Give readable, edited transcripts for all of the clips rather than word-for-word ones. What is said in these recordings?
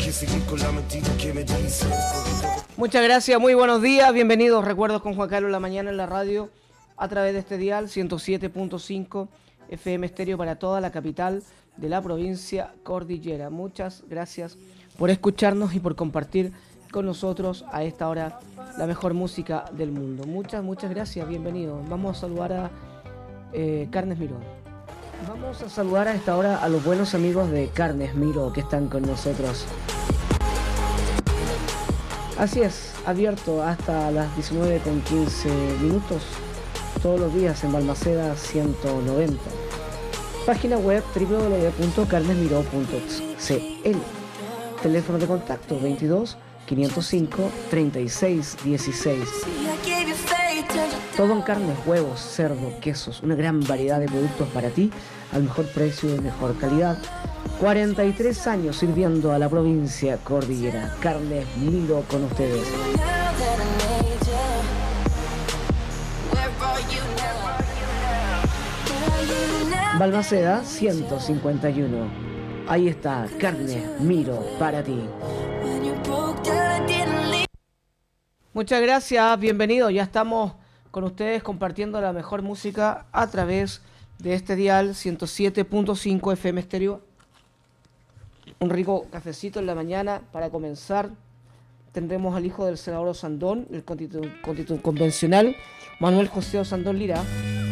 que seguir con la mentira que me dices. Muchas gracias, muy buenos días, bienvenidos. Recuerdos con Juan Carlos la mañana en la radio a través de este dial 107.5 FM estéreo para toda la capital de la provincia Cordillera. Muchas gracias por escucharnos y por compartir con nosotros a esta hora la mejor música del mundo. Muchas gracias, bienvenidos. Vamos a saludar a Carnes Miró. Vamos a saludar a esta hora a los buenos amigos de Carnes Miró que están con nosotros. Así es, abierto hasta las 19:15 todos los días en Balmaceda 190. Página web www.carnesmiró.cl. Teléfono de contacto 22 505 36 16. Todo en carnes, huevos, cerdo, quesos, una gran variedad de productos para ti al mejor precio y de mejor calidad. 43 años sirviendo a la provincia Cordillera. Carnes Miró con ustedes. Balmaceda 151. Ahí está, Carnes Miró para ti. Muchas gracias, bienvenidos. Ya estamos con ustedes compartiendo la mejor música a través de este dial 107.5 FM estéreo. Un rico cafecito en la mañana para comenzar. Tendremos al hijo del senador Osandón, el constitucional convencional, Manuel José Osandón Lira.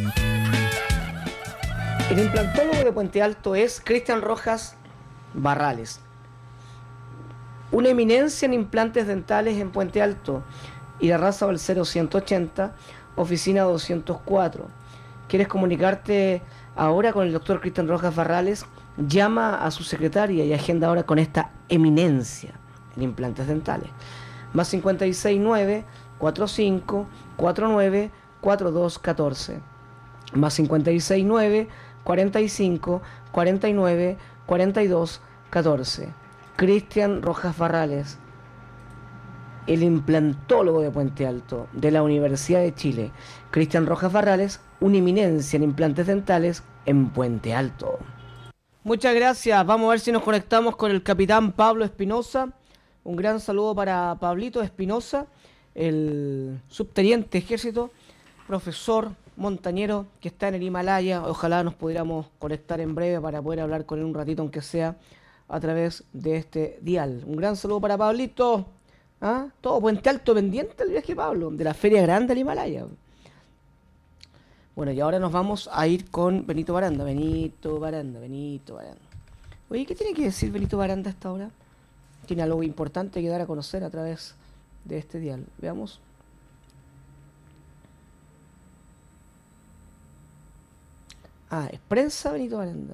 El implantólogo de Puente Alto es Cristian Rojas Barrales, una eminencia en implantes dentales en Puente Alto y la raza Balcero 180, oficina 204. ¿Quieres comunicarte ahora con el doctor Cristian Rojas Barrales? Llama a su secretaria y agenda ahora con esta eminencia en implantes dentales. Más 569 45 49 42 14. Más 569 45 49 42 14. Cristian Rojas Barrales, el implantólogo de Puente Alto de la Universidad de Chile. Cristian Rojas Barrales, una eminencia en implantes dentales en Puente Alto. Muchas gracias. Vamos a ver si nos conectamos con el capitán Pablo Espinosa. Un gran saludo para Pablito Espinosa, el subteniente ejército, profesor montañero que está en el Himalaya. Ojalá nos pudiéramos conectar en breve para poder hablar con él un ratito, aunque sea a través de este dial. Un gran saludo para Pablito. ¿Ah? Todo Puente Alto pendiente del viaje, Pablo, de la Feria Grande del Himalaya. Bueno, y ahora nos vamos a ir con Benito Baranda. Benito Baranda. Oye, ¿qué tiene que decir Benito Baranda a esta hora? Tiene algo importante que dar a conocer a través de este dial. Veamos. Es prensa Benito Baranda.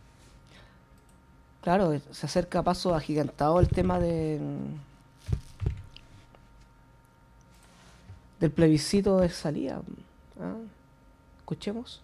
Claro, se acerca a paso agigantado el tema del plebiscito de salida. Escuchemos.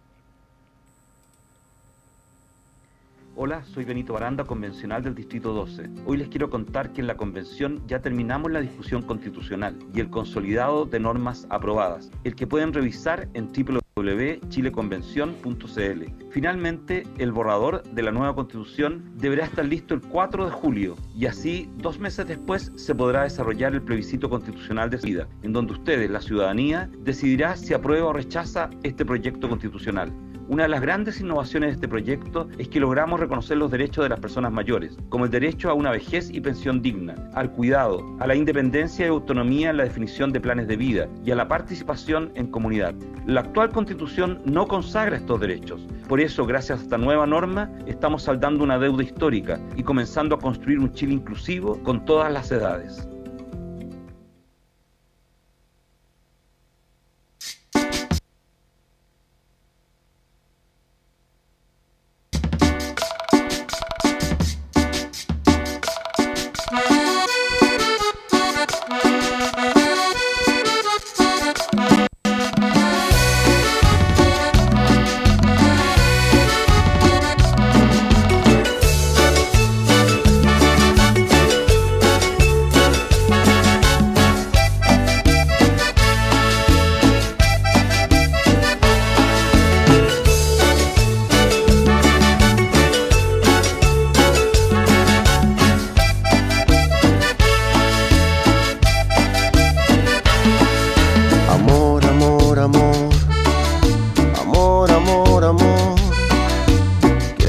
Hola, soy Benito Baranda, convencional del Distrito 12. Hoy les quiero contar que en la convención ya terminamos la discusión constitucional y el consolidado de normas aprobadas, el que pueden revisar en www.chileconvención.cl. Finalmente, el borrador de la nueva constitución deberá estar listo el 4 de julio y así 2 meses después se podrá desarrollar el plebiscito constitucional de salida, en donde ustedes, la ciudadanía, decidirá si aprueba o rechaza este proyecto constitucional. Una de las grandes innovaciones de este proyecto es que logramos reconocer los derechos de las personas mayores, como el derecho a una vejez y pensión digna, al cuidado, a la independencia y autonomía en la definición de planes de vida y a la participación en comunidad. La actual Constitución no consagra estos derechos. Por eso, gracias a esta nueva norma, estamos saldando una deuda histórica y comenzando a construir un Chile inclusivo con todas las edades.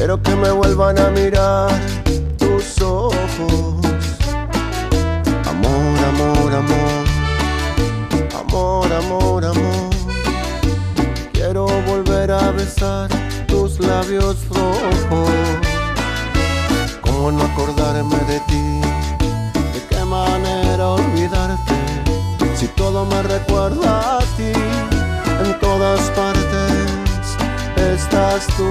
Quiero que me vuelvan a mirar tus ojos. Amor, amor, amor. Amor, amor, amor. Quiero volver a besar tus labios rojos. ¿Cómo no acordarme de ti? ¿De qué manera olvidarte? Si todo me recuerda a ti, en todas partes estás tú.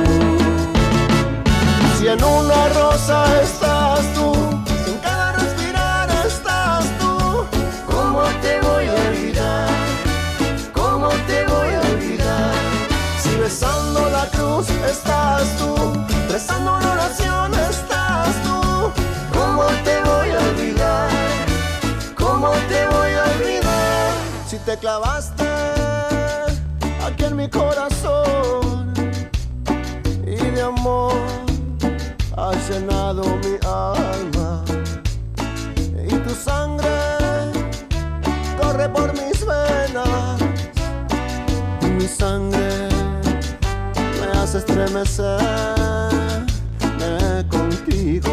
Si en una rosa estás tú, si en cada respirar estás tú, ¿cómo te voy a olvidar? ¿Cómo te voy a olvidar? Si besando la cruz estás tú, rezando una oración estás tú, ¿cómo te voy a olvidar? ¿Cómo te voy a olvidar? Si te clavaste aquí en mi corazón y de amor has llenado mi alma, y tu sangre corre por mis venas, y mi sangre me hace estremecerme contigo.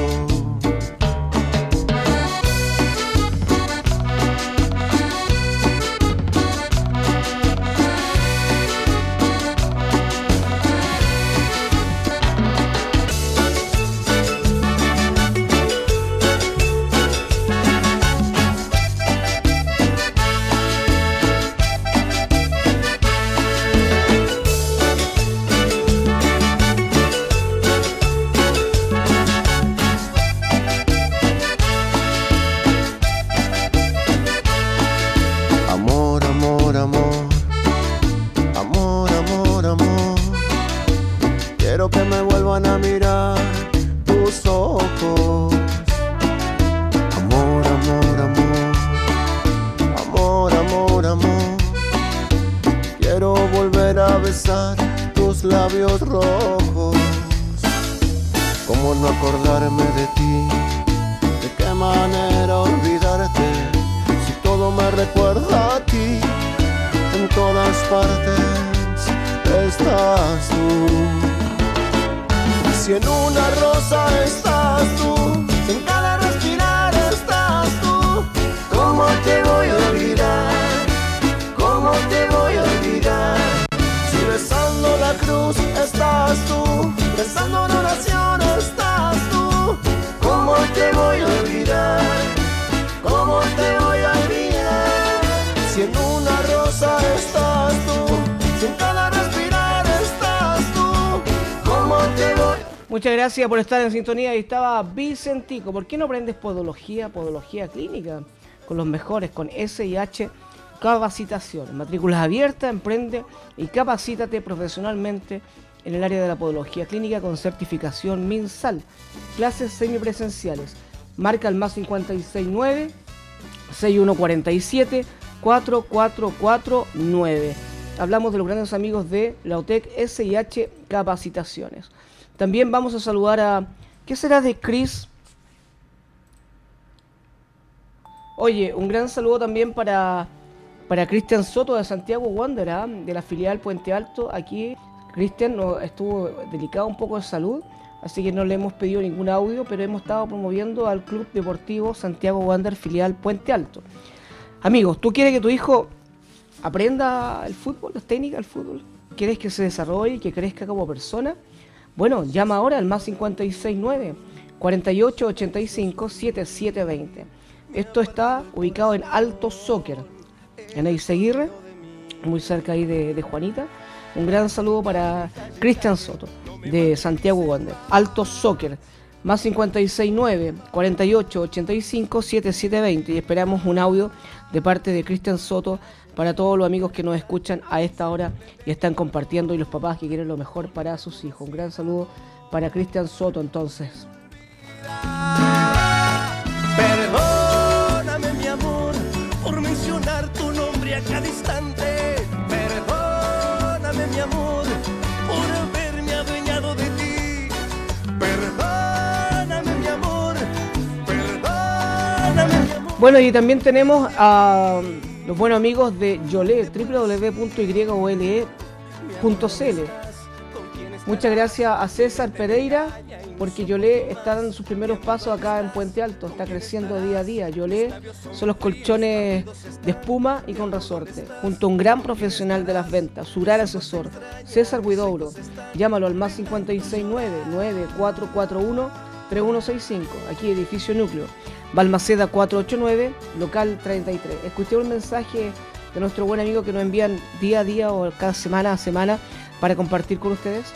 Quiero que me vuelvan a mirar tus ojos. Amor, amor, amor. Amor, amor, amor. Quiero volver a besar tus labios rojos. ¿Cómo no acordarme de ti? ¿De qué manera olvidarte? Si todo me recuerda a ti, en todas partes estás tú. Si en una rosa estás tú, si en cada respirar estás tú, ¿cómo te voy a olvidar? ¿Cómo te voy a olvidar? Si besando la cruz estás tú, besando una oración estás tú, ¿cómo te voy a olvidar? ¿Cómo te voy a olvidar? Si en una rosa estás tú, si en cada respirar estás tú, ¿cómo te voy? Muchas gracias por estar en sintonía. Ahí estaba Vicentico. ¿Por qué no aprendes podología clínica? Con los mejores, con SIH Capacitación. Matrículas abiertas, emprende y capacítate profesionalmente en el área de la podología clínica con certificación MinSal. Clases semipresenciales. Marca el más 569 6147 4449. Hablamos de los grandes amigos de la UTEC SIH Capacitaciones. También vamos a saludar a... ¿Qué será de Chris? Oye, un gran saludo también para Cristian Soto de Santiago Wander, de la filial Puente Alto. Aquí Cristian estuvo delicado un poco de salud, así que no le hemos pedido ningún audio, pero hemos estado promoviendo al Club Deportivo Santiago Wander, filial Puente Alto. Amigos, ¿tú quieres que tu hijo aprenda el fútbol, las técnicas del fútbol? ¿Quieres que se desarrolle, que crezca como persona? Bueno, llama ahora al más 569 4885 7720. Esto está ubicado en Alto Soccer, en Eiseguirre, muy cerca ahí de Juanita. Un gran saludo para Cristian Soto de Santiago Wander. Alto Soccer, más 569 4885 7720. Y esperamos un audio de parte de Cristian Soto para todos los amigos que nos escuchan a esta hora y están compartiendo, y los papás que quieren lo mejor para sus hijos. Un gran saludo para Cristian Soto entonces. Perdóname mi amor por mencionar tu nombre a cada instante. Perdóname mi amor por haberme adueñado de ti. Perdóname mi amor. Perdóname mi amor. Bueno, y también tenemos a los buenos amigos de Yole, www.yole.cl. Muchas gracias a César Pereira, porque Yolé está dando sus primeros pasos acá en Puente Alto, está creciendo día a día. Yolé son los colchones de espuma y con resorte, junto a un gran profesional de las ventas, su gran asesor, César Huidobro. Llámalo al más 569-9441-3165, aquí edificio Núcleo, Balmaceda 489, local 33. Escuché un mensaje de nuestro buen amigo que nos envían día a día o cada semana a semana para compartir con ustedes.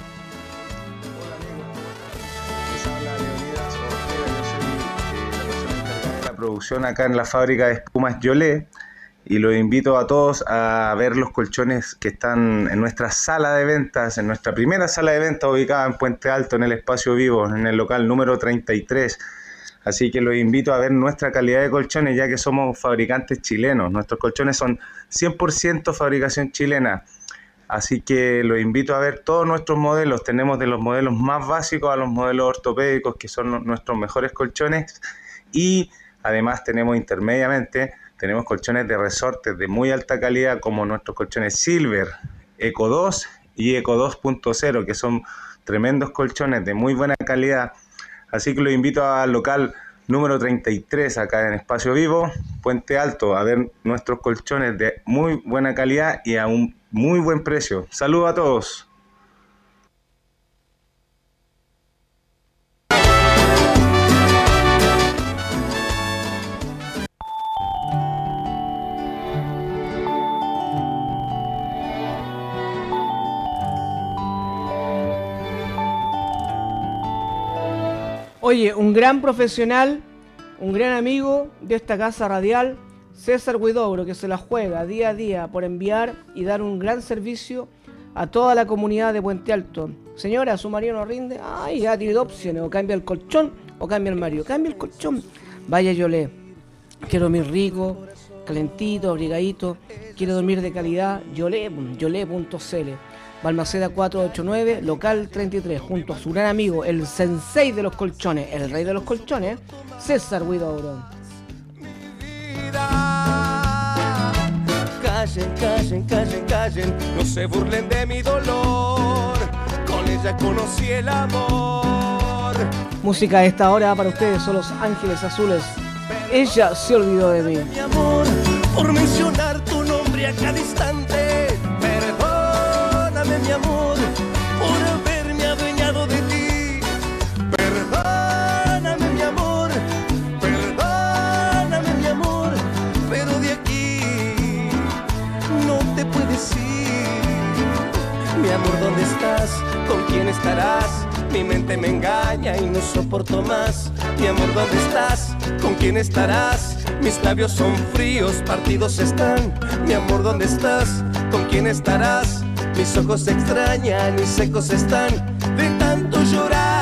Producción acá en la fábrica de espumas Yolé, y los invito a todos a ver los colchones que están en nuestra sala de ventas, en nuestra primera sala de ventas ubicada en Puente Alto, en el Espacio Vivo, en el local número 33. Así que los invito a ver nuestra calidad de colchones, ya que somos fabricantes chilenos. Nuestros colchones son 100% fabricación chilena. Así que los invito a ver todos nuestros modelos. Tenemos de los modelos más básicos a los modelos ortopédicos, que son nuestros mejores colchones, y además tenemos intermediamente, tenemos colchones de resortes de muy alta calidad, como nuestros colchones Silver, Eco 2 y Eco 2.0, que son tremendos colchones de muy buena calidad. Así que los invito al local número 33, acá en Espacio Vivo, Puente Alto, a ver nuestros colchones de muy buena calidad y a un muy buen precio. Saludos a todos. Oye, un gran profesional, un gran amigo de esta casa radial, César Huidobro, que se la juega día a día por enviar y dar un gran servicio a toda la comunidad de Puente Alto. Señora, su marido no rinde, ay, ya tiene dos opciones, o cambia el colchón o cambia el marido. Cambia el colchón. Vaya Yolé, quiero dormir rico, calentito, abrigadito, quiero dormir de calidad, yolé.cl. Balmaceda 489, local 33, junto a su gran amigo, el sensei de los colchones, el rey de los colchones, César Huidobro. Callen, callen, callen, callen, no se burlen de mi dolor, con ella conocí el amor. Música a esta hora para ustedes, son Los Ángeles Azules. Ella se olvidó de mí. Mi amor, por mencionar tu nombre a cada instante, perdóname mi amor, por haberme adueñado de ti. Perdóname mi amor, pero de aquí no te puedes ir. Mi amor, ¿dónde estás? ¿Con quién estarás? Mi mente me engaña y no soporto más. Mi amor, ¿dónde estás? ¿Con quién estarás? Mis labios son fríos, partidos están. Mi amor, ¿dónde estás? ¿Con quién estarás? Mis ojos se extrañan y secos están de tanto llorar.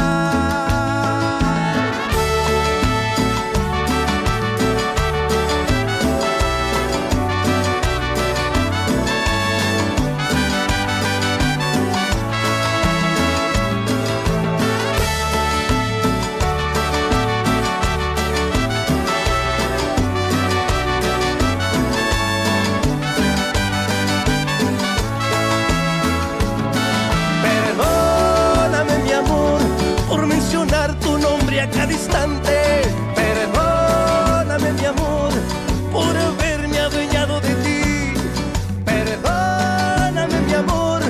Tu nombre a cada instante, perdóname mi amor, por haberme adueñado de ti. Perdóname mi amor,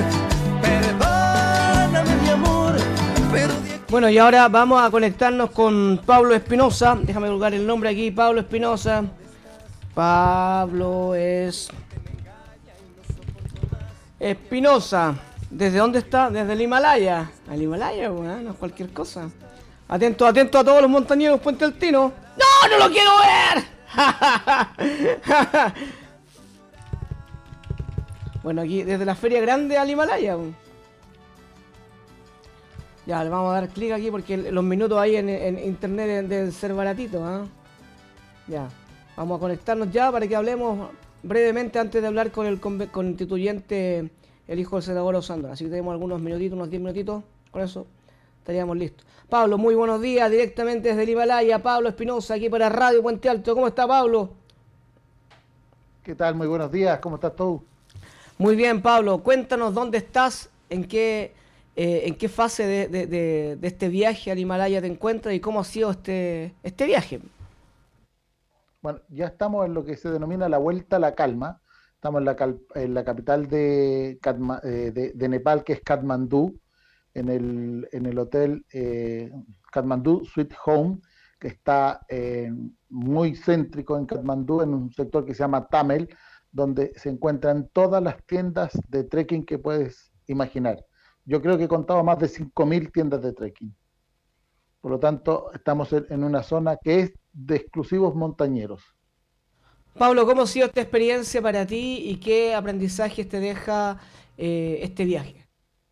pero de aquí... Bueno, y ahora vamos a conectarnos con Pablo Espinosa. Déjame colgar el nombre aquí, Pablo Espinosa. Pablo Espinosa. ¿Desde dónde está? Desde el Himalaya. El Himalaya, bueno, no es cualquier cosa. Atento, atento a todos los montañeros Puente Altino. ¡No, no lo quiero ver! Bueno, aquí desde la Feria Grande al Himalaya. Ya, le vamos a dar clic aquí porque los minutos ahí en internet deben ser baratitos, ¿eh? Ya, vamos a conectarnos ya para que hablemos brevemente antes de hablar con el constituyente, el hijo del senador Osandón. Así que tenemos algunos minutitos, unos 10 minutitos, con eso estaríamos listos. Pablo, muy buenos días, directamente desde el Himalaya. Pablo Espinosa, aquí para Radio Puente Alto. ¿Cómo está, Pablo? ¿Qué tal? Muy buenos días, ¿cómo estás tú? Muy bien, Pablo. Cuéntanos dónde estás, en qué ¿En qué fase de este viaje al Himalaya te encuentras y cómo ha sido este viaje? Bueno, ya estamos en lo que se denomina la Vuelta a la Calma. Estamos en la capital de Nepal, que es Katmandú, en el hotel Katmandú Sweet Home, que está muy céntrico en Katmandú, en un sector que se llama Tamel, donde se encuentran todas las tiendas de trekking que puedes imaginar. Yo creo que he contado más de 5.000 tiendas de trekking. Por lo tanto, estamos en una zona que es de exclusivos montañeros. Pablo, ¿cómo ha sido esta experiencia para ti y qué aprendizajes te deja este viaje?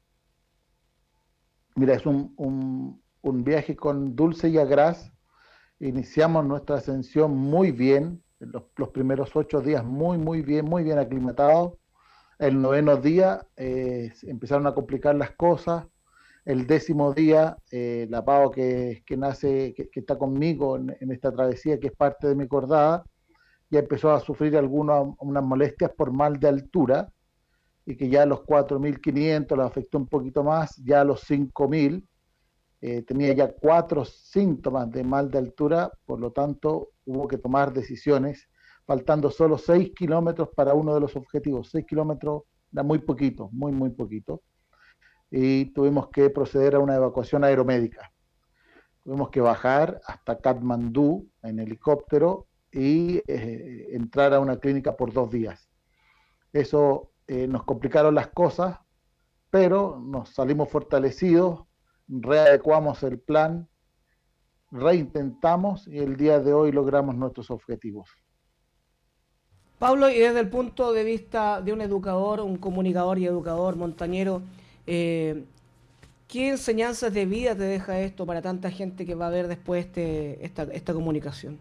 Mira, es un viaje con dulce y agraz. Iniciamos nuestra ascensión muy bien, los primeros 8 días muy bien aclimatados. El 9.º día empezaron a complicar las cosas. El 10.º día, la Pau que está conmigo en esta travesía, que es parte de mi cordada, ya empezó a sufrir unas molestias por mal de altura, y que ya a los 4.500 lo afectó un poquito más, ya a los 5.000 tenía ya 4 síntomas de mal de altura, por lo tanto hubo que tomar decisiones, faltando solo 6 kilómetros para uno de los objetivos. 6 kilómetros era muy poquito, muy poquito, y tuvimos que proceder a una evacuación aeromédica. Tuvimos que bajar hasta Katmandú en helicóptero y entrar a una clínica por 2 días. Eso nos complicaron las cosas, pero nos salimos fortalecidos, readecuamos el plan, reintentamos y el día de hoy logramos nuestros objetivos. Pablo, y desde el punto de vista de un educador, un comunicador y educador montañero, ¿qué enseñanzas de vida te deja esto para tanta gente que va a ver después esta comunicación?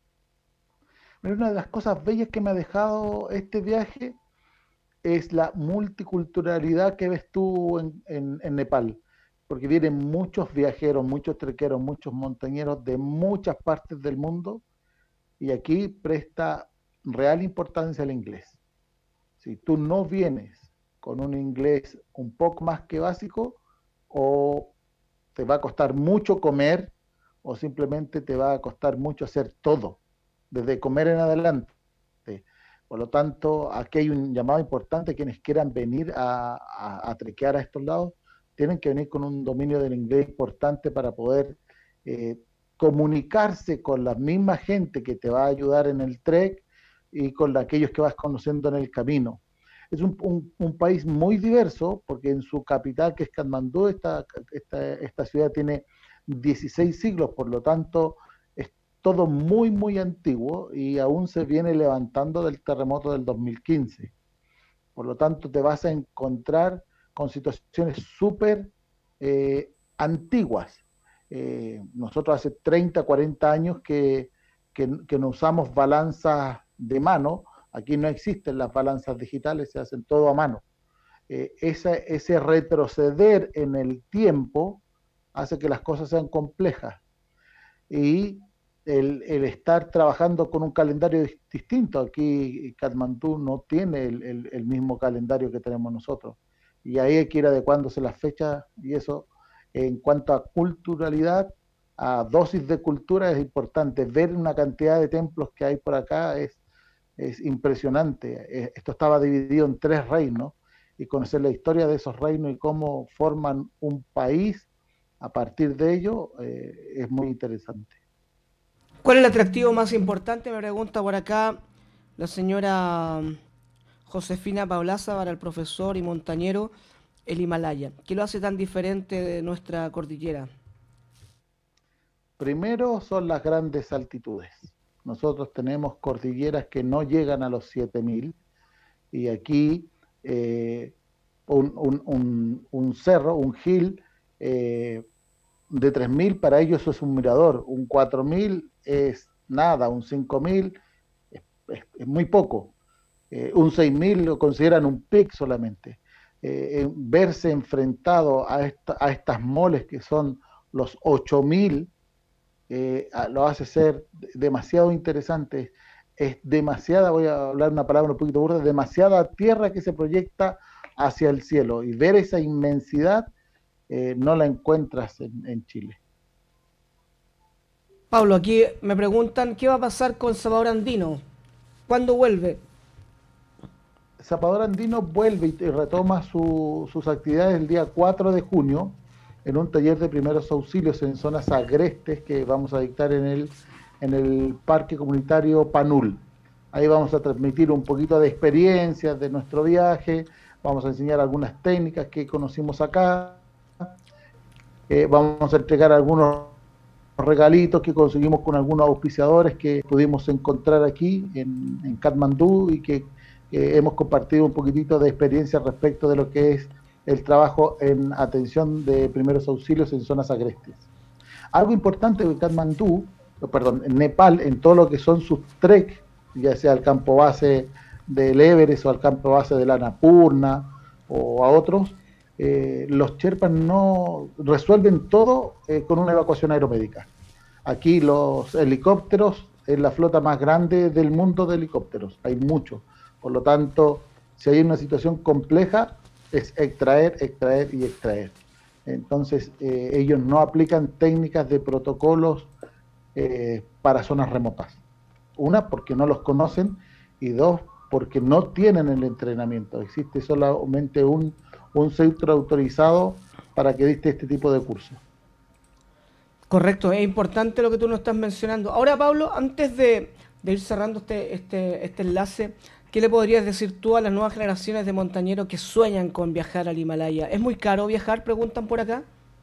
Una de las cosas bellas que me ha dejado este viaje es la multiculturalidad que ves tú en Nepal, porque vienen muchos viajeros, muchos trequeros, muchos montañeros de muchas partes del mundo, y aquí presta real importancia al inglés. Si tú no vienes con un inglés un poco más que básico, o te va a costar mucho comer, o simplemente te va a costar mucho hacer todo, desde comer en adelante. Por lo tanto, aquí hay un llamado importante: quienes quieran venir a trekear a estos lados, tienen que venir con un dominio del inglés importante para poder comunicarse con la misma gente que te va a ayudar en el trek y con aquellos que vas conociendo en el camino. Es un país muy diverso, porque en su capital, que es Katmandú, esta ciudad tiene 16 siglos, por lo tanto es todo muy antiguo y aún se viene levantando del terremoto del 2015. Por lo tanto, te vas a encontrar con situaciones súper antiguas. Nosotros hace 30, 40 años que no usamos balanzas de mano. Aquí no existen las balanzas digitales, se hacen todo a mano. Ese retroceder en el tiempo hace que las cosas sean complejas. Y el estar trabajando con un calendario distinto. Aquí Katmandú no tiene el mismo calendario que tenemos nosotros. Y ahí hay que ir adecuándose las fechas, y eso, en cuanto a culturalidad, a dosis de cultura, es importante. Ver una cantidad de templos que hay por acá es impresionante. Esto estaba dividido en 3 reinos, y conocer la historia de esos reinos y cómo forman un país a partir de ello es muy interesante. ¿Cuál es el atractivo más importante? Me pregunta por acá la señora Josefina Paulaza, para el profesor y montañero, el Himalaya. ¿Qué lo hace tan diferente de nuestra cordillera? Primero son las grandes altitudes. Nosotros tenemos cordilleras que no llegan a los 7.000, y aquí un cerro, un hill de 3.000, para ellos eso es un mirador. Un 4.000 es nada, un 5.000 es muy poco. Un 6.000 lo consideran un pic solamente. Verse enfrentado a estas moles que son los 8.000 lo hace ser demasiado interesante. Es demasiada, voy a hablar una palabra un poquito burda, demasiada tierra que se proyecta hacia el cielo, y ver esa inmensidad no la encuentras en Chile. Pablo, aquí me preguntan qué va a pasar con Salvador Andino. ¿Cuándo vuelve? Salvador Andino vuelve y retoma sus actividades el día 4 de junio en un taller de primeros auxilios en zonas agrestes que vamos a dictar en el Parque Comunitario Panul. Ahí vamos a transmitir un poquito de experiencias de nuestro viaje, vamos a enseñar algunas técnicas que conocimos acá, vamos a entregar algunos regalitos que conseguimos con algunos auspiciadores que pudimos encontrar aquí en Katmandú y que hemos compartido un poquitito de experiencia respecto de lo que es el trabajo en atención de primeros auxilios en zonas agrestes. Algo importante en Katmandú, en Nepal, en todo lo que son sus trek, ya sea al campo base del Everest o al campo base de la Annapurna o a otros, los Sherpas no resuelven todo con una evacuación aeromédica. Aquí los helicópteros es la flota más grande del mundo de helicópteros, hay muchos. Por lo tanto, si hay una situación compleja, es extraer, extraer y extraer. Entonces, ellos no aplican técnicas de protocolos para zonas remotas. Una, porque no los conocen, y dos, porque no tienen el entrenamiento. Existe solamente un centro autorizado para que dicte este tipo de cursos. Correcto, es importante lo que tú nos estás mencionando. Ahora, Pablo, antes de ir cerrando este enlace, ¿qué le podrías decir tú a las nuevas generaciones de montañeros que sueñan con viajar al Himalaya? ¿Es muy caro viajar? Preguntan por acá.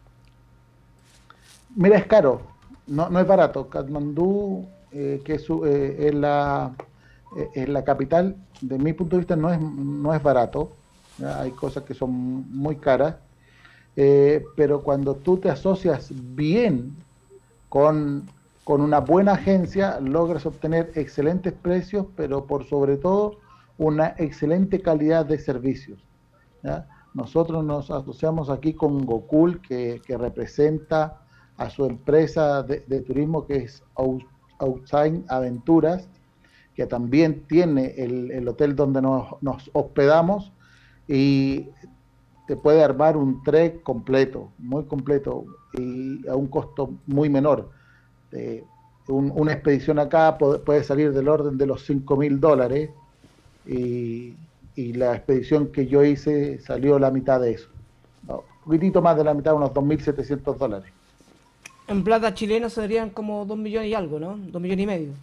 Mira, es caro, no es barato. Katmandú, que es la capital, de mi punto de vista no es barato. ¿Ya? Hay cosas que son muy caras, pero cuando tú te asocias bien con una buena agencia, logras obtener excelentes precios, pero por sobre todo una excelente calidad de servicios. ¿Ya? Nosotros nos asociamos aquí con Gokul, que representa a su empresa de turismo, que es Outside Aventuras, que también tiene el hotel donde nos hospedamos, y te puede armar un trek completo, muy completo, y a un costo muy menor. Una expedición acá puede salir del orden de los $5.000, y la expedición que yo hice salió la mitad de eso. No, un poquitito más de la mitad, unos $2.700. En plata chilena serían como 2 millones y algo, ¿no? 2 millones y medio.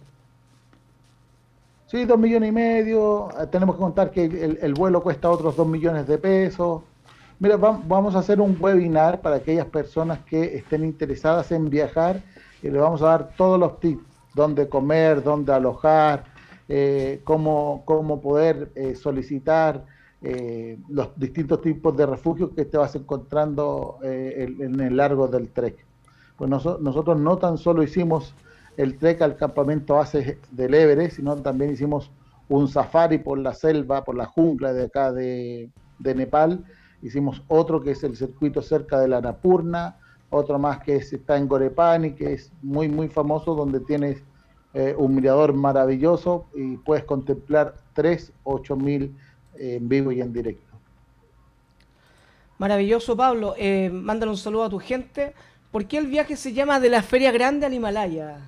Sí, 2,5 millones. Tenemos que contar que el vuelo cuesta otros 2 millones de pesos. Mira, vamos a hacer un webinar para aquellas personas que estén interesadas en viajar, y les vamos a dar todos los tips: dónde comer, dónde alojar, cómo poder solicitar los distintos tipos de refugios que te vas encontrando en el largo del trek. Pues nosotros no tan solo hicimos el trek al campamento base del Everest, sino también hicimos un safari por la selva, por la jungla de acá de Nepal. Hicimos otro que es el circuito cerca de la Annapurna, otro más que está en Gorepani, que es muy muy famoso, donde tienes un mirador maravilloso y puedes contemplar 8,000 en vivo y en directo. Maravilloso, Pablo. Mándale un saludo a tu gente. ¿Por qué el viaje se llama de la Feria Grande al Himalaya?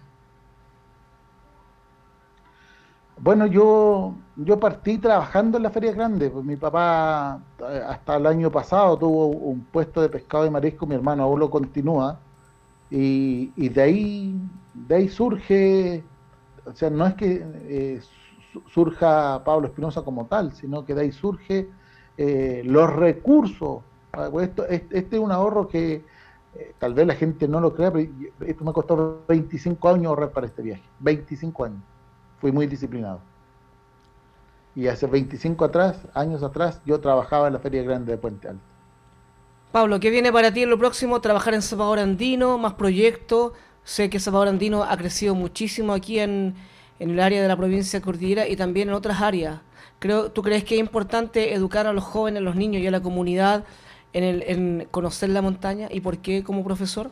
Bueno, yo partí trabajando en la Feria Grande. Pues mi papá hasta el año pasado tuvo un puesto de pescado y marisco, mi hermano aún lo continúa, y de ahí surge, o sea, no es que surja Pablo Espinosa como tal, sino que de ahí surge los recursos. Este es un ahorro que tal vez la gente no lo crea, pero esto me costó 25 años ahorrar para este viaje, 25 años. Fui muy disciplinado. Y hace 25 años atrás, yo trabajaba en la Feria Grande de Puente Alto. Pablo, ¿qué viene para ti en lo próximo? ¿Trabajar en Salvador Andino? ¿Más proyectos? Sé que Salvador Andino ha crecido muchísimo aquí en el área de la provincia de Cordillera y también en otras áreas. ¿Tú crees que es importante educar a los jóvenes, a los niños y a la comunidad en conocer la montaña? ¿Y por qué como profesor?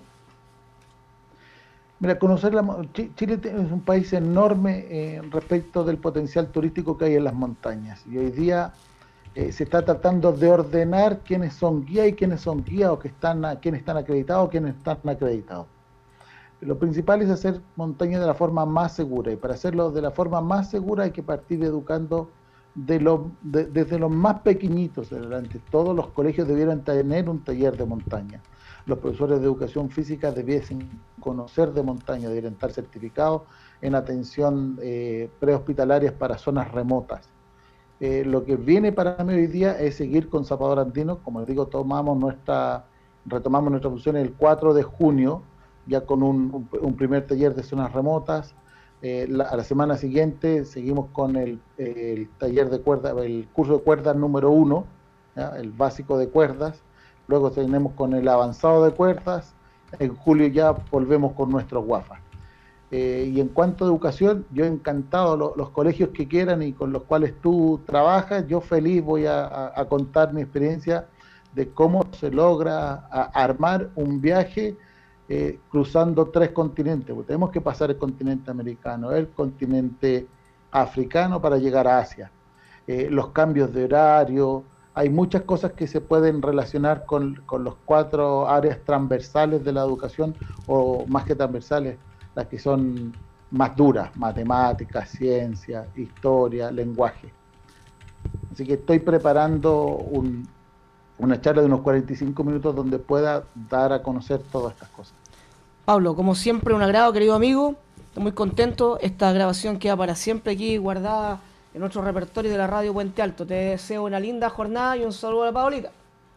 Mira, Chile es un país enorme respecto del potencial turístico que hay en las montañas. Y hoy día se está tratando de ordenar quiénes son guías y quiénes son guías, o quiénes están acreditados o quiénes están acreditados. Lo principal es hacer montaña de la forma más segura, y para hacerlo de la forma más segura hay que partir educando desde los más pequeñitos en adelante. Todos los colegios debieran tener un taller de montaña. Los profesores de educación física debiesen conocer de montaña, deberían estar certificados en atención prehospitalarias para zonas remotas. Lo que viene para mí hoy día es seguir con Zapador Andino. Como les digo, retomamos nuestra función el 4 de junio, ya con un primer taller de zonas remotas. A la semana siguiente seguimos con el taller de cuerdas, el curso de cuerdas número 1, ¿ya? El básico de cuerdas. Luego tenemos con el avanzado de cuerdas. En julio ya volvemos con nuestros WAFA. Y en cuanto a educación, yo encantado, los colegios que quieran y con los cuales tú trabajas, yo feliz voy a contar mi experiencia de cómo se logra armar un viaje cruzando 3 continentes. Porque tenemos que pasar el continente americano, el continente africano para llegar a Asia. Los cambios de horario, hay muchas cosas que se pueden relacionar con los 4 áreas transversales de la educación, o más que transversales, las que son más duras: matemáticas, ciencia, historia, lenguaje. Así que estoy preparando una charla de unos 45 minutos donde pueda dar a conocer todas estas cosas. Pablo, como siempre, un agrado, querido amigo. Estoy muy contento. Esta grabación queda para siempre aquí guardada en nuestro repertorio de la radio Puente Alto. Te deseo una linda jornada y un saludo a la Paolita.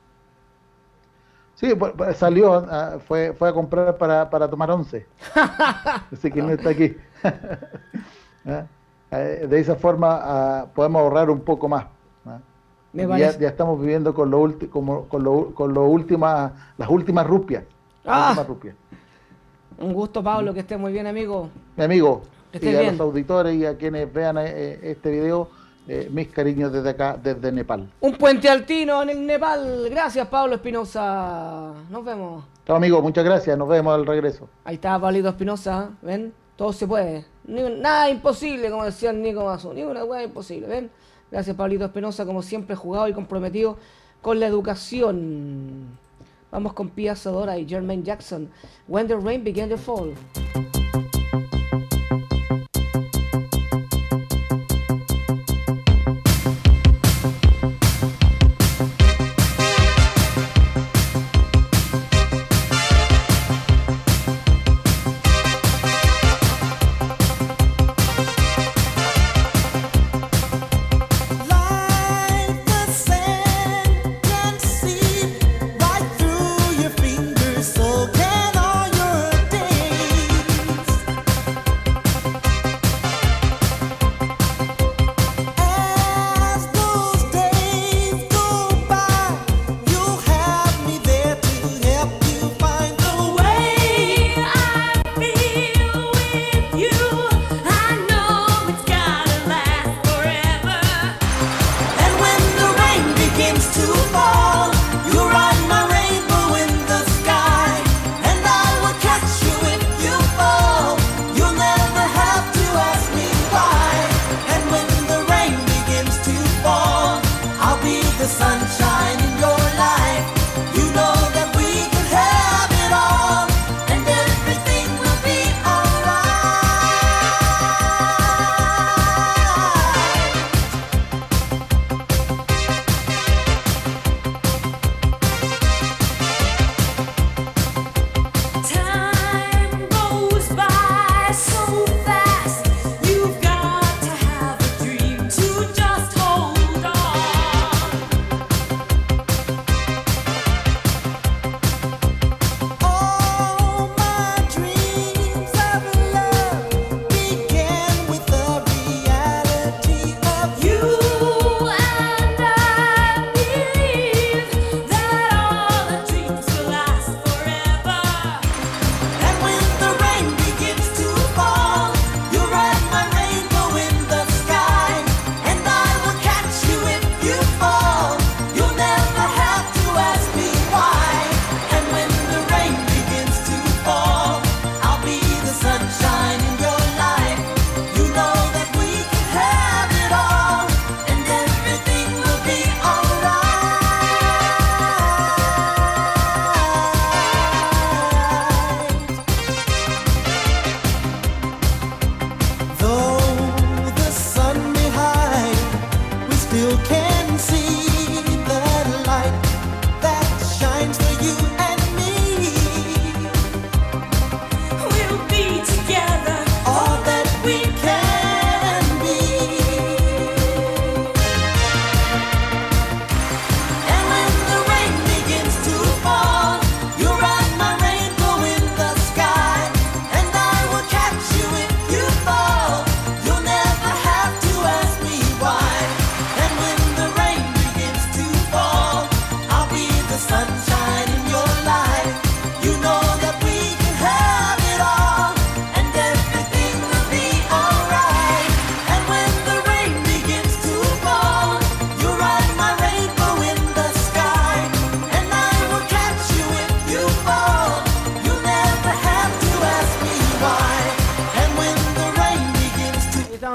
Sí, pues salió, fue a comprar para tomar 11. Así que no está aquí. De esa forma podemos ahorrar un poco más. Ya estamos viviendo con las últimas rupias. Un gusto, Pablo, que estés muy bien, amigo. Mi amigo, que y a bien. Los auditores y a quienes vean este video, mis cariños desde acá, desde Nepal. Un puente altino en el Nepal. Gracias, Pablo Espinosa. Nos vemos. Chao, amigo, muchas gracias. Nos vemos al regreso. Ahí está Pablito Espinosa. ¿Ven? Todo se puede. Nada imposible, como decía el Nico Mazú. Ni una hueá imposible. ¿Ven? Gracias, Pablito Espinosa, como siempre, jugado y comprometido con la educación. Vamos con Pia Zadora y Jermaine Jackson. When the Rain Began to Fall. Right through your fingers, so can all your days.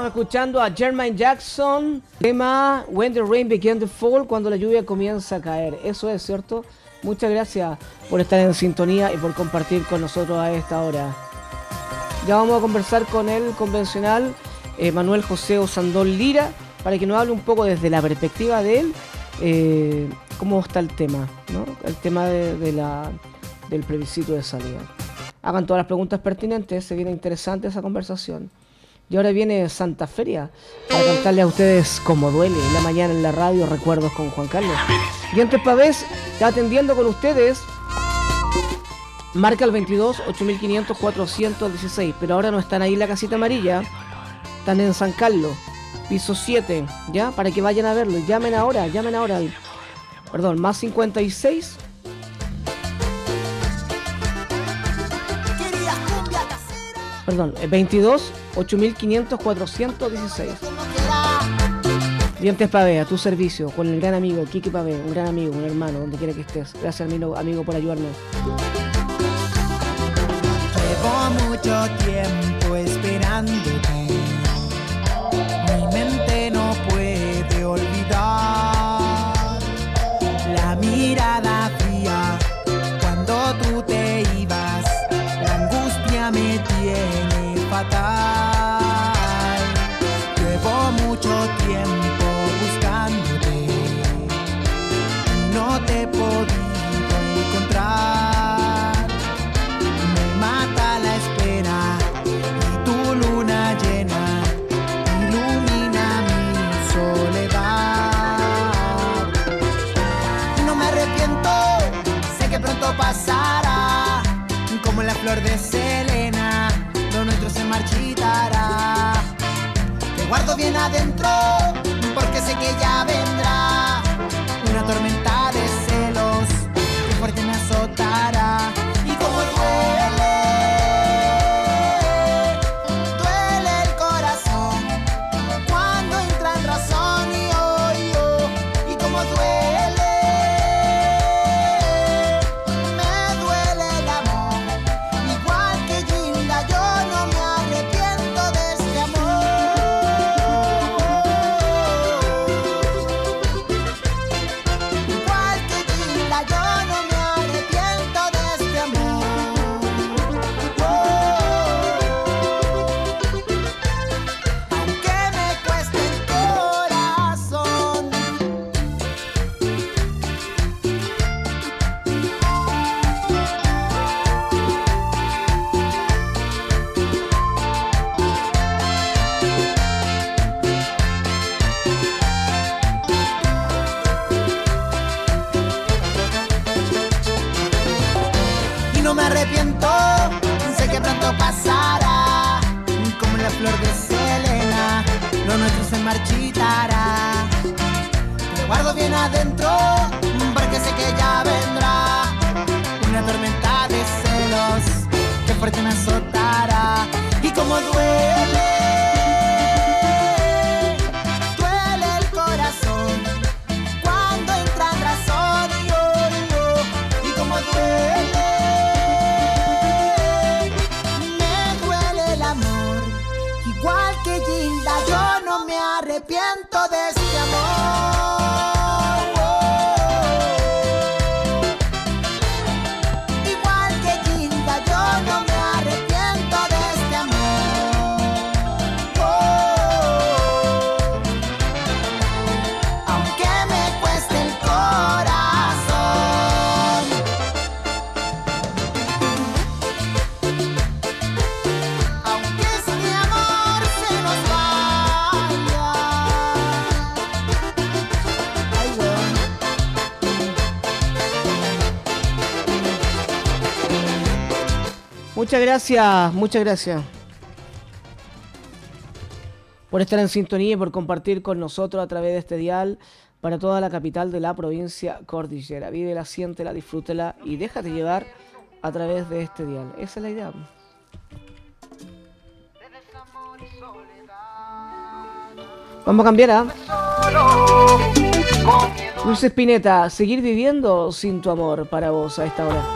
Estamos escuchando a Jermaine Jackson, tema When the Rain Began to Fall, cuando la lluvia comienza a caer. Eso es, ¿cierto? Muchas gracias por estar en sintonía y por compartir con nosotros a esta hora. Ya vamos a conversar con el convencional Manuel José Osandón Lira, para que nos hable un poco desde la perspectiva de él, cómo está el tema, ¿no? El tema del plebiscito de salida. Hagan todas las preguntas pertinentes, se viene interesante esa conversación. Y ahora viene Santa Feria para cantarle a ustedes Como Duele, la mañana en la radio, recuerdos con Juan Carlos. Dientes Pavés, está atendiendo con ustedes, marca el 22 8500 416, pero ahora no están ahí en la casita amarilla, están en San Carlos, piso 7, ¿ya? Para que vayan a verlo, llamen ahora, perdón, más 56 22 8500 416. Dientes Pavé, a tu servicio, con el gran amigo Kiki Pavé, un gran amigo, un hermano, donde quiera que estés. Gracias, amigo, por ayudarnos. Llevo mucho tiempo esperándote, mi mente no puede olvidar la mirada fría cuando tú te ibas, la angustia me tiene fatal. Llevo mucho tiempo buscándote y no te he podido encontrar. Me mata la espera y tu luna llena ilumina mi soledad. No me arrepiento, sé que pronto pasará, como la flor de Selena, lo nuestro se marchitará. Te guardo bien adentro, porque sé que ya vendrá una tormenta de celos que fuerte me azotará. Y como duele el corazón cuando entra en razón y como duele, me duele el amor. Igual que Gilda, yo no me arrepiento de este amor. Igual que Gilda, yo no me arrepiento de este amor. Aunque me cueste el corazón. Y no me arrepiento, sé que pronto pasará, como la flor de Selena, lo nuestro se marchitará. Te guardo bien adentro, porque sé que ya vendrá una tormenta de celos que fuerte me azotará. Y como duele el corazón cuando entra en razón y como duele, me duele el amor. Igual que Gilda, yo no me arrepiento de este amor. Igual que Gilda, yo no me arrepiento de este amor. Aunque me cueste el corazón. Aunque este amor se nos vaya. Ay, weón. Muchas gracias por estar en sintonía y por compartir con nosotros a través de este dial para toda la capital de la provincia cordillera. Vívela, siéntela, disfrútela y déjate llevar a través de este dial. Esa es la idea. Vamos a cambiar a Luis Spinetta, seguir viviendo sin tu amor, para vos a esta hora.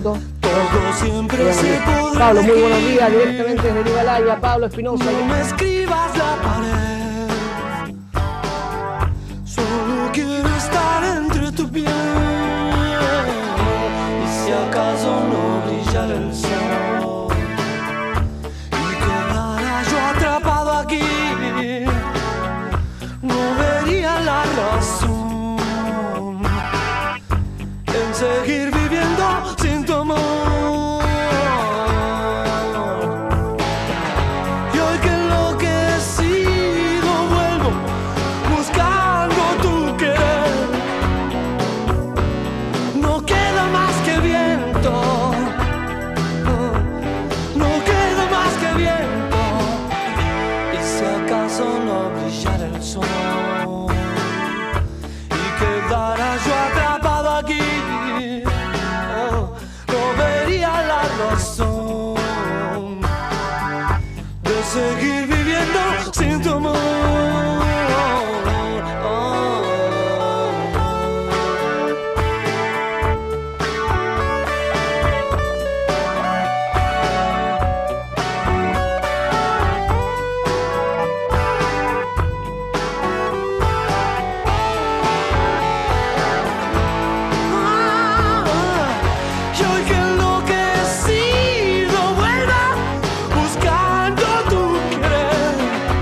minutitos. Todo siempre se podrá. Pablo, muy buenos días, directamente desde el Himalaya. Pablo Espinosa. No me escribas la pared, solo quiero estar entre tu piel. Y si acaso no brillara el sol y quedara yo atrapado aquí, no vería la razón en seguir viviendo sin tu amor. Y hoy que enloquecido vuelvo buscando tu querer, no queda más que viento, no queda más que viento. Y si acaso no brillara el sol y quedara yo atrapado aquí, no vería la razón de seguir viviendo sin tu amor. Y hoy que enloquecido vuelva buscando tu querer,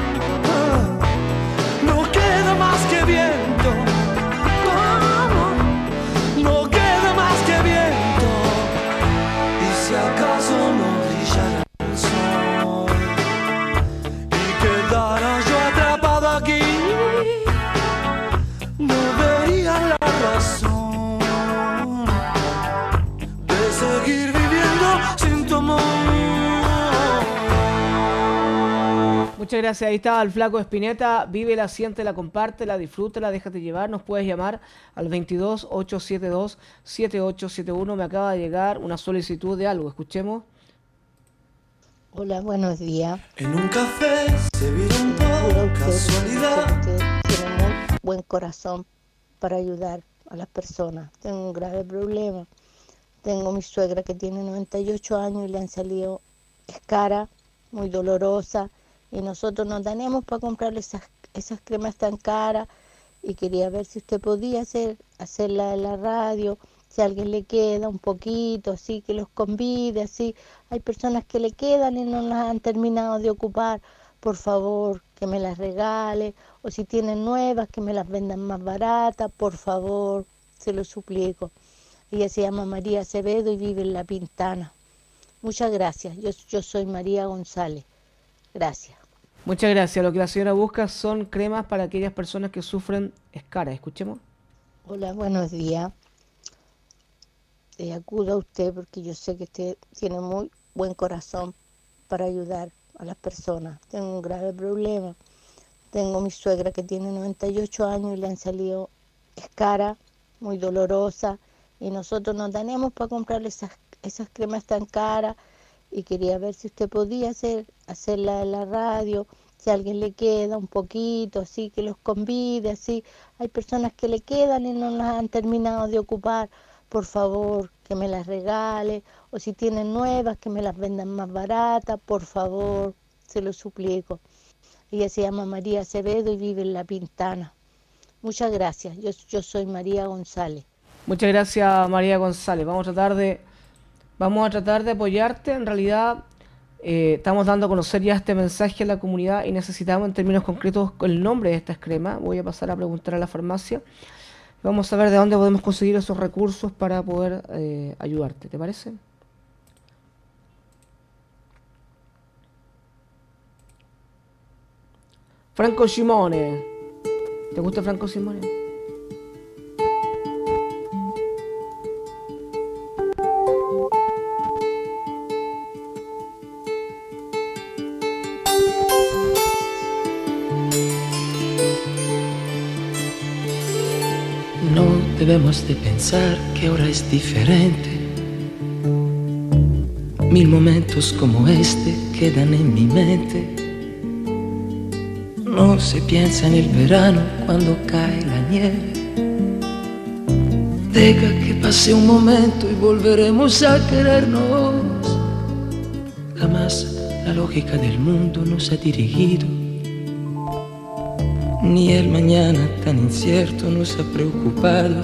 no queda más que viento, no queda más que viento. Y si acaso no brillara el sol y quedara yo atrapado aquí, no vería la razón de seguir viviendo sin tu amor. Muchas gracias, ahí estaba el flaco Espineta. Vive, la siente, la comparte, la disfruta, la déjate llevar. Nos puedes llamar al 22 872 7871. Me acaba de llegar una solicitud de algo, escuchemos. Hola, buenos días. En un café se vieron por casualidad. Usted tiene muy buen corazón para ayudar a las personas. Tengo un grave problema. Tengo mi suegra que tiene 98 años y le han salido escaras, muy dolorosa, y nosotros no tenemos para comprarle esas cremas tan caras, y quería ver si usted podía hacerla en la radio, si a alguien le queda un poquito, así que los convide, así. Hay personas que le quedan y no las han terminado de ocupar. Por favor, que me las regale, o si tienen nuevas, que me las vendan más baratas, por favor, se lo suplico. Ella se llama María Acevedo y vive en La Pintana. Muchas gracias, yo soy María González. Gracias. Muchas gracias. Lo que la señora busca son cremas para aquellas personas que sufren escaras. Escuchemos. Hola, buenos días. Acudo a usted porque yo sé que usted tiene muy buen corazón para ayudar a las personas. Tengo un grave problema. Tengo mi suegra que tiene 98 años y le han salido escaras, muy dolorosa, y nosotros no tenemos para comprarle esas cremas tan caras, y quería ver si usted podía hacerla en la radio, si a alguien le queda un poquito, así, que los convide, así. Hay personas que le quedan y no las han terminado de ocupar. Por favor, que me las regale, o si tienen nuevas, que me las vendan más baratas, por favor, se lo suplico. Ella se llama María Acevedo y vive en La Pintana. Muchas gracias, yo soy María González. Muchas gracias, María González. Vamos a tratar de apoyarte. En realidad, estamos dando a conocer ya este mensaje a la comunidad y necesitamos en términos concretos el nombre de estas cremas. Voy a pasar a preguntar a la farmacia. Vamos a ver de dónde podemos conseguir esos recursos para poder ayudarte. ¿Te parece? Franco Simone. ¿Te gusta Franco Simone? No debemos de pensar que ahora es diferente. Mil momentos como este quedan en mi mente. No se piensa en el verano cuando cae la nieve. Deja que pase un momento y volveremos a querernos. Jamás la lógica del mundo nos ha dirigido, ni el mañana tan incierto nos ha preocupado.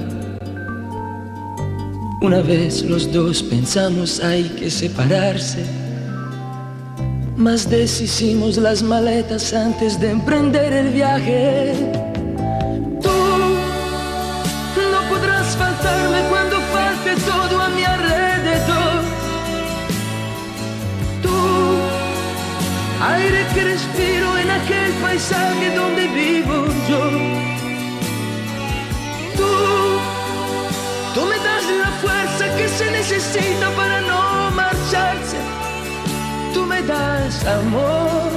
Una vez los dos pensamos hay que separarse, mas deshicimos las maletas antes de emprender el viaje. Tú no podrás faltarme cuando falte todo a mi alrededor. Tú, aire que respiro en aquel paisaje donde vivo yo. Tú me das la fuerza que se necesita para no marcharse. Tú me das amor,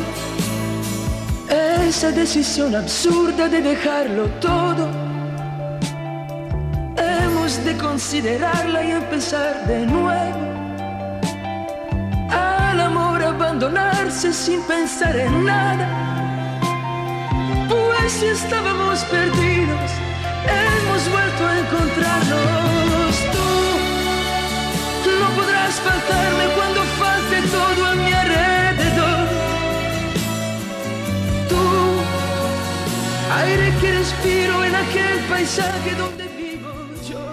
esa decisión absurda de dejarlo todo. Hemos de considerarla y empezar de nuevo. Al amor abandonarse sin pensar en nada, pues si estábamos perdidos, hemos vuelto a encontrarnos. Tú no podrás faltarme cuando falte todo a mi alrededor. Tú, aire que respiro en aquel paisaje donde vivo yo.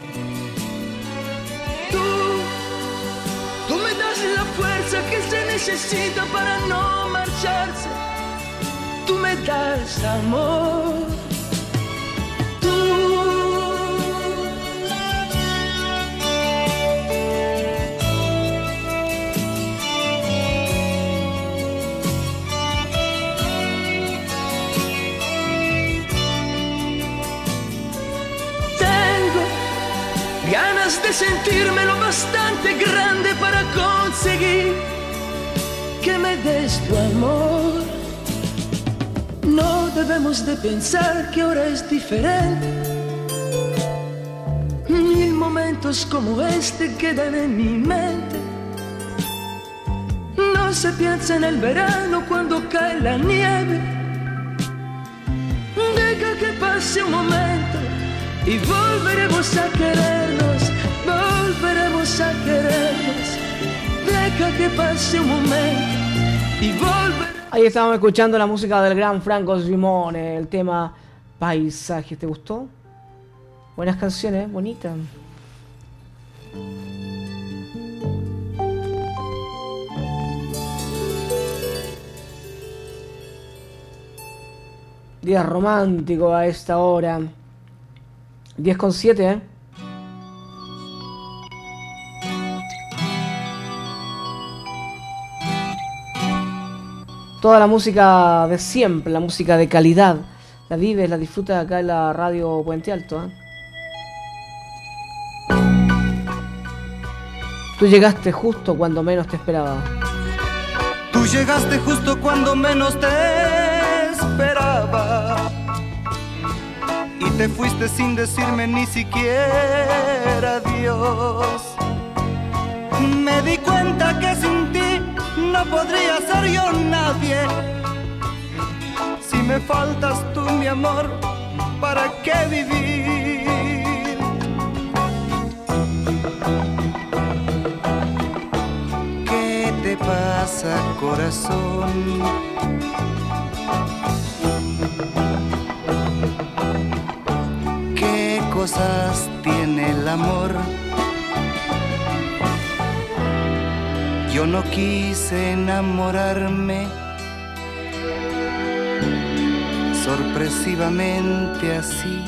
Tú me das la fuerza que se necesita para no marcharse. Tú me das amor. Ganas de sentirme lo bastante grande para conseguir que me des tu amor. No debemos de pensar que ahora es diferente. Mil momentos como este quedan en mi mente. No se piensa en el verano cuando cae la nieve. Deja que pase un momento y volveremos a querernos, volveremos a querernos. Deja que pase un momento y volveremos. Ahí estábamos escuchando la música del gran Franco Simone, el tema Paisaje. ¿Te gustó? Buenas canciones, bonitas. Día romántico a esta hora. 10:07, ¿eh? Toda la música de siempre, la música de calidad, la vives, la disfrutas acá en la radio Puente Alto, ¿eh? Tú llegaste justo cuando menos te esperaba. Tú llegaste justo cuando menos te esperaba. Y te fuiste sin decirme ni siquiera adiós. Me di cuenta que sin ti no podría ser yo nadie. Si me faltas tú, mi amor, ¿para qué vivir? ¿Qué te pasa, corazón? ¿Qué cosas tiene el amor? Yo no quise enamorarme sorpresivamente así.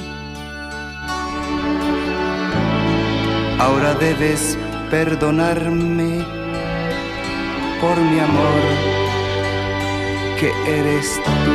Ahora debes perdonarme por mi amor, que eres tú.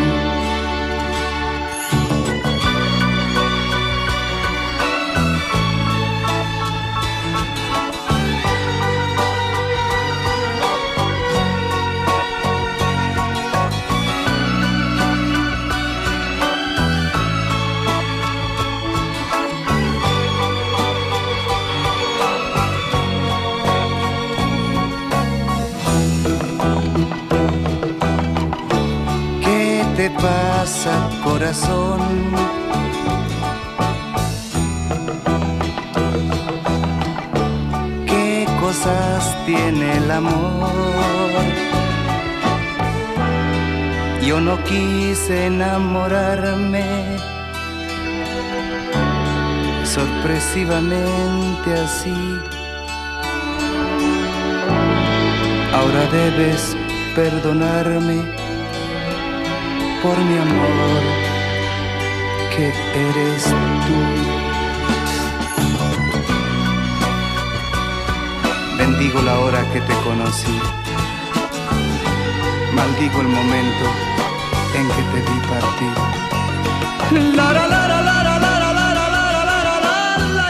¿Qué pasa, corazón? cosas tiene el amor. Yo no quise enamorarme sorpresivamente así. Ahora debes perdonarme por mi amor, que eres tú. Bendigo la hora que te conocí, maldigo el momento en que te vi partir. La la la la la la la la la la la la la la la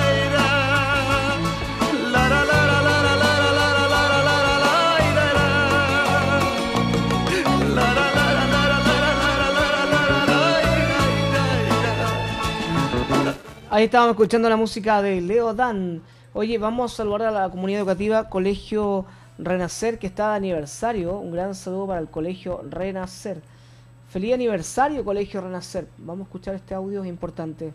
Ahí estábamos escuchando la música de Leo Dan. Oye, vamos a saludar a la comunidad educativa Colegio Renacer, que está de aniversario. Un gran saludo para el Colegio Renacer. Feliz aniversario, Colegio Renacer. Vamos a escuchar este audio, es importante.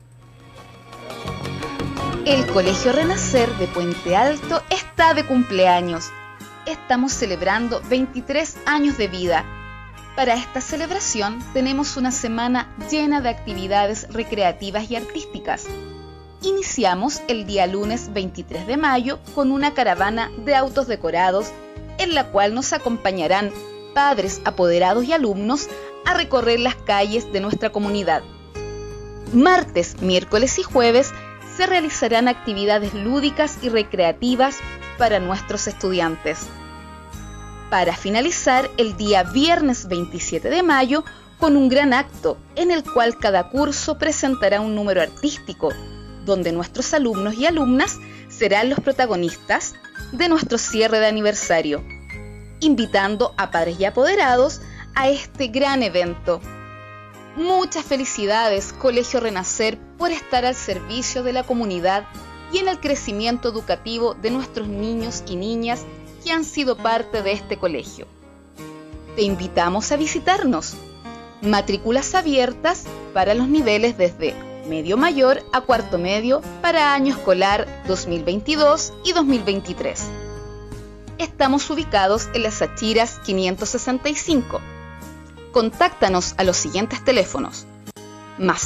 El Colegio Renacer de Puente Alto está de cumpleaños. Estamos celebrando 23 años de vida. Para esta celebración tenemos una semana llena de actividades recreativas y artísticas. Iniciamos el día lunes 23 de mayo con una caravana de autos decorados en la cual nos acompañarán padres, apoderados y alumnos a recorrer las calles de nuestra comunidad. Martes, miércoles y jueves se realizarán actividades lúdicas y recreativas para nuestros estudiantes. Para finalizar el día viernes 27 de mayo con un gran acto en el cual cada curso presentará un número artístico, donde nuestros alumnos y alumnas serán los protagonistas de nuestro cierre de aniversario, invitando a padres y apoderados a este gran evento. Muchas felicidades, Colegio Renacer, por estar al servicio de la comunidad y en el crecimiento educativo de nuestros niños y niñas que han sido parte de este colegio. Te invitamos a visitarnos. Matrículas abiertas para los niveles desde medio mayor a cuarto medio para año escolar 2022 y 2023. Estamos ubicados en las Achiras 565. Contáctanos a los siguientes teléfonos: más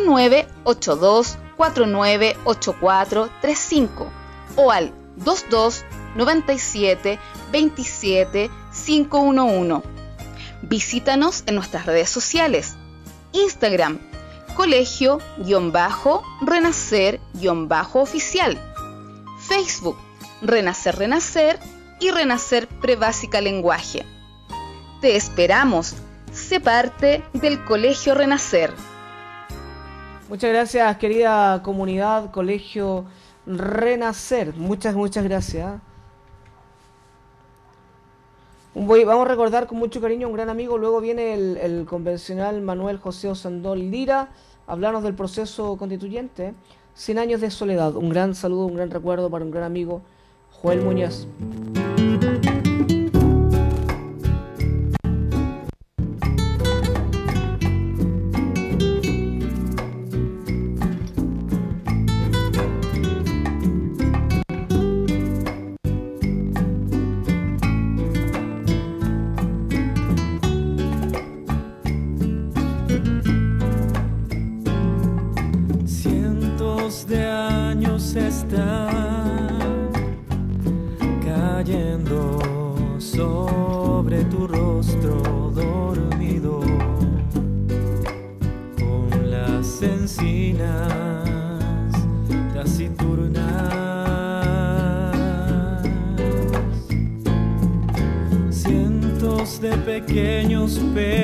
569-8249-8435 o al 22 97 27 511. Visítanos en nuestras redes sociales: Instagram, colegio-renacer-oficial, Facebook, Renacer y Renacer Prebásica Lenguaje. Te esperamos. Sé parte del Colegio Renacer. Muchas gracias, querida comunidad Colegio Renacer. Muchas gracias. Vamos a recordar con mucho cariño a un gran amigo. Luego viene el convencional Manuel José Osandón Lira a hablarnos del proceso constituyente. 100 años de soledad. Un gran saludo, un gran recuerdo para un gran amigo, Joel Muñoz. Están cayendo sobre tu rostro dormido, con las encinas taciturnas, cientos de pequeños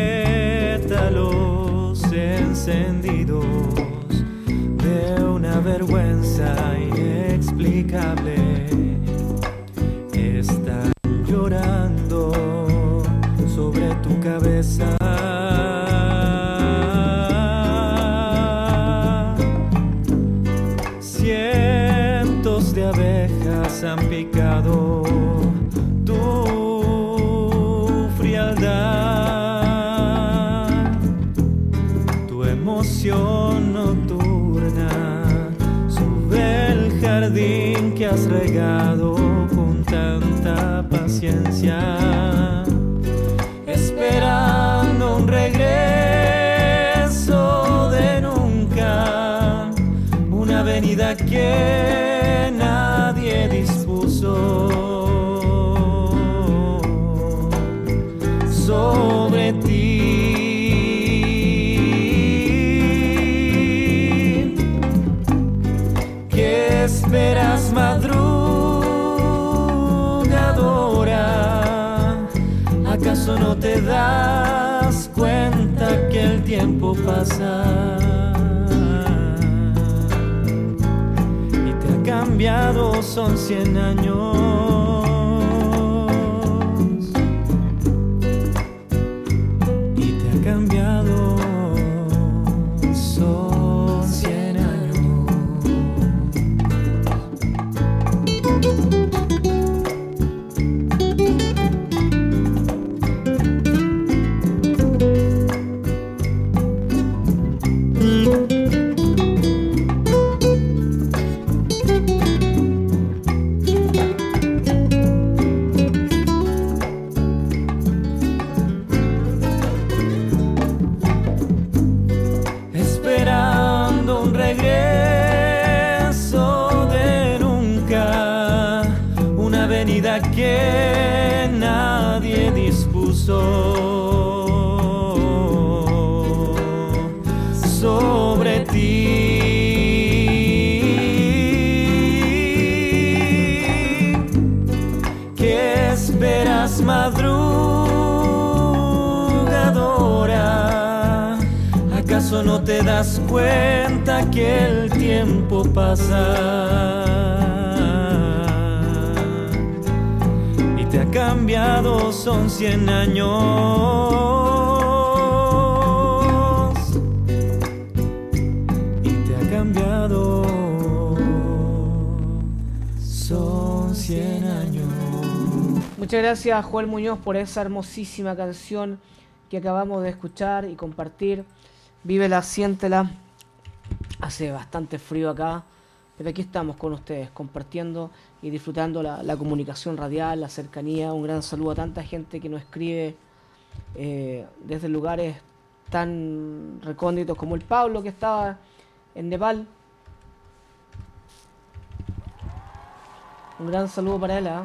pétalos encendidos de una vergüenza inexplicable están llorando sobre tu cabeza. Cientos de abejas han picado tu frialdad, tu emoción nocturna sube el jardín jardín que has regado con tanta paciencia, esperando un regreso de nunca, una venida que nadie dispuso sobre ti. ¿Qué esperas, madrugadora? ¿Acaso no te das cuenta que el tiempo pasa y te ha cambiado? Son 100 años y te ha cambiado. Son 100 años. Esperando un regreso de nunca, una venida que nadie dispuso sobre ti. ¿Qué esperas, madrugadora? ¿Acaso no te das cuenta que el tiempo pasa y te ha cambiado? Son 100 años y te ha cambiado. Son 100 años. Muchas gracias, Joel Muñoz, por esa hermosísima canción que acabamos de escuchar y compartir. Vívela, siéntela. Hace bastante frío acá, pero aquí estamos con ustedes, compartiendo y disfrutando la comunicación radial, la cercanía. Un gran saludo a tanta gente que nos escribe desde lugares tan recónditos como el Pablo, que estaba en Nepal. Un gran saludo para él, ¿eh?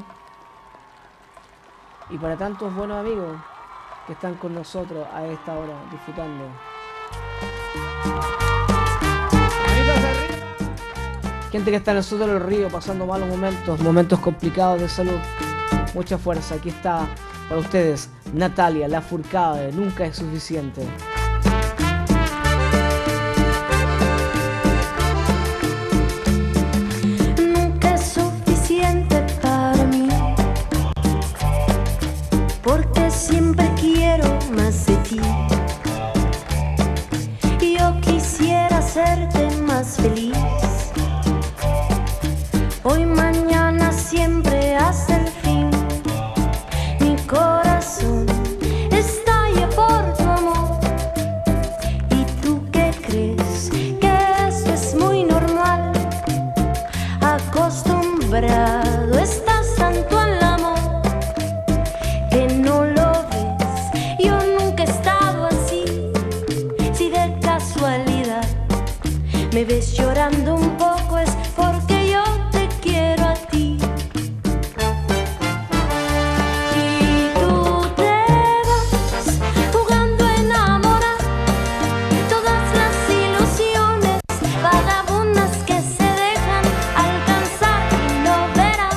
Y para tantos buenos amigos que están con nosotros a esta hora, disfrutando. Gente que está en el sur del río, pasando malos momentos complicados de salud. Mucha fuerza. Aquí está para ustedes Natalia Lafourcade, Nunca es suficiente. Nunca es suficiente para mí, porque siempre quiero más de ti. Yo quisiera hacerte más feliz. Hoy, mañana, siempre hasta el fin. Mi corazón estalla por tu amor. ¿Y tú qué crees? Que esto es muy normal. Acostumbrado estás tanto al amor que no lo ves. Yo nunca he estado así. Si de casualidad me ves llorando un poco, es porque yo te quiero a ti. Y tú te vas jugando a enamorar todas las ilusiones vagabundas que se dejan alcanzar, y no verás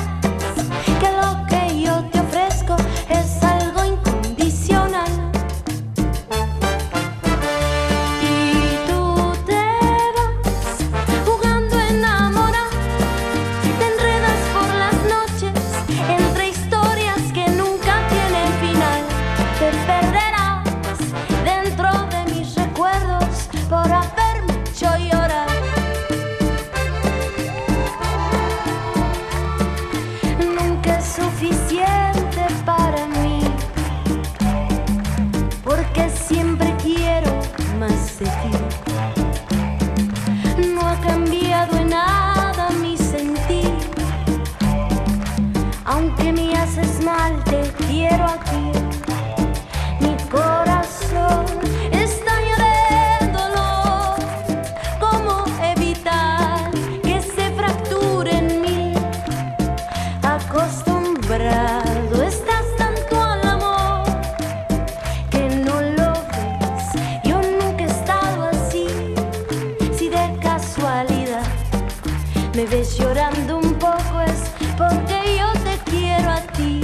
estés llorando un poco es porque yo te quiero a ti.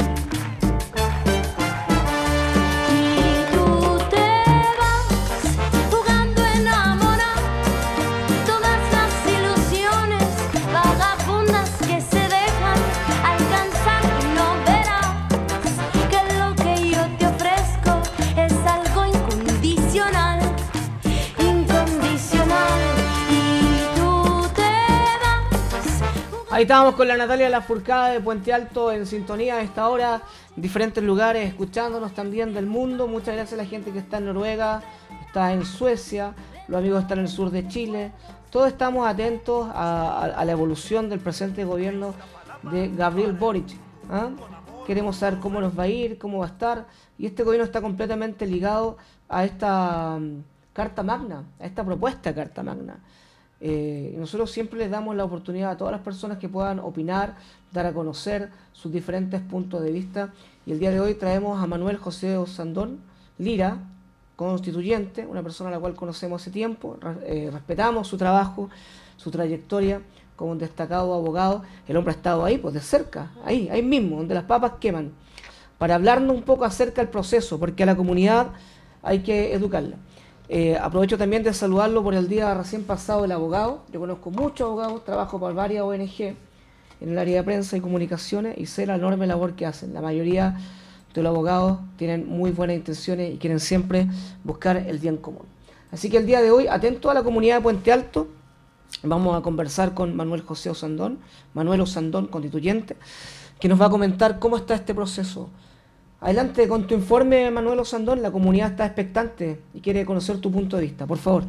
Y tú te vas jugando a enamorar todas las ilusiones vagabundas que se dejan alcanzar. No verás que lo que yo te ofrezco es algo incondicional, incondicional. Y tú te vas. Ahí estábamos con la Natalia Lafourcade de Puente Alto en sintonía a esta hora, en diferentes lugares, escuchándonos también del mundo. Muchas gracias a la gente que está en Noruega, está en Suecia, los amigos están en el sur de Chile. Todos estamos atentos a la evolución del presente gobierno de Gabriel Boric. ¿Ah? Queremos saber cómo nos va a ir, cómo va a estar. Y este gobierno está completamente ligado a esta Carta Magna, a esta propuesta de Carta Magna. Nosotros siempre les damos la oportunidad a todas las personas que puedan opinar, dar a conocer sus diferentes puntos de vista. Y el día de hoy traemos a Manuel José Osandón Lira, constituyente, una persona a la cual conocemos hace tiempo, respetamos su trabajo, su trayectoria como un destacado abogado. El hombre ha estado ahí, pues de cerca, ahí mismo, donde las papas queman, para hablarnos un poco acerca del proceso, porque a la comunidad hay que educarla. Aprovecho también de saludarlo por el día recién pasado del abogado. Yo conozco muchos abogados, trabajo para varias ONG en el área de prensa y comunicaciones y sé la enorme labor que hacen. La mayoría de los abogados tienen muy buenas intenciones y quieren siempre buscar el bien común. Así que el día de hoy, atento a la comunidad de Puente Alto, vamos a conversar con Manuel José Osandón, Manuel Osandón, constituyente, que nos va a comentar cómo está este proceso. Adelante con tu informe, Manuel Osandón. La comunidad está expectante y quiere conocer tu punto de vista. Por favor.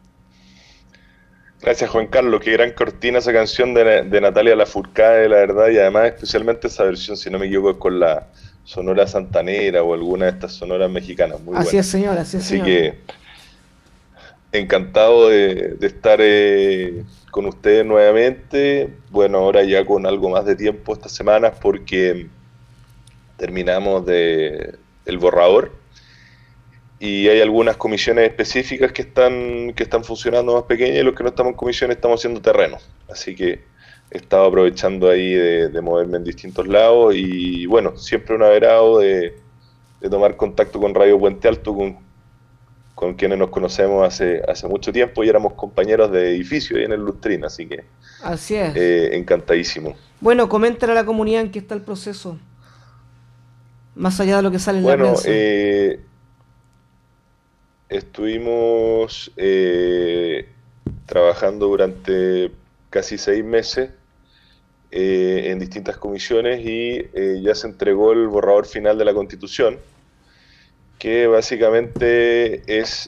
Gracias, Juan Carlos. Qué gran cortina esa canción de Natalia Lafourcade, la verdad, y además especialmente esa versión, si no me equivoco, con la Sonora Santanera o alguna de estas sonoras mexicanas. Muy así buena. Es, señor, así es, Así señor. que encantado de estar con ustedes nuevamente. Bueno, ahora ya con algo más de tiempo estas semanas porque terminamos el borrador y hay algunas comisiones específicas que están funcionando más pequeñas y los que no estamos en comisiones estamos haciendo terreno. Así que he estado aprovechando ahí de moverme en distintos lados y bueno, siempre un agrado de tomar contacto con Radio Puente Alto, con quienes nos conocemos hace mucho tiempo y éramos compañeros de edificio ahí en el Lustrín, así que así es. Encantadísimo. Bueno, coméntale a la comunidad en qué está el proceso, más allá de lo que sale en la prensa. Estuvimos trabajando durante casi 6 meses en distintas comisiones y ya se entregó el borrador final de la Constitución, que básicamente es,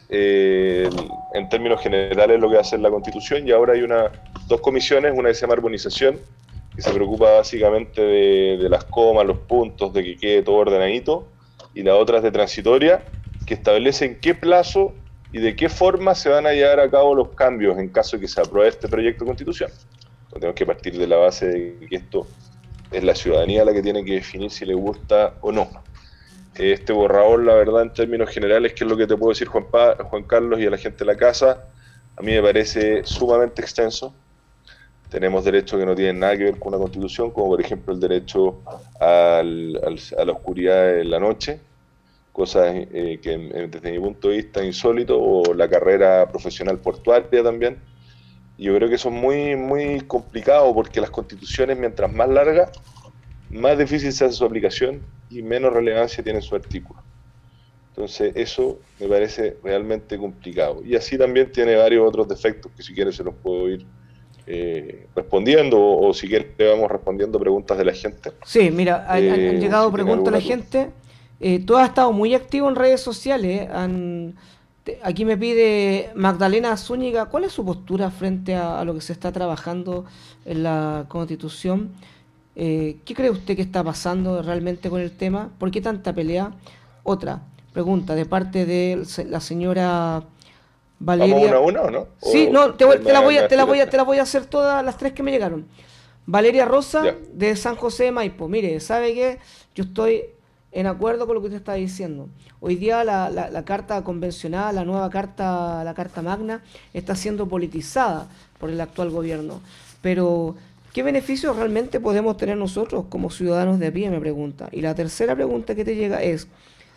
en términos generales, lo que va a hacer la Constitución, y ahora hay dos comisiones, una que se llama Armonización, que se preocupa básicamente de las comas, los puntos, de que quede todo ordenadito, y la otra es de Transitoria, que establece en qué plazo y de qué forma se van a llevar a cabo los cambios en caso de que se apruebe este proyecto de Constitución. Tenemos que partir de la base de que esto es la ciudadanía la que tiene que definir si le gusta o no. Este borrador, la verdad, en términos generales, que es lo que te puedo decir, Juan Carlos, y a la gente de la casa, a mí me parece sumamente extenso. Tenemos derechos que no tienen nada que ver con una Constitución, como por ejemplo el derecho a la oscuridad de la noche, cosas que desde mi punto de vista insólito, o la carrera profesional portuaria también. Yo creo que eso es muy, muy complicado, porque las constituciones, mientras más largas, más difícil se hace su aplicación y menos relevancia tiene su artículo. Entonces eso me parece realmente complicado. Y así también tiene varios otros defectos que si quieres se los puedo ir respondiendo, o si quieres le vamos respondiendo preguntas de la gente. Sí, mira, han llegado preguntas de la gente. Tú has estado muy activo en redes sociales. Aquí me pide Magdalena Zúñiga, ¿cuál es su postura frente a lo que se está trabajando en la Constitución? ¿Qué cree usted que está pasando realmente con el tema? ¿Por qué tanta pelea? Otra pregunta de parte de la señora Valeria. ¿Vamos una a una o no? Sí, no, te la voy a hacer todas las 3 que me llegaron. Valeria Rosa, ya, de San José de Maipo. Mire, ¿sabe qué? Yo estoy en acuerdo con lo que usted está diciendo. Hoy día la carta convencional, la nueva carta, la Carta Magna, está siendo politizada por el actual gobierno. Pero ¿Qué beneficios realmente podemos tener nosotros como ciudadanos de a pie? Me pregunta. Y la tercera pregunta que te llega es,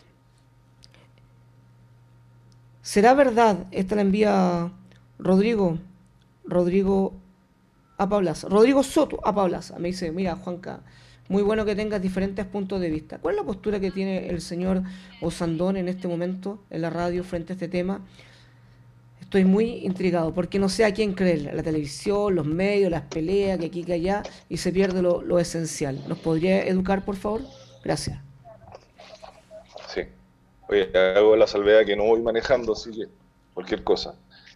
¿será verdad? Esta la envía Rodrigo Soto a Pablaza. Me dice, mira, Juanca, muy bueno que tengas diferentes puntos de vista. ¿Cuál es la postura que tiene el señor Osandón en este momento en la radio frente a este tema? Estoy muy intrigado porque no sé a quién creer, la televisión, los medios, las peleas, que aquí, que allá, y se pierde lo esencial. ¿Nos podría educar, por favor? Gracias. Sí. Oye, hago la salvedad que no voy manejando, así que cualquier cosa.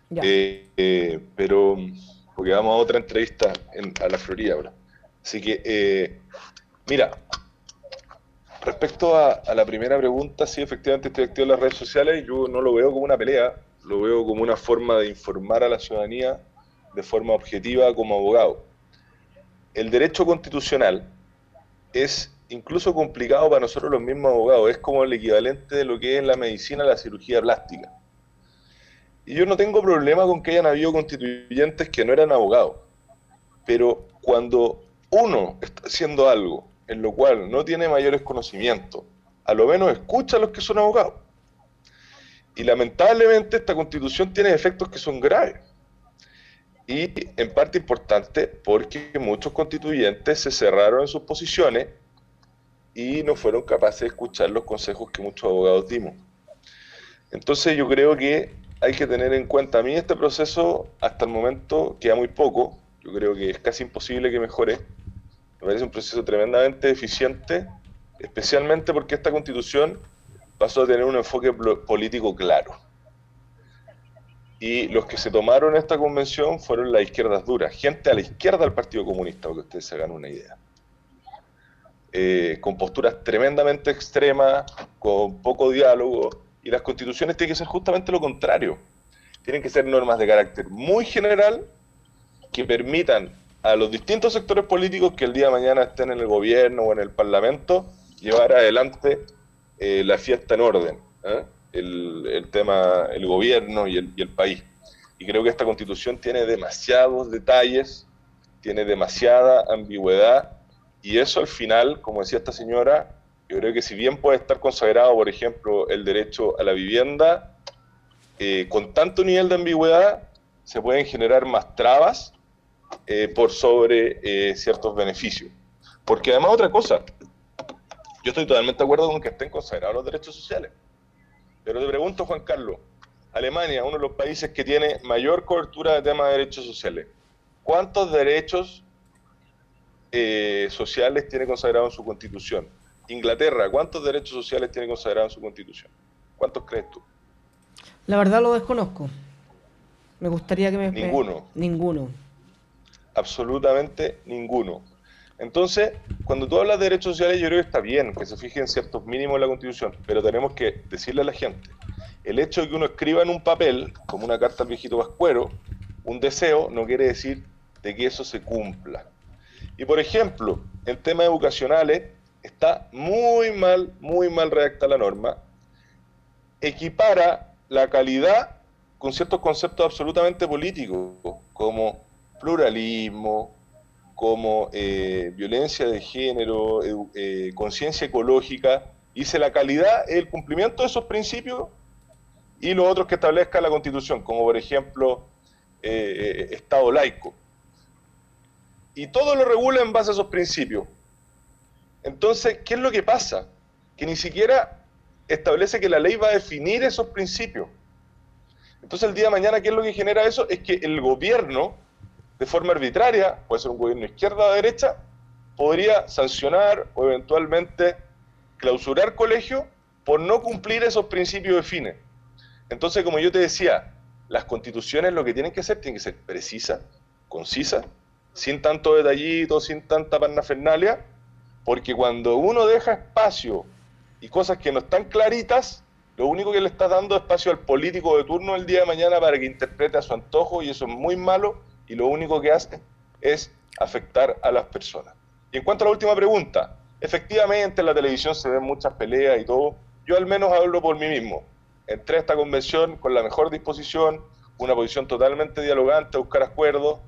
Pero, porque vamos a otra entrevista a la Florida ahora. Así que, mira, respecto a la primera pregunta, sí, efectivamente estoy activo en las redes sociales. Yo no lo veo como una pelea, lo veo como una forma de informar a la ciudadanía de forma objetiva como abogado. El derecho constitucional es incluso complicado para nosotros los mismos abogados, es como el equivalente de lo que es la medicina a la cirugía plástica. Y yo no tengo problema con que hayan habido constituyentes que no eran abogados, pero cuando uno está haciendo algo en lo cual no tiene mayores conocimientos, a lo menos escucha a los que son abogados. Y lamentablemente esta Constitución tiene efectos que son graves. Y en parte importante porque muchos constituyentes se cerraron en sus posiciones y no fueron capaces de escuchar los consejos que muchos abogados dimos. Entonces yo creo que hay que tener en cuenta, a mí este proceso hasta el momento queda muy poco, yo creo que es casi imposible que mejore, me parece un proceso tremendamente eficiente, especialmente porque esta Constitución pasó a tener un enfoque político claro. Y los que se tomaron esta convención fueron las izquierdas duras, gente a la izquierda del Partido Comunista, para que ustedes se hagan una idea. Con posturas tremendamente extremas, con poco diálogo, y las constituciones tienen que ser justamente lo contrario. Tienen que ser normas de carácter muy general que permitan a los distintos sectores políticos que el día de mañana estén en el gobierno o en el parlamento llevar adelante la fiesta en orden, el tema, el gobierno y el país. Y creo que esta Constitución tiene demasiados detalles, tiene demasiada ambigüedad, y eso al final, como decía esta señora, yo creo que si bien puede estar consagrado, por ejemplo, el derecho a la vivienda, con tanto nivel de ambigüedad se pueden generar más trabas por sobre ciertos beneficios. Porque además otra cosa, yo estoy totalmente de acuerdo con que estén consagrados los derechos sociales. Pero te pregunto, Juan Carlos, Alemania, uno de los países que tiene mayor cobertura de temas de derechos sociales, ¿cuántos derechos sociales tiene consagrado en su Constitución? Inglaterra, ¿cuántos derechos sociales tiene consagrado en su Constitución? ¿Cuántos crees tú? La verdad lo desconozco. Me gustaría que me... Ninguno. Ninguno. Absolutamente ninguno. Entonces, cuando tú hablas de derechos sociales, yo creo que está bien que se fijen ciertos mínimos en la Constitución, pero tenemos que decirle a la gente, el hecho de que uno escriba en un papel, como una carta al viejito Pascuero, un deseo, no quiere decir de que eso se cumpla. Y por ejemplo, en temas educacionales, está muy mal redactada la norma, equipara la calidad con ciertos conceptos absolutamente políticos, como pluralismo, como violencia de género, conciencia ecológica, dice la calidad es el cumplimiento de esos principios y los otros que establezca la Constitución, como por ejemplo Estado laico. Y todo lo regula en base a esos principios. Entonces, ¿qué es lo que pasa? Que ni siquiera establece que la ley va a definir esos principios. Entonces, el día de mañana, ¿qué es lo que genera eso? Es que el gobierno, de forma arbitraria, puede ser un gobierno izquierda o derecha, podría sancionar o eventualmente clausurar colegios por no cumplir esos principios de fines. Entonces, como yo te decía, las constituciones lo que tienen que ser precisas, concisas, sin tanto detallito, sin tanta parafernalia, porque cuando uno deja espacio y cosas que no están claritas, lo único que le está dando espacio al político de turno el día de mañana para que interprete a su antojo, y eso es muy malo, y lo único que hace es afectar a las personas. Y en cuanto a la última pregunta, efectivamente en la televisión se ven muchas peleas y todo, yo al menos hablo por mí mismo. Entré a esta convención con la mejor disposición, una posición totalmente dialogante, a buscar acuerdos,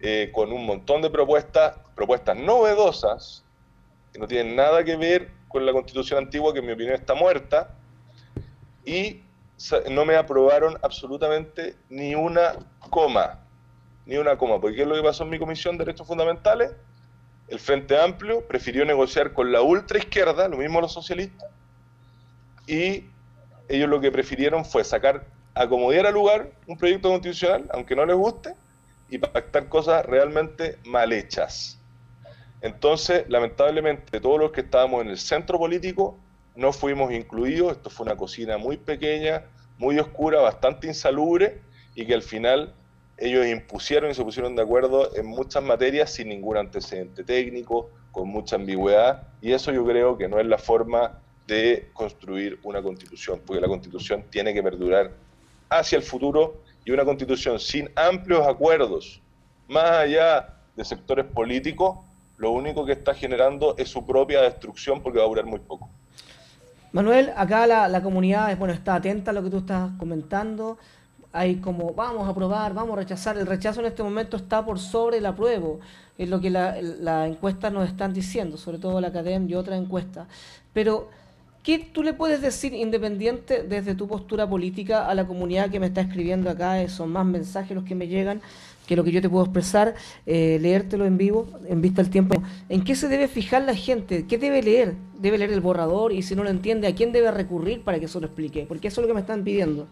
con un montón de propuestas novedosas, que no tienen nada que ver con la Constitución antigua, que en mi opinión está muerta, y no me aprobaron absolutamente ni una coma, porque ¿qué es lo que pasó en mi Comisión de Derechos Fundamentales? El Frente Amplio prefirió negociar con la ultraizquierda, lo mismo los socialistas, y ellos lo que prefirieron fue sacar a como diera lugar un proyecto constitucional, aunque no les guste, y pactar cosas realmente mal hechas. Entonces, lamentablemente, todos los que estábamos en el centro político no fuimos incluidos. Esto fue una cocina muy pequeña, muy oscura, bastante insalubre, y que al final ellos impusieron y se pusieron de acuerdo en muchas materias sin ningún antecedente técnico, con mucha ambigüedad, y eso yo creo que no es la forma de construir una constitución, porque la constitución tiene que perdurar hacia el futuro, y una constitución sin amplios acuerdos, más allá de sectores políticos, lo único que está generando es su propia destrucción, porque va a durar muy poco. Manuel, acá la comunidad está atenta a lo que tú estás comentando. Hay como, vamos a aprobar, vamos a rechazar. El rechazo en este momento está por sobre el apruebo, es lo que la encuesta nos están diciendo, sobre todo la Academ y otras encuestas. Pero, ¿qué tú le puedes decir, independiente desde tu postura política, a la comunidad que me está escribiendo acá? Son más mensajes los que me llegan que lo que yo te puedo expresar, leértelo en vivo, en vista del tiempo. ¿En qué se debe fijar la gente? ¿Qué debe leer? ¿Debe leer el borrador? Y si no lo entiende, ¿a quién debe recurrir para que eso lo explique? Porque eso es lo que me están pidiendo.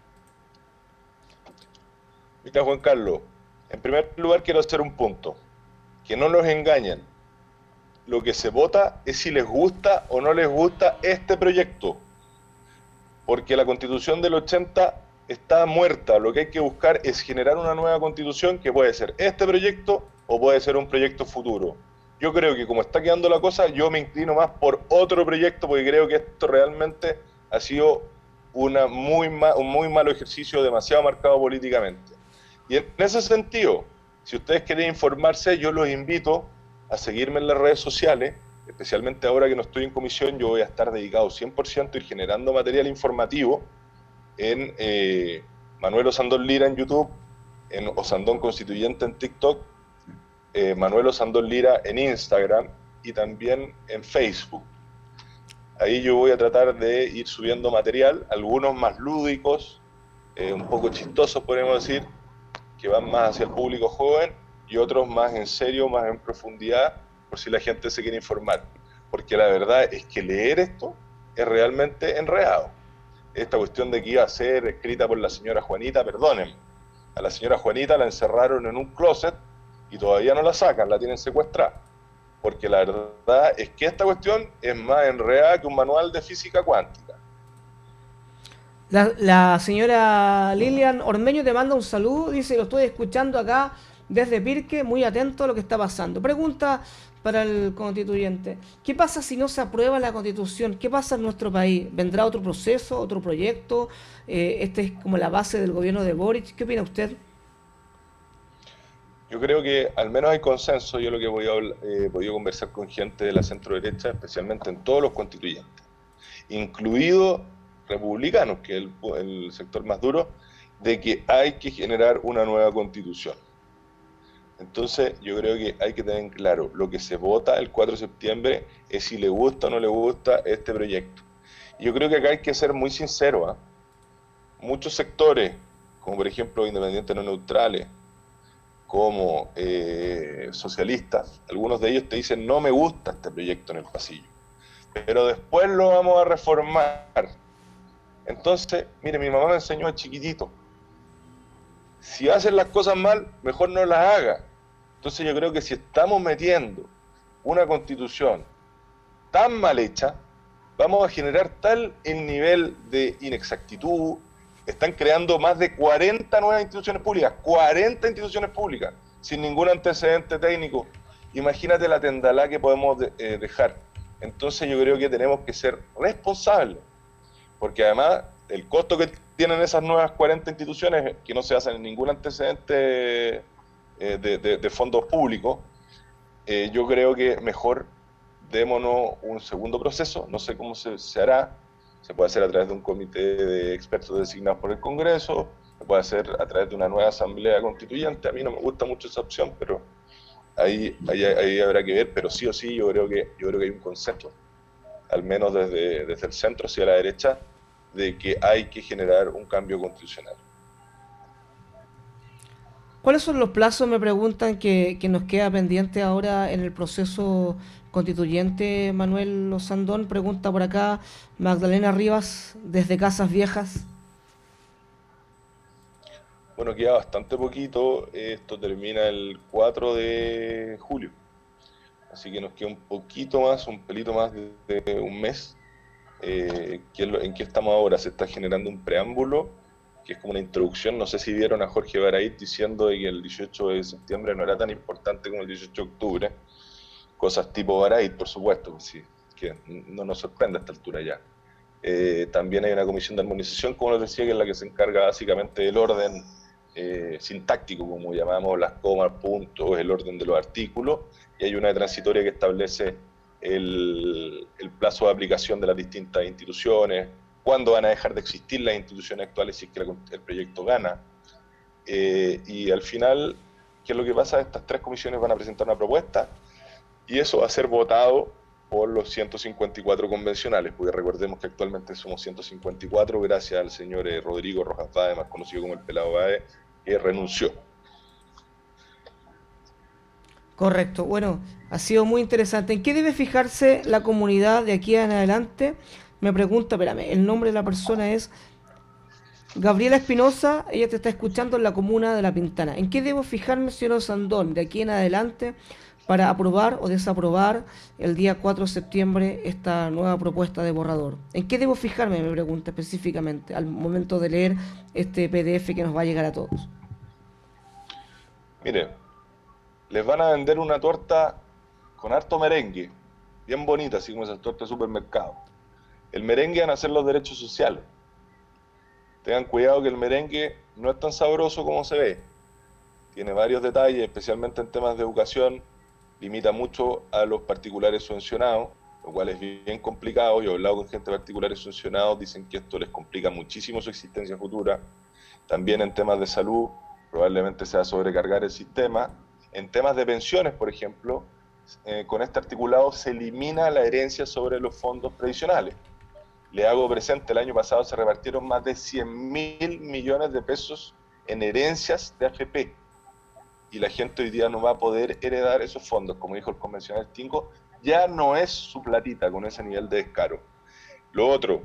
Mira, Juan Carlos, en primer lugar quiero hacer un punto. Que no nos engañen. Lo que se vota es si les gusta o no les gusta este proyecto. Porque la Constitución del 80 está muerta. Lo que hay que buscar es generar una nueva Constitución, que puede ser este proyecto o puede ser un proyecto futuro. Yo creo que como está quedando la cosa, yo me inclino más por otro proyecto, porque creo que esto realmente ha sido un muy malo ejercicio, demasiado marcado políticamente. Y en ese sentido, si ustedes quieren informarse, yo los invito a seguirme en las redes sociales, especialmente ahora que no estoy en comisión. Yo voy a estar dedicado 100% a ir generando material informativo en Manuel Osandón Lira en YouTube, en Osandón Constituyente en TikTok, Manuel Osandón Lira en Instagram y también en Facebook. Ahí yo voy a tratar de ir subiendo material, algunos más lúdicos, un poco chistosos podemos decir, que van más hacia el público joven, y otros más en serio, más en profundidad, por si la gente se quiere informar. Porque la verdad es que leer esto es realmente enredado. Esta cuestión de que iba a ser escrita por la señora Juanita, perdonen, a la señora Juanita la encerraron en un closet y todavía no la sacan, la tienen secuestrada. Porque la verdad es que esta cuestión es más enredada que un manual de física cuántica. La señora Lilian Ormeño te manda un saludo, dice: lo estoy escuchando acá desde Pirque, muy atento a lo que está pasando. Pregunta para el constituyente: ¿qué pasa si no se aprueba la Constitución? ¿Qué pasa en nuestro país? ¿Vendrá otro proceso, otro proyecto? Este es como la base del gobierno de Boric. ¿Qué opina usted? Yo creo que al menos hay consenso. Yo lo que he podido conversar con gente de la centro derecha, especialmente en todos los constituyentes, incluido republicanos, que es el sector más duro, de que hay que generar una nueva constitución. Entonces yo creo que hay que tener claro, lo que se vota el 4 de septiembre es si le gusta o no le gusta este proyecto. Y yo creo que acá hay que ser muy sincero, Muchos sectores, como por ejemplo independientes no neutrales, como socialistas, algunos de ellos te dicen: no me gusta este proyecto en el pasillo, pero después lo vamos a reformar. Entonces, mire, mi mamá me enseñó a chiquitito: si hacen las cosas mal, mejor no las haga. Entonces yo creo que si estamos metiendo una constitución tan mal hecha, vamos a generar tal el nivel de inexactitud. Están creando más de 40 nuevas instituciones públicas, 40 instituciones públicas, sin ningún antecedente técnico. Imagínate la tendalá que podemos dejar. Entonces yo creo que tenemos que ser responsables, porque además el costo que tienen esas nuevas 40 instituciones, que no se basan en ningún antecedente de fondos públicos, yo creo que mejor démonos un segundo proceso. No sé cómo se hará. Se puede hacer a través de un comité de expertos designados por el Congreso, se puede hacer a través de una nueva asamblea constituyente. A mí no me gusta mucho esa opción, pero ahí habrá que ver, pero sí o sí yo creo que hay un consenso, al menos desde el centro hacia la derecha, de que hay que generar un cambio constitucional. ¿Cuáles son los plazos, me preguntan, que nos queda pendiente ahora en el proceso constituyente? Manuel Osandón pregunta por acá, Magdalena Rivas, desde Casas Viejas. Bueno, queda bastante poquito, esto termina el 4 de julio, así que nos queda un poquito más, un pelito más de un mes. ¿En qué estamos ahora? Se está generando un preámbulo, que es como una introducción. No sé si vieron a Jorge Barait diciendo de que el 18 de septiembre no era tan importante como el 18 de octubre. Cosas tipo Barait, por supuesto, sí, que no nos sorprende a esta altura ya. También hay una comisión de armonización, como les decía, que es la que se encarga básicamente del orden sintáctico, como llamamos las comas, puntos, el orden de los artículos, y hay una transitoria que establece el plazo de aplicación de las distintas instituciones, cuándo van a dejar de existir las instituciones actuales si es que el proyecto gana. Y al final, ¿qué es lo que pasa? Estas tres comisiones van a presentar una propuesta y eso va a ser votado por los 154 convencionales, porque recordemos que actualmente somos 154 gracias al señor Rodrigo Rojas Báez, más conocido como el Pelado Báez, que renunció. Correcto, bueno, ha sido muy interesante. ¿En qué debe fijarse la comunidad de aquí en adelante? Me pregunta, espérame, el nombre de la persona es Gabriela Espinosa, ella te está escuchando en la comuna de La Pintana. ¿En qué debo fijarme, señor Osandón, de aquí en adelante para aprobar o desaprobar el día 4 de septiembre esta nueva propuesta de borrador? ¿En qué debo fijarme, me pregunta específicamente, al momento de leer este PDF que nos va a llegar a todos? Mire, les van a vender una torta con harto merengue, bien bonita, así como esas tortas de supermercado. El merengue van a ser los derechos sociales. Tengan cuidado que el merengue no es tan sabroso como se ve. Tiene varios detalles, especialmente en temas de educación. Limita mucho a los particulares subvencionados, lo cual es bien complicado. Yo he hablado con gente de particulares subvencionados, dicen que esto les complica muchísimo su existencia futura. También en temas de salud, probablemente se va a sobrecargar el sistema. En temas de pensiones, por ejemplo, con este articulado se elimina la herencia sobre los fondos previsionales. Le hago presente, el año pasado se repartieron más de 100.000 millones de pesos en herencias de AFP. Y la gente hoy día no va a poder heredar esos fondos, como dijo el convencional Tingo, ya no es su platita con ese nivel de descaro. Lo otro,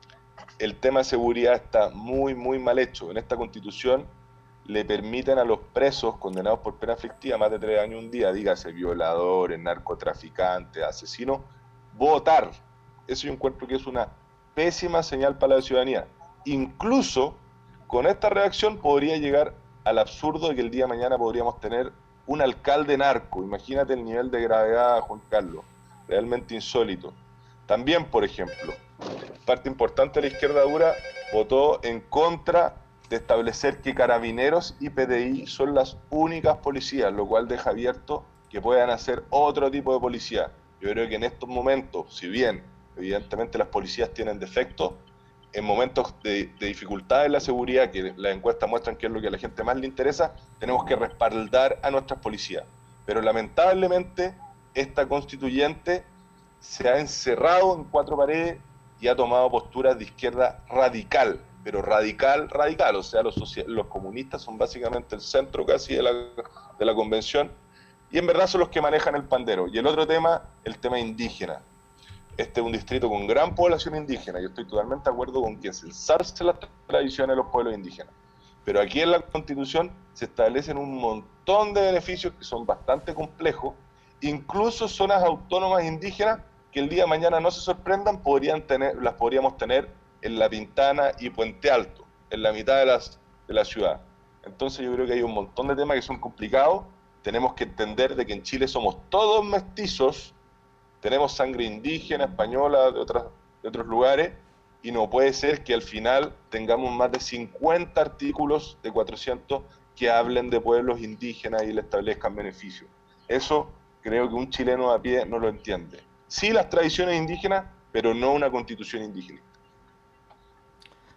el tema de seguridad está muy mal hecho. En esta Constitución le permiten a los presos condenados por pena aflictiva más de 3 años un día, dígase violadores, narcotraficantes, asesinos, votar. Eso yo encuentro que es una pésima señal para la ciudadanía. Incluso con esta reacción podría llegar al absurdo de que el día de mañana podríamos tener un alcalde narco. Imagínate el nivel de gravedad, Juan Carlos, realmente insólito. También, por ejemplo, parte importante de la izquierda dura votó en contra de establecer que Carabineros y PDI son las únicas policías, lo cual deja abierto que puedan hacer otro tipo de policía. Yo creo que en estos momentos, si bien evidentemente las policías tienen defectos, en momentos de dificultad en la seguridad, que las encuestas muestran que es lo que a la gente más le interesa, tenemos que respaldar a nuestras policías. Pero lamentablemente esta constituyente se ha encerrado en 4 paredes y ha tomado posturas de izquierda radical, pero radical, o sea, los comunistas son básicamente el centro casi de la convención, y en verdad son los que manejan el pandero. Y el otro tema, el tema indígena. Este es un distrito con gran población indígena. Yo estoy totalmente de acuerdo con que se ensalcen las tradiciones de los pueblos indígenas. Pero aquí en la Constitución se establecen un montón de beneficios que son bastante complejos. Incluso zonas autónomas indígenas que el día de mañana no se sorprendan, las podríamos tener en La Pintana y Puente Alto, en la mitad de la ciudad. Entonces yo creo que hay un montón de temas que son complicados. Tenemos que entender de que en Chile somos todos mestizos, tenemos sangre indígena, española, de otros lugares, y no puede ser que al final tengamos más de 50 artículos de 400 que hablen de pueblos indígenas y le establezcan beneficios. Eso creo que un chileno a pie no lo entiende. Sí las tradiciones indígenas, pero no una constitución indígena.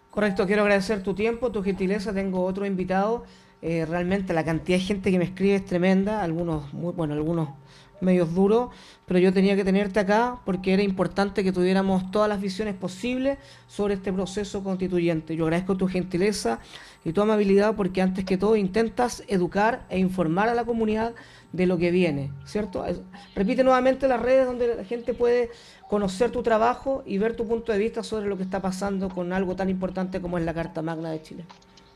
Correcto, quiero agradecer tu tiempo, tu gentileza. Tengo otro invitado. Realmente la cantidad de gente que me escribe es tremenda, algunos algunos medios duros, pero yo tenía que tenerte acá porque era importante que tuviéramos todas las visiones posibles sobre este proceso constituyente. Yo agradezco tu gentileza y tu amabilidad porque antes que todo intentas educar e informar a la comunidad de lo que viene, ¿cierto? Repite nuevamente las redes donde la gente puede conocer tu trabajo y ver tu punto de vista sobre lo que está pasando con algo tan importante como es la Carta Magna de Chile.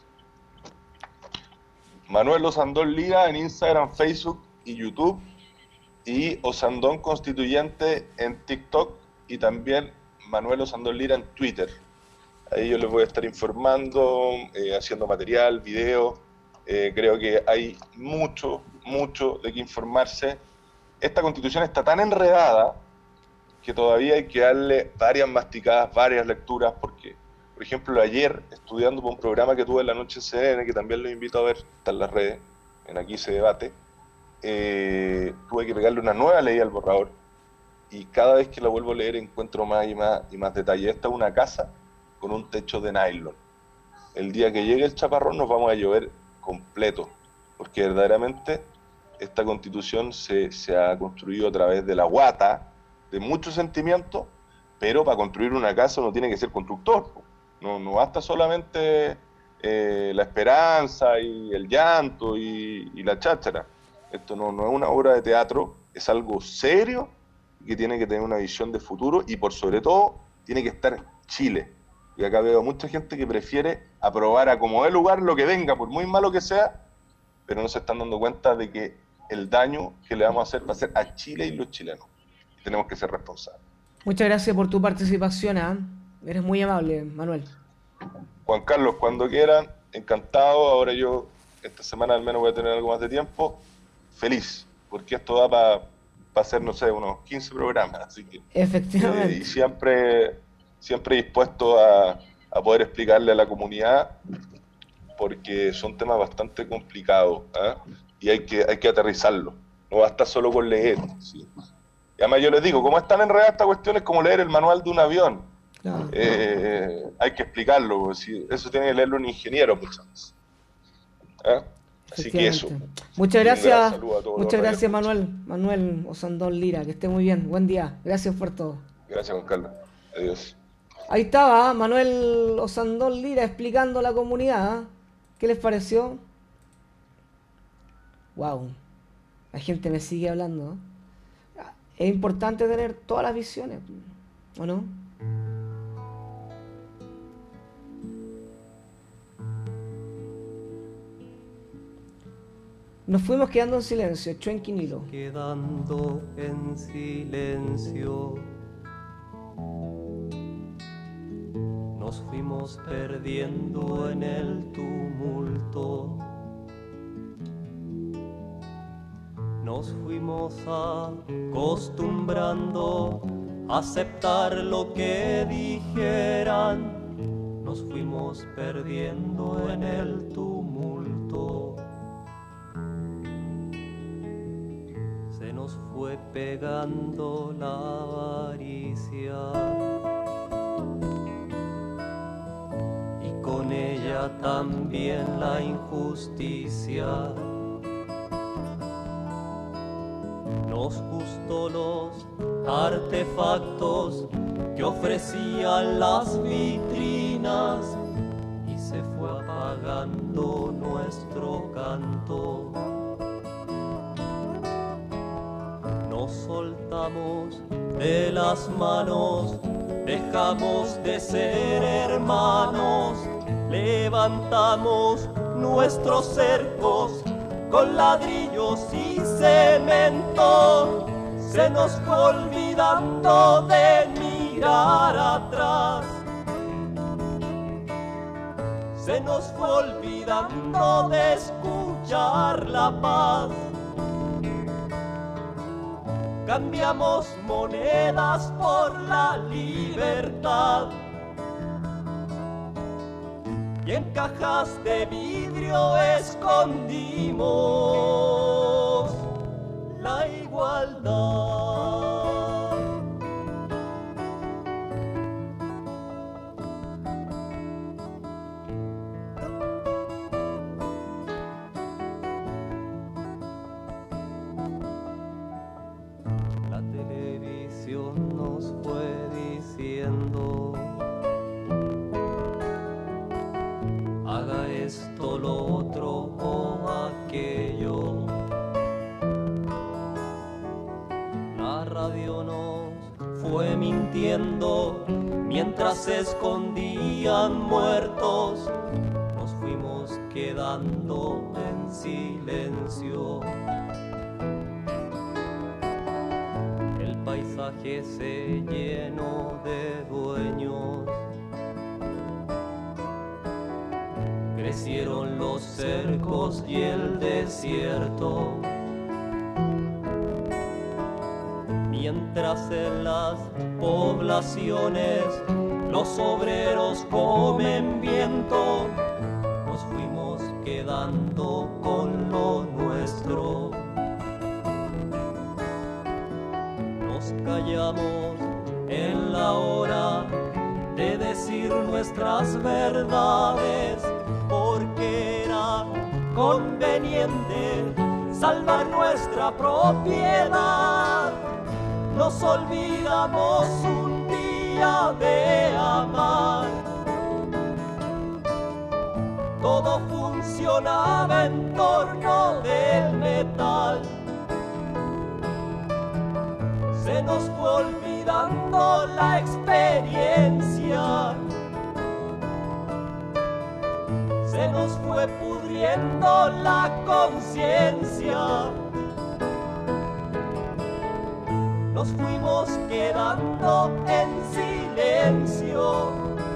Manuel Osandón Lira en Instagram, Facebook y YouTube, y Osandón Constituyente en TikTok, y también Manuel Osandón Lira en Twitter. Ahí yo les voy a estar informando, haciendo material, video. Creo que hay mucho de qué informarse. Esta constitución está tan enredada que todavía hay que darle varias masticadas, varias lecturas, porque, por ejemplo, ayer, estudiando por un programa que tuve en la noche en CDN, que también los invito a ver, está en las redes, en Aquí se debate, tuve que pegarle una nueva ley al borrador, y cada vez que la vuelvo a leer encuentro más y más detalle. Esta es una casa con un techo de nylon. El día que llegue el chaparrón nos vamos a llover completo, porque verdaderamente esta constitución se ha construido a través de la guata, de muchos sentimientos, pero para construir una casa uno tiene que ser constructor. No basta solamente la esperanza y el llanto y la cháchara. Esto no es una obra de teatro, es algo serio que tiene que tener una visión de futuro, y por sobre todo tiene que estar Chile. Y acá veo mucha gente que prefiere aprobar a como dé lugar lo que venga, por muy malo que sea, pero no se están dando cuenta de que el daño que le vamos a hacer va a ser a Chile y los chilenos. Tenemos que ser responsables. Muchas gracias por tu participación, ¿eh? Eres muy amable, Manuel. Juan Carlos, cuando quieran, encantado. Ahora yo, esta semana al menos voy a tener algo más de tiempo. Feliz, porque esto da para hacer, no sé, unos 15 programas. Así que, efectivamente. Y siempre dispuesto a poder explicarle a la comunidad, porque son temas bastante complicados, ¿eh? Y hay que aterrizarlo. No basta solo con leer, ¿sí? Y además yo les digo, como es tan enredada esta cuestión, es como leer el manual de un avión. Claro. Hay que explicarlo, ¿sí? Eso tiene que leerlo un ingeniero muchas veces. Así que eso. Muchas gracias, Manuel Osandón Lira, que esté muy bien, buen día, gracias por todo. Gracias, Juan Carlos, adiós. Ahí estaba Manuel Osandón Lira explicando a la comunidad. ¿Qué les pareció? Wow, la gente me sigue hablando. Es importante tener todas las visiones, ¿o no? Nos fuimos quedando en silencio, Chuenquinilo. Quedando en silencio, nos fuimos perdiendo en el tumulto. Nos fuimos acostumbrando a aceptar lo que dijeran. Nos fuimos perdiendo en el tumulto. Se nos fue pegando la avaricia y con ella también la injusticia. Nos gustó los artefactos que ofrecían las vitrinas y se fue apagando nuestro canto. Nos soltamos de las manos, dejamos de ser hermanos, levantamos nuestros cercos con ladrillos y cemento. Se nos fue olvidando de mirar atrás. Se nos fue olvidando de escuchar la paz. Cambiamos monedas por la libertad. Y en cajas de vidrio escondimos la igualdad. La radio nos fue mintiendo mientras se escondían muertos. Nos fuimos quedando en silencio. El paisaje se llenó de dueños. Crecieron los cercos y el desierto. Mientras en las poblaciones los obreros comen viento, nos fuimos quedando con lo nuestro. Nos callamos en la hora de decir nuestras verdades, porque era conveniente salvar nuestra propiedad. Nos olvidamos un día de amar. Todo funcionaba en torno del metal. Se nos fue olvidando la experiencia. Se nos fue pudriendo la conciencia. Nos fuimos quedando en silencio.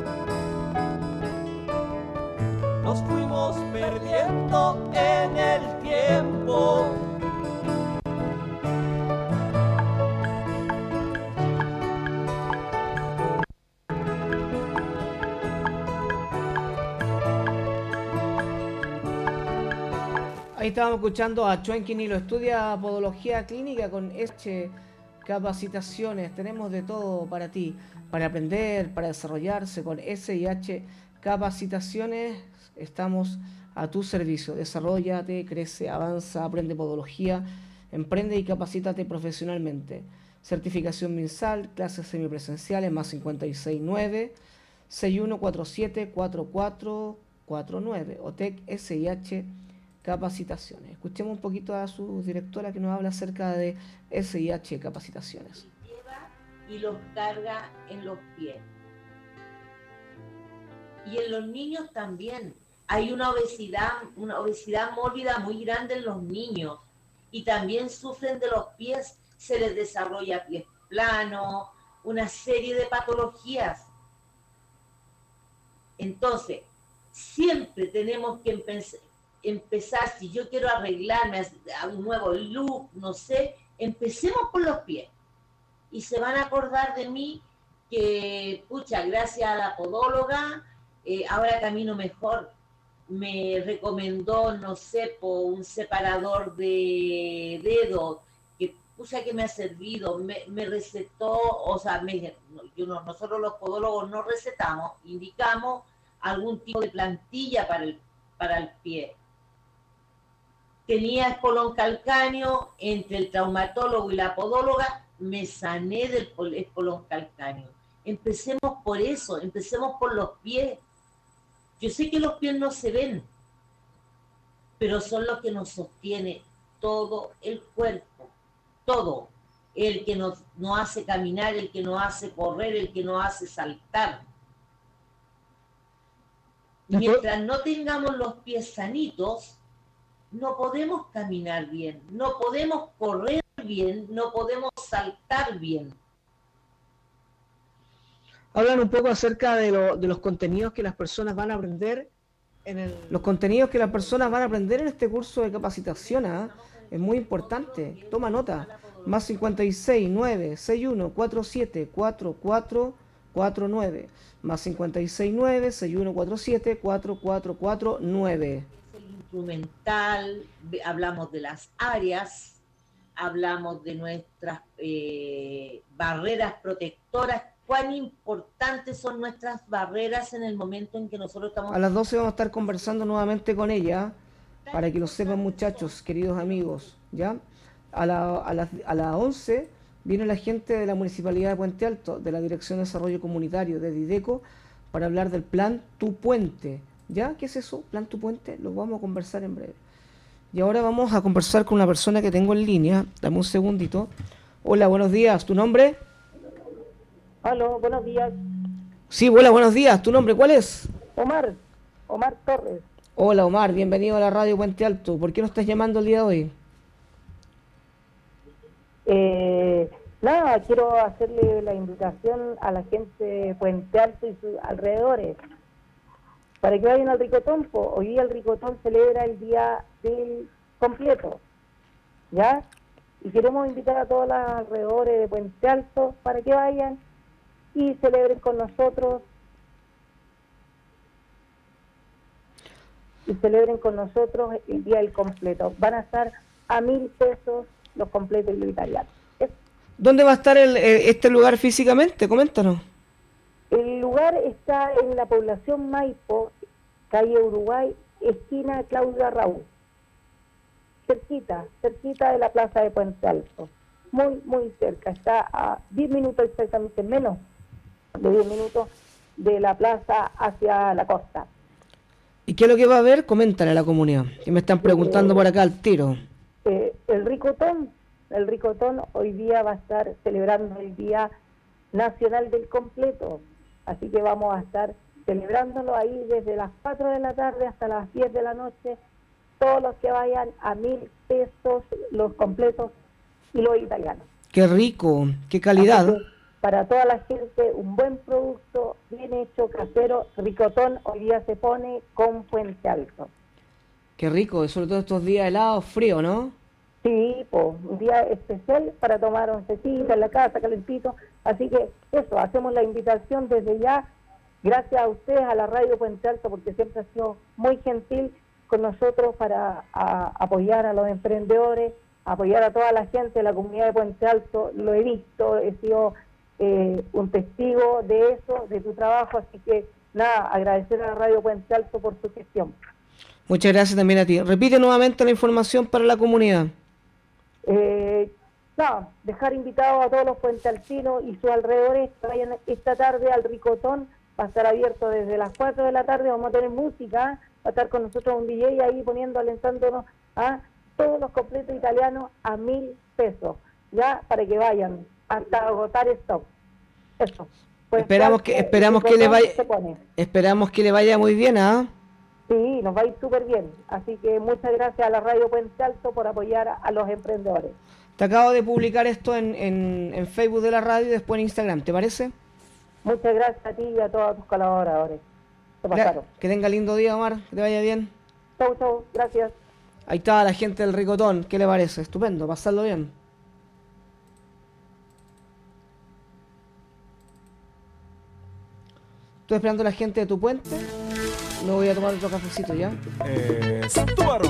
Nos fuimos perdiendo en el tiempo. Ahí estábamos escuchando a Chuenkin y lo estudia podología clínica con capacitaciones. Tenemos de todo para ti, para aprender, para desarrollarse con SIH Capacitaciones. Estamos a tu servicio. Desarróllate, crece, avanza, aprende podología, emprende y capacítate profesionalmente. Certificación MinSal, clases semipresenciales más 569 6147 4449 OTEC SIH Capacitaciones. Escuchemos un poquito a su directora que nos habla acerca de SIH Capacitaciones. Lleva y los carga en los pies. Y en los niños también. Hay una obesidad mórbida muy grande en los niños. Y también sufren de los pies. Se les desarrolla pies planos, una serie de patologías. Entonces, siempre tenemos que empezar, si yo quiero arreglarme a un nuevo look, no sé, empecemos por los pies. Y se van a acordar de mí que, pucha, gracias a la podóloga, ahora camino mejor. Me recomendó, no sé, por un separador de dedos, que pucha que me ha servido, me recetó, o sea, nosotros los podólogos no recetamos, indicamos algún tipo de plantilla para el pie. Tenía espolón calcáneo, entre el traumatólogo y la podóloga me sané del espolón calcáneo. Empecemos por eso, empecemos por los pies. Yo sé que los pies no se ven, pero son los que nos sostiene todo el cuerpo, todo. El que nos hace caminar, el que nos hace correr, el que nos hace saltar. Mientras no tengamos los pies sanitos, no podemos caminar bien, no podemos correr bien, no podemos saltar bien. Hablan un poco acerca de los contenidos que las personas van a aprender los contenidos que las personas van a aprender en este curso de capacitación. Es muy importante, toma nota. Más 56 9 61 47 4449 más 56 9 61 47 4449. Instrumental, hablamos de las áreas, hablamos de nuestras barreras protectoras. ¿Cuán importantes son nuestras barreras en el momento en que nosotros estamos? A las 12 vamos a estar conversando nuevamente con ella, para que lo sepan, muchachos, queridos amigos, ¿ya? A las 11 viene la gente de la Municipalidad de Puente Alto, de la Dirección de Desarrollo Comunitario, de Dideco, para hablar del Plan Tu Puente. ¿Ya? ¿Qué es eso? Plan Tu Puente, lo vamos a conversar en breve. Y ahora vamos a conversar con una persona que tengo en línea. Dame un segundito. Hola, buenos días. ¿Tu nombre? Aló, buenos días. Sí, hola, buenos días. ¿Tu nombre cuál es? Omar Torres. Hola, Omar. Bienvenido a la radio Puente Alto. ¿Por qué nos estás llamando el día de hoy? Nada, quiero hacerle la invitación a la gente de Puente Alto y sus alrededores para que vayan al Ricotón. Hoy día el Ricotón celebra el día del completo, ¿ya? Y queremos invitar a todos los alrededores de Puente Alto para que vayan y celebren con nosotros. Y celebren con nosotros el día del completo. Van a estar a 1.000 pesos los completos y los italianos. ¿Dónde va a estar este lugar físicamente? Coméntanos. El lugar está en la población Maipo, calle Uruguay, esquina Claudia Raúl. Cerquita de la plaza de Puente Alto. Muy cerca. Está a 10 minutos exactamente, menos de 10 minutos de la plaza hacia la costa. ¿Y qué es lo que va a haber? Coméntale a la comunidad, que me están preguntando por acá al tiro. El Ricotón hoy día va a estar celebrando el Día Nacional del Completo, así que vamos a estar celebrándolo ahí desde las 4 de la tarde hasta las 10 de la noche, todos los que vayan a 1.000 pesos los completos y los italianos. ¡Qué rico! ¡Qué calidad! Para toda la gente, un buen producto, bien hecho, casero. Ricotón hoy día se pone con Puente Alto. ¡Qué rico! Sobre todo estos días helados, frío, ¿no? Sí, un día especial para tomar oncecita en la casa, calentito. Así que eso, hacemos la invitación desde ya. Gracias a ustedes, a la radio Puente Alto, porque siempre ha sido muy gentil con nosotros para apoyar a los emprendedores, apoyar a toda la gente de la comunidad de Puente Alto. Lo he visto, he sido un testigo de eso, de tu trabajo. Así que nada, agradecer a la radio Puente Alto por su gestión. Muchas gracias también a ti. Repite nuevamente la información para la comunidad. Dejar invitados a todos los puentealtinos y sus alrededores que vayan esta tarde al Ricotón. Va a estar abierto desde las 4 de la tarde, vamos a tener música, va a estar con nosotros un DJ ahí alentándonos a todos los completos italianos a 1.000 pesos, ya, para que vayan hasta agotar stock. Eso. Pues esperamos que le vaya muy bien, ¿ah? Sí, nos va a ir súper bien. Así que muchas gracias a la radio Puente Alto por apoyar a los emprendedores. Te acabo de publicar esto en Facebook de la radio y después en Instagram, ¿te parece? Muchas gracias a ti y a todos tus colaboradores. Se pasaron. Que tenga lindo día, Omar, que te vaya bien. Chau, gracias. Ahí está la gente del Ricotón, ¿qué le parece? Estupendo, pasarlo bien. Estoy esperando a la gente de Tu Puente. Me voy a tomar otro cafecito ya. Estúbaro.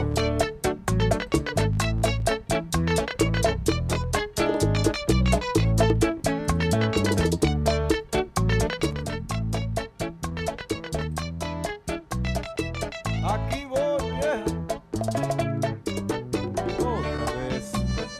Aquí voy, vieja. Otra vez.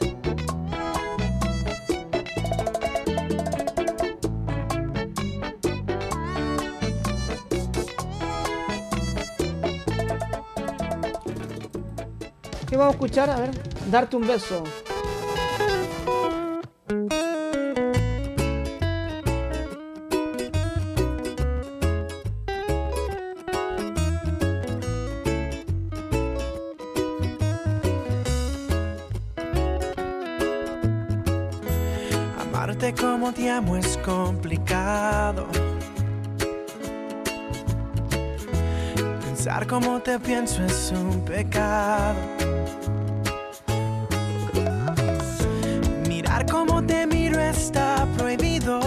¿Qué vamos a escuchar? A ver, Darte un beso. Amarte como te amo es complicado. Pensar como te pienso es un pecado. Mirar como te miro está prohibido.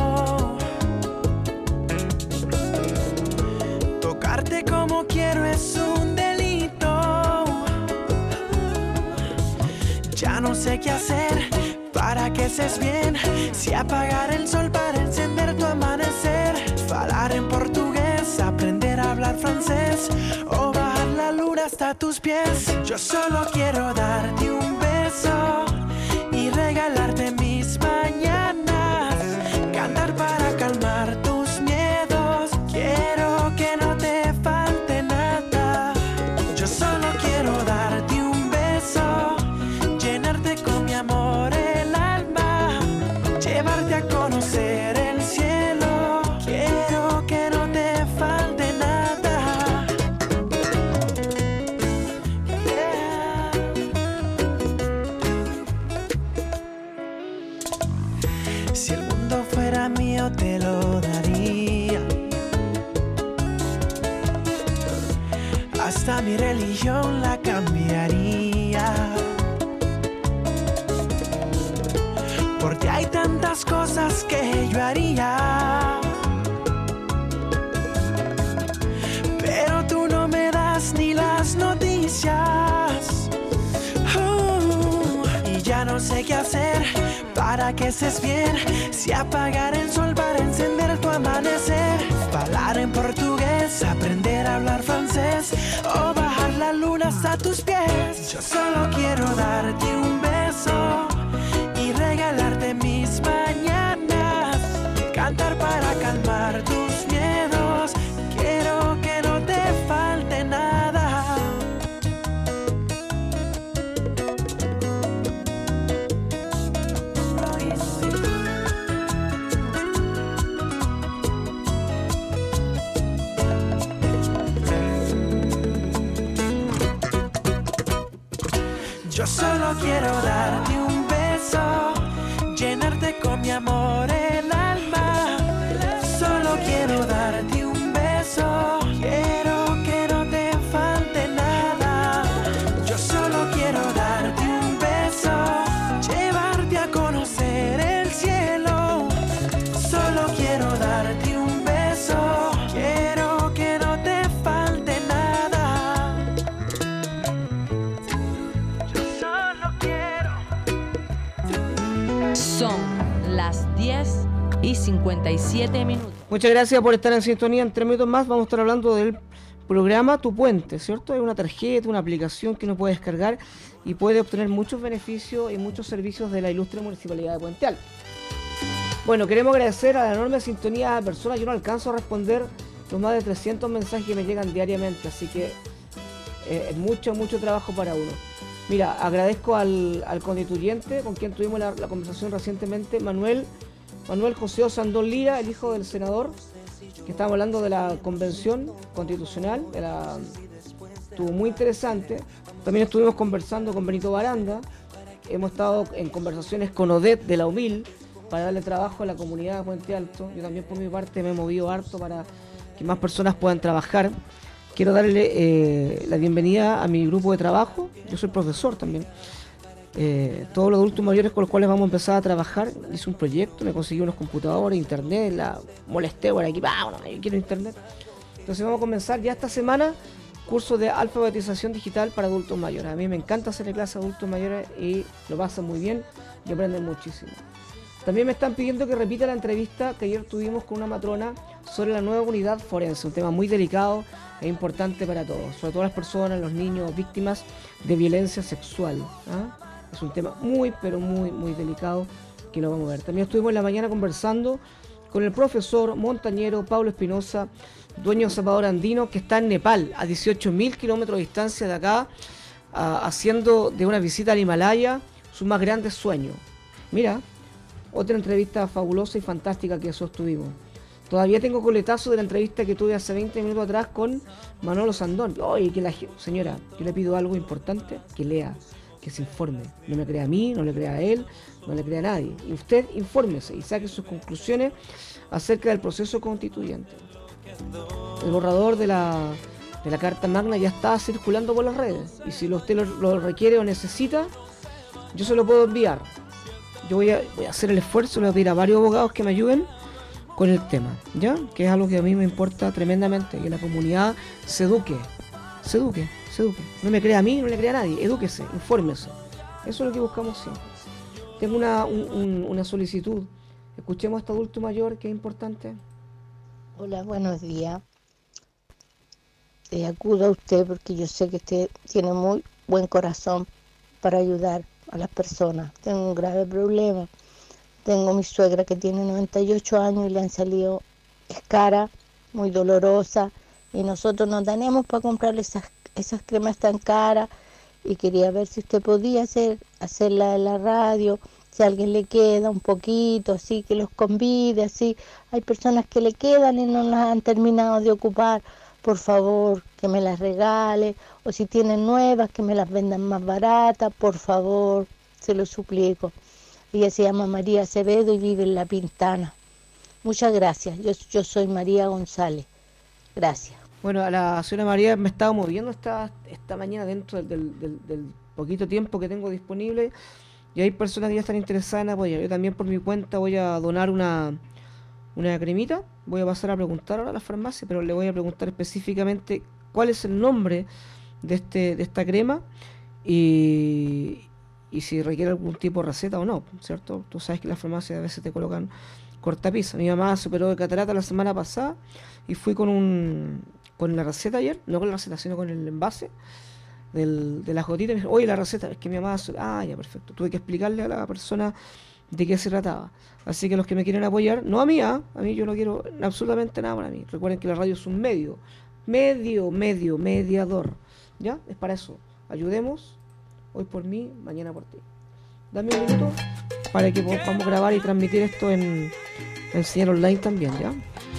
Tocarte como quiero es un delito. Ya no sé qué hacer para que seas bien. Si apagar el sol para encender tu amanecer. Falar en portugués, aprender a hablar francés. O bajar la luna hasta tus pies. Yo solo quiero darte un beso y regalarte mis mañanas. Cantar para calmar tus miedos. Quiero que no te falte nada. Yo solo quiero darte un beso, llenarte con mi amor el alma. llevarte a conocer el cielo. Quiero que no te falte nada. Si el mundo fuera mío te lo daría. Hasta mi religión la cambiaría. Porque hay tantas cosas que yo haría. Pero tú no me das ni las noticias. Y ya no sé qué hacer para que estés bien. Si apagar el sol para encender tu amanecer. Hablar en portugués, aprender a hablar francés. O bajar la luna hasta tus pies. Yo solo quiero darte un beso y regalarte mis mañanas. Cantar para calmar tus miedos. Quiero que no te falte nada. Yo solo quiero darte un beso, llenarte con mi amor el alma. Solo quiero darte un beso, quiero que no te falte nada. Yo solo quiero darte un beso, llevarte a conocer el cielo. Solo quiero darte un beso, quiero que no te falte nada. Yo solo quiero. Son las 10:57. Muchas gracias por estar en sintonía. En 3 minutos más vamos a estar hablando del programa Tu Puente, ¿cierto? Es una tarjeta, una aplicación que uno puede descargar y puede obtener muchos beneficios y muchos servicios de la ilustre Municipalidad de Puente Alto. Bueno, queremos agradecer a la enorme sintonía de personas. Yo no alcanzo a responder los más de 300 mensajes que me llegan diariamente, así que es mucho trabajo para uno. Mira, agradezco al constituyente con quien tuvimos la conversación recientemente, Manuel José Osandón Lira, el hijo del senador, que estábamos hablando de la convención constitucional, estuvo muy interesante. También estuvimos conversando con Benito Baranda, hemos estado en conversaciones con Odette de la UMIL para darle trabajo a la comunidad de Puente Alto. Yo también por mi parte me he movido harto para que más personas puedan trabajar. Quiero darle la bienvenida a mi grupo de trabajo. Yo soy profesor también. Todos los adultos mayores con los cuales vamos a empezar a trabajar. Hice un proyecto, me conseguí unos computadores, internet, la molesté por aquí, vámonos, yo quiero internet. Entonces vamos a comenzar ya esta semana curso de alfabetización digital para adultos mayores. A mí me encanta hacer clases a adultos mayores y lo pasan muy bien y aprenden muchísimo. También me están pidiendo que repita la entrevista que ayer tuvimos con una matrona sobre la nueva unidad forense, un tema muy delicado e importante para todos, sobre todo las personas, los niños víctimas de violencia sexual. Es un tema muy delicado que lo vamos a ver. También estuvimos en la mañana conversando con el profesor montañero Pablo Espinosa, dueño de Zapador Andino, que está en Nepal, a 18.000 kilómetros de distancia de acá, haciendo de una visita al Himalaya su más grande sueño. Mira, otra entrevista fabulosa y fantástica que sostuvimos. Todavía tengo coletazo de la entrevista que tuve hace 20 minutos atrás con Manolo Sandón. Oye, señora, yo le pido algo importante, que lea, que se informe. No me crea a mí, no le crea a él, no le crea a nadie. Y usted infórmese y saque sus conclusiones acerca del proceso constituyente. El borrador de la Carta Magna ya está circulando por las redes. Y si usted lo requiere o necesita, yo se lo puedo enviar. Yo voy a hacer el esfuerzo, le voy a pedir a varios abogados que me ayuden con el tema, ¿ya? Que es algo que a mí me importa tremendamente, que la comunidad se eduque. No me crea a mí, no le crea a nadie, edúquese, infórmese. Eso es lo que buscamos siempre. Tengo una solicitud. Escuchemos a este adulto mayor, que es importante. Hola, buenos días. Acudo a usted porque yo sé que usted tiene muy buen corazón para ayudar a las personas. Tengo un grave problema. Tengo mi suegra que tiene 98 años y le han salido escaras, muy dolorosa, y nosotros no tenemos para comprarle esas cremas tan caras, y quería ver si usted podía hacerla en la radio, Si a alguien le queda un poquito, así que los convide, así. Hay personas que le quedan y no las han terminado de ocupar. Por favor, que me las regale. O si tienen nuevas, que me las vendan más baratas. Por favor, se lo suplico. Ella se llama María Acevedo y vive en La Pintana. Muchas gracias. Yo soy María González. Gracias. Bueno, a la señora María me he estado moviendo esta mañana dentro del poquito tiempo que tengo disponible. Y hay personas que ya están interesadas en apoyar. Yo también por mi cuenta voy a donar una cremita. Voy a pasar a preguntar ahora a la farmacia, pero le voy a preguntar específicamente cuál es el nombre de esta crema y si requiere algún tipo de receta o no, ¿cierto? Tú sabes que las farmacias a veces te colocan cortapisa. Mi mamá superó de catarata la semana pasada y fui con la receta ayer, no con la receta, sino con el envase de la gotita, y me dijo, oye, la receta, es que mi mamá... ya, perfecto. Tuve que explicarle a la persona de qué se trataba. Así que los que me quieren apoyar, no a mí yo no quiero absolutamente nada para mí. Recuerden que la radio es un mediador. ¿Ya? Es para eso. Ayudemos, hoy por mí, mañana por ti. Dame un minuto para que podamos grabar y transmitir esto en señal online también, ¿ya?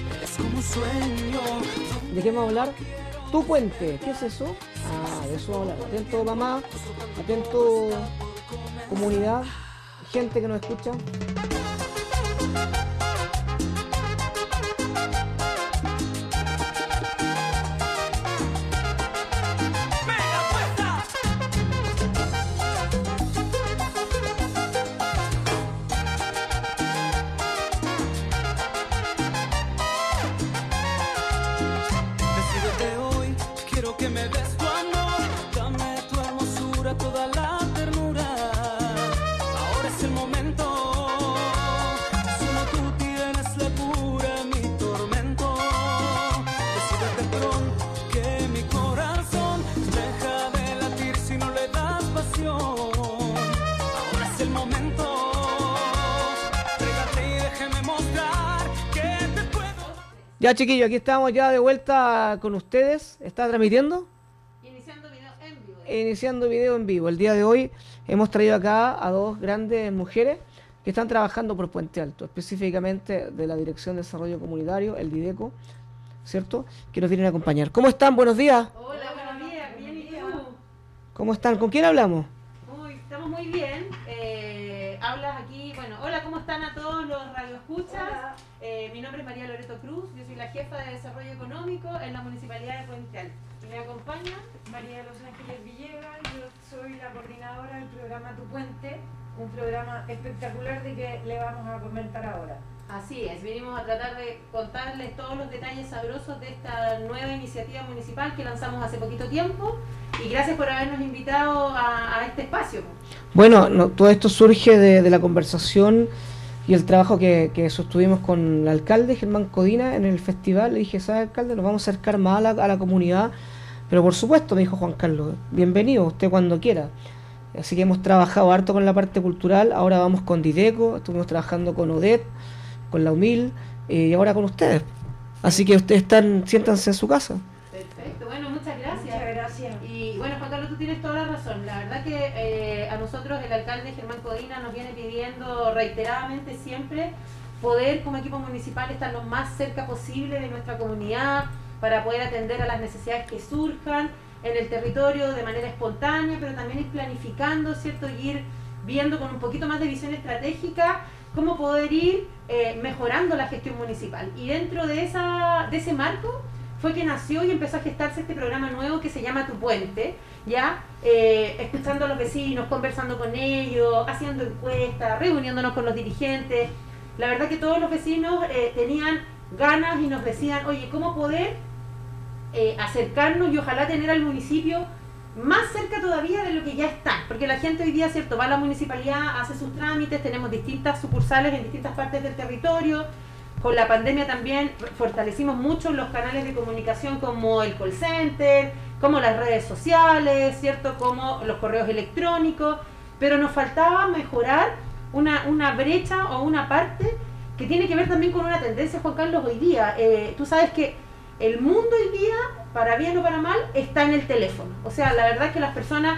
¿De qué vamos a hablar? Tu puente, ¿qué es eso? De eso vamos a hablar. Atento mamá, atento comunidad, gente que nos escucha. Ya, chiquillos, aquí estamos ya de vuelta con ustedes. ¿Está transmitiendo? Iniciando video en vivo. El día de hoy hemos traído acá a dos grandes mujeres que están trabajando por Puente Alto, específicamente de la Dirección de Desarrollo Comunitario, el Dideco, ¿cierto? Que nos vienen a acompañar. ¿Cómo están? Buenos días. Hola, buenos días. Bien, ¿y tú? ¿Cómo están? ¿Con quién hablamos? Estamos muy bien. Hablas aquí, bueno, hola, ¿cómo están a todos los radioescuchas? Mi nombre es María Loreto Cruz, yo soy la jefa de Desarrollo Económico en la Municipalidad de Puente Alto. Y me acompaña María de los Ángeles Villegas, yo soy la coordinadora del programa Tu Puente, un programa espectacular de que le vamos a comentar ahora. Así es, venimos a tratar de contarles todos los detalles sabrosos de esta nueva iniciativa municipal que lanzamos hace poquito tiempo y gracias por habernos invitado a este espacio. Bueno, todo esto surge de la conversación y el trabajo que sostuvimos con el alcalde Germán Codina en el festival. Le dije, ¿sabe, alcalde? Nos vamos a acercar más a la comunidad, pero por supuesto, me dijo Juan Carlos, bienvenido, usted cuando quiera. Así que hemos trabajado harto con la parte cultural, ahora vamos con Dideco, estuvimos trabajando con Odette, con la UMIL y ahora con ustedes. Así que ustedes siéntanse en su casa. Perfecto, bueno, muchas gracias. Muchas gracias. Y bueno, Juan Carlos, tú tienes toda la razón. La verdad que a nosotros el alcalde Germán Codina nos viene pidiendo reiteradamente siempre poder como equipo municipal estar lo más cerca posible de nuestra comunidad para poder atender a las necesidades que surjan en el territorio de manera espontánea, pero también ir planificando, ¿cierto? Y ir viendo con un poquito más de visión estratégica cómo poder ir mejorando la gestión municipal. Y dentro de ese marco fue que nació y empezó a gestarse este programa nuevo que se llama Tu Puente, ¿ya? Escuchando a los vecinos, conversando con ellos, haciendo encuestas, reuniéndonos con los dirigentes. La verdad que todos los vecinos tenían ganas y nos decían, oye, ¿cómo poder acercarnos y ojalá tener al municipio más cerca todavía de lo que ya está? Porque la gente hoy día, ¿cierto?, va a la municipalidad, hace sus trámites, tenemos distintas sucursales en distintas partes del territorio. Con la pandemia también fortalecimos mucho los canales de comunicación como el call center, como las redes sociales, ¿cierto?, como los correos electrónicos, pero nos faltaba mejorar una brecha o una parte que tiene que ver también con una tendencia, Juan Carlos, hoy día. Tú sabes que el mundo hoy día, para bien o para mal, está en el teléfono. O sea, la verdad es que las personas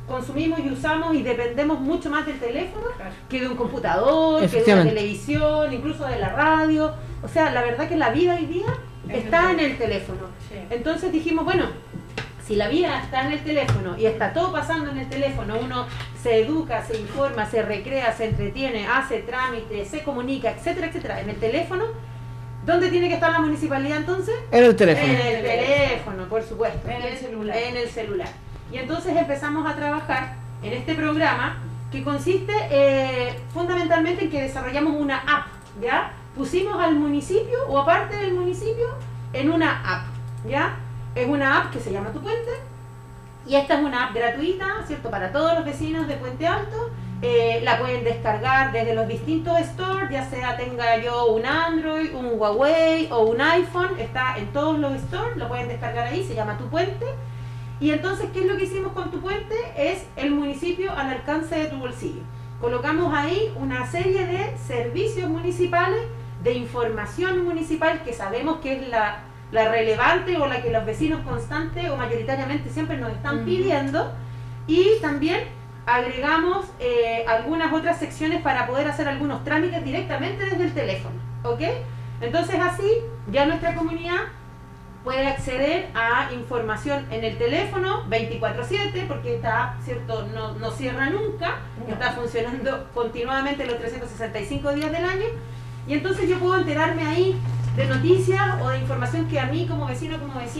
consumimos y usamos y dependemos mucho más del teléfono que de un computador, que de una Efectivamente. televisión, incluso de la radio. O sea, la verdad que la vida hoy día está en el teléfono. Entonces dijimos, bueno, si la vida está en el teléfono y está todo pasando en el teléfono, uno se educa, se informa, se recrea, se entretiene, hace trámites, se comunica, etcétera, etcétera, en el teléfono, ¿dónde tiene que estar la municipalidad entonces? En el teléfono. En el teléfono, por supuesto. En el celular. En el celular. Y entonces empezamos a trabajar en este programa que consiste fundamentalmente en que desarrollamos una app, ¿ya? Pusimos al municipio o aparte del municipio en una app, ¿ya? Es una app que se llama Tu Puente y esta es una app gratuita, ¿cierto? Para todos los vecinos de Puente Alto. La pueden descargar desde los distintos stores, ya sea tenga yo un Android, un Huawei o un iPhone, está en todos los stores, lo pueden descargar ahí, se llama Tu Puente. Y entonces, ¿qué es lo que hicimos con Tu Puente? Es el municipio al alcance de tu bolsillo. Colocamos ahí una serie de servicios municipales, de información municipal que sabemos que es la relevante o la que los vecinos constantes o mayoritariamente siempre nos están pidiendo, y también agregamos algunas otras secciones para poder hacer algunos trámites directamente desde el teléfono, ¿ok? Entonces así ya nuestra comunidad puede acceder a información en el teléfono 24/7, porque esta app, ¿cierto?, no cierra nunca, está funcionando continuamente los 365 días del año, y entonces yo puedo enterarme ahí de noticias o de información que a mí como vecino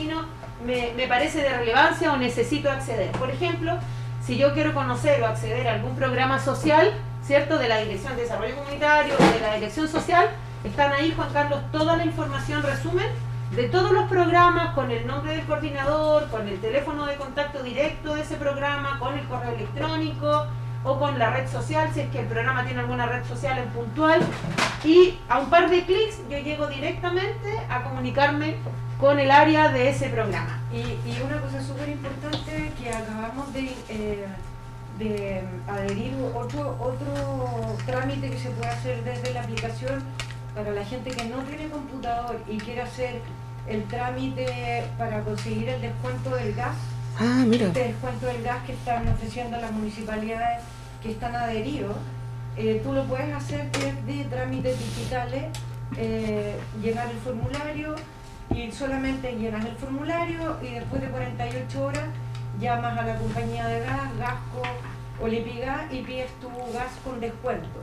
me parece de relevancia o necesito acceder. Por ejemplo, si yo quiero conocer o acceder a algún programa social, ¿cierto?, de la Dirección de Desarrollo Comunitario o de la Dirección Social, están ahí, Juan Carlos, toda la información, resumen, de todos los programas, con el nombre del coordinador, con el teléfono de contacto directo de ese programa, con el correo electrónico o con la red social, si es que el programa tiene alguna red social en puntual, y a un par de clics yo llego directamente a comunicarme con el área de ese programa. Y una cosa súper importante, que acabamos de adherir otro trámite que se puede hacer desde la aplicación para la gente que no tiene computador y quiere hacer el trámite para conseguir el descuento del gas. Ah, mira. Este descuento del gas que están ofreciendo las municipalidades que están adheridos, tú lo puedes hacer desde trámites digitales, llenar el formulario, y solamente llenas el formulario y después de 48 horas llamas a la compañía de gas, Gasco o Lipigas, y pides tu gas con descuento.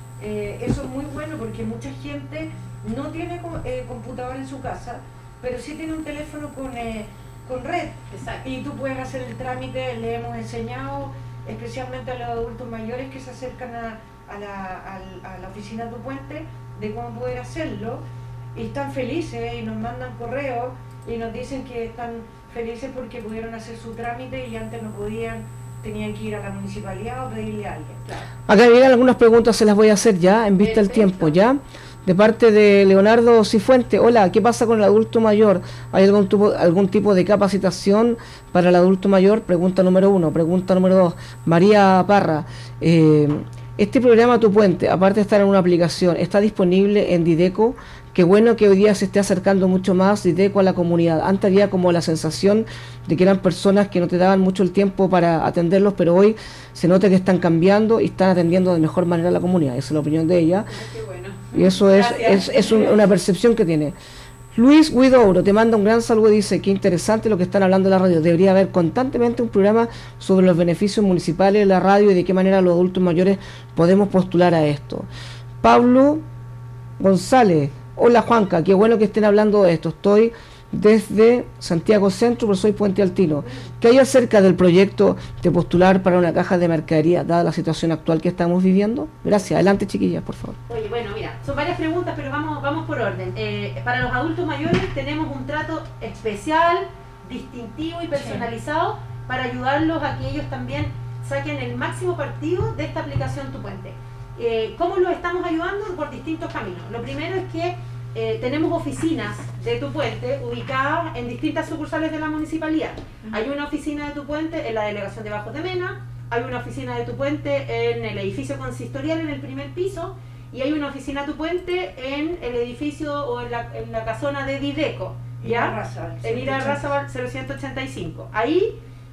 Eso es muy bueno porque mucha gente no tiene computador en su casa, pero sí tiene un teléfono con red. Exacto. Y tú puedes hacer el trámite. Le hemos enseñado especialmente a los adultos mayores que se acercan a la oficina de Tu Puente de cómo poder hacerlo, y están felices y nos mandan correos y nos dicen que están felices porque pudieron hacer su trámite y antes no podían, tenían que ir a la municipalidad o pedirle a alguien. Claro. Acá llegan algunas preguntas, se las voy a hacer ya, en vista del tiempo, ¿ya? De parte de Leonardo Cifuente. Hola, ¿qué pasa con el adulto mayor? ¿Hay algún tipo de capacitación para el adulto mayor? Pregunta número 1. Pregunta número 2. María Parra. Este programa Tu Puente, aparte de estar en una aplicación, ¿está disponible en Dideco? Qué bueno que hoy día se esté acercando mucho más Dideco a la comunidad. Antes había como la sensación de que eran personas que no te daban mucho el tiempo para atenderlos, pero hoy se nota que están cambiando y están atendiendo de mejor manera a la comunidad. Esa es la opinión de ella. Y eso es una percepción que tiene. Luis Guidouro te manda un gran saludo y dice: qué interesante lo que están hablando en la radio. Debería haber constantemente un programa sobre los beneficios municipales de la radio y de qué manera los adultos mayores podemos postular a esto. Pablo González. Hola Juanca, qué bueno que estén hablando de esto. Estoy desde Santiago Centro, pero soy Puente Altino. ¿Qué hay acerca del proyecto de postular para una caja de mercadería, dada la situación actual que estamos viviendo? Gracias. Adelante, chiquillas, por favor. Oye, bueno, mira, son varias preguntas, pero vamos por orden. Para los adultos mayores tenemos un trato especial, distintivo y personalizado para ayudarlos a que ellos también saquen el máximo partido de esta aplicación Tu Puente. ¿Cómo los estamos ayudando? Por distintos caminos. Lo primero es que tenemos oficinas de Tu Puente ubicadas en distintas sucursales de la municipalidad. Hay una oficina de Tu Puente en la delegación de Bajos de Mena, hay una oficina de Tu Puente en el edificio consistorial en el primer piso, y hay una oficina de Tu Puente en el edificio o en la casona de Dideco, ¿ya? En Ira Razabal 0185. Ahí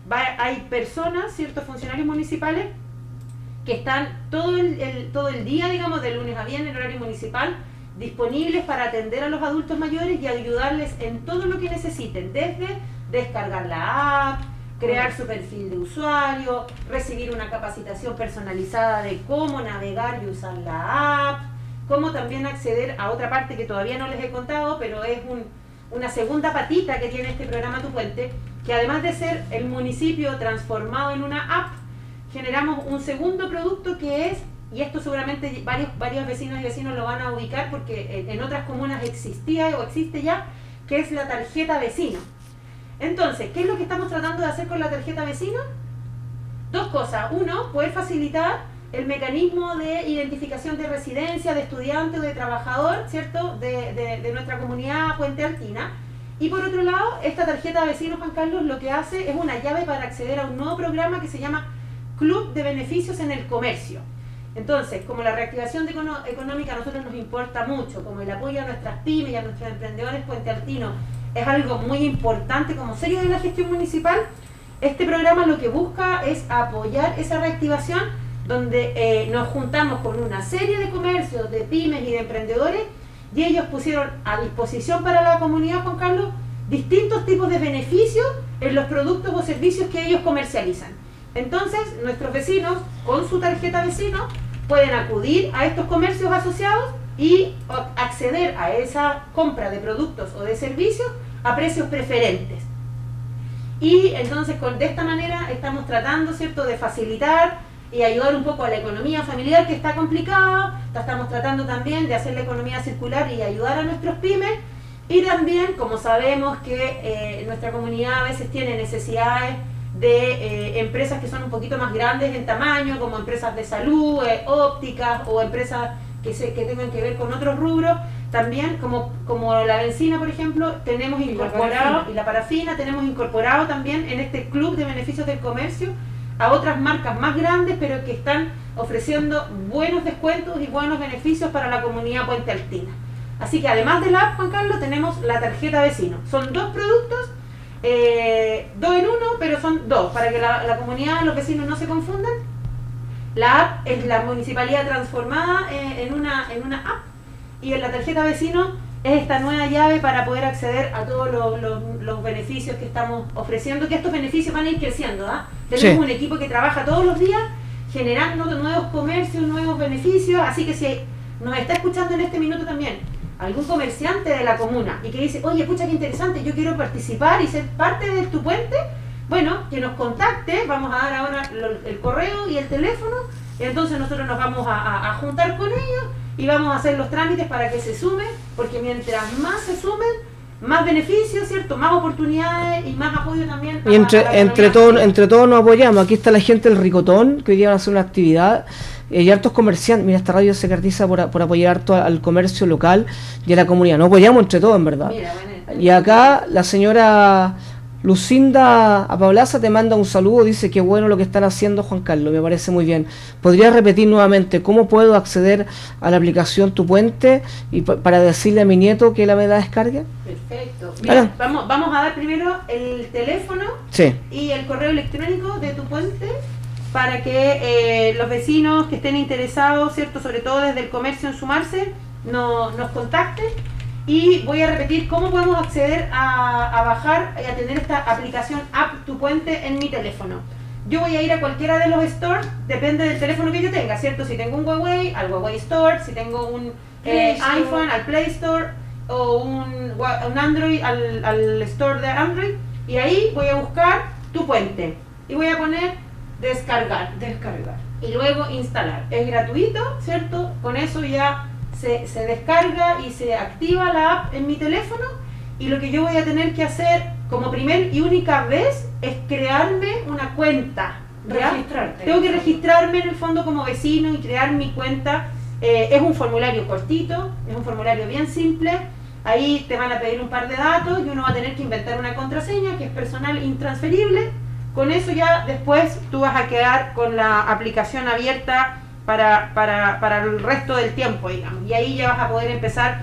hay personas, ciertos funcionarios municipales, que están todo el día, digamos, de lunes a viernes en horario municipal, disponibles para atender a los adultos mayores y ayudarles en todo lo que necesiten, desde descargar la app, crear su perfil de usuario, recibir una capacitación personalizada de cómo navegar y usar la app, cómo también acceder a otra parte que todavía no les he contado, pero es una segunda patita que tiene este programa Tu Puente, que además de ser el municipio transformado en una app, generamos un segundo producto que es, y esto seguramente varios vecinos y vecinos lo van a ubicar porque en otras comunas existía o existe ya, que es la tarjeta vecino. Entonces, ¿qué es lo que estamos tratando de hacer con la tarjeta vecino? Dos cosas. Uno, poder facilitar el mecanismo de identificación de residencia, de estudiante o de trabajador, ¿cierto?, de nuestra comunidad Puente Altina. Y por otro lado, esta tarjeta vecino, Juan Carlos, lo que hace es una llave para acceder a un nuevo programa que se llama Club de Beneficios en el Comercio. Entonces, como la reactivación económica a nosotros nos importa mucho, como el apoyo a nuestras pymes y a nuestros emprendedores puentealtinos es algo muy importante como sello de la gestión municipal, este programa lo que busca es apoyar esa reactivación, donde nos juntamos con una serie de comercios, de pymes y de emprendedores, y ellos pusieron a disposición para la comunidad, Juan Carlos, distintos tipos de beneficios en los productos o servicios que ellos comercializan. Entonces, nuestros vecinos, con su tarjeta vecino, pueden acudir a estos comercios asociados y acceder a esa compra de productos o de servicios a precios preferentes. Y entonces, de esta manera, estamos tratando, ¿cierto?, de facilitar y ayudar un poco a la economía familiar, que está complicada. Estamos tratando también de hacer la economía circular y ayudar a nuestros pymes. Y también, como sabemos que nuestra comunidad a veces tiene necesidades de empresas que son un poquito más grandes en tamaño, como empresas de salud, ópticas o empresas que tengan que ver con otros rubros, también como la benzina, por ejemplo, tenemos incorporado, y la parafina, tenemos incorporado también en este club de beneficios del comercio a otras marcas más grandes, pero que están ofreciendo buenos descuentos y buenos beneficios para la comunidad puentealtina. Así que además de la app, Juan Carlos, tenemos la tarjeta vecino. Son dos productos, dos en uno, pero son dos, para que la comunidad, los vecinos no se confundan. La app es la municipalidad transformada en una app, y en la tarjeta vecino es esta nueva llave para poder acceder a todos los beneficios que estamos ofreciendo, que estos beneficios van a ir creciendo, ¿ah? Tenemos un equipo que trabaja todos los días generando nuevos comercios, nuevos beneficios, así que si nos está escuchando en este minuto también algún comerciante de la comuna y que dice, oye, escucha qué interesante, yo quiero participar y ser parte de Tu Puente, bueno, que nos contacte. Vamos a dar ahora el correo y el teléfono, y entonces nosotros nos vamos a juntar con ellos y vamos a hacer los trámites para que se sumen, porque mientras más se sumen, más beneficios, ¿cierto?, más oportunidades y más apoyo también. Y entre todos nos apoyamos. Aquí está la gente del Ricotón, que hoy día van a hacer una actividad. Y hartos comerciantes, mira, esta radio se caracteriza por apoyar harto al comercio local y a la comunidad. Nos apoyamos entre todos, en verdad. Mira, bueno, y acá la señora Lucinda Apablaza te manda un saludo, dice que bueno lo que están haciendo, Juan Carlos, me parece muy bien. ¿Podrías repetir nuevamente cómo puedo acceder a la aplicación Tu Puente y para decirle a mi nieto que la me la descargue? Perfecto. Mira, vamos a dar primero el teléfono y el correo electrónico de Tu Puente para que los vecinos que estén interesados, ¿cierto?, sobre todo desde el comercio en sumarse, nos contacten. Y voy a repetir cómo podemos acceder a bajar y a tener esta aplicación App Tu Puente en mi teléfono. Yo voy a ir a cualquiera de los stores, depende del teléfono que yo tenga, ¿cierto? Si tengo un Huawei, al Huawei Store, si tengo un iPhone, al Play Store, o un Android, al Store de Android, y ahí voy a buscar Tu Puente. Y voy a poner descargar. Y luego instalar. Es gratuito, ¿cierto? Con eso ya se descarga y se activa la app en mi teléfono, y lo que yo voy a tener que hacer como primer y única vez es crearme una cuenta. Registrarte. Tengo que registrarme en el fondo como vecino y crear mi cuenta. Es un formulario cortito, es un formulario bien simple. Ahí te van a pedir un par de datos y uno va a tener que inventar una contraseña que es personal e intransferible. Con eso ya después tú vas a quedar con la aplicación abierta para el resto del tiempo, digamos, y ahí ya vas a poder empezar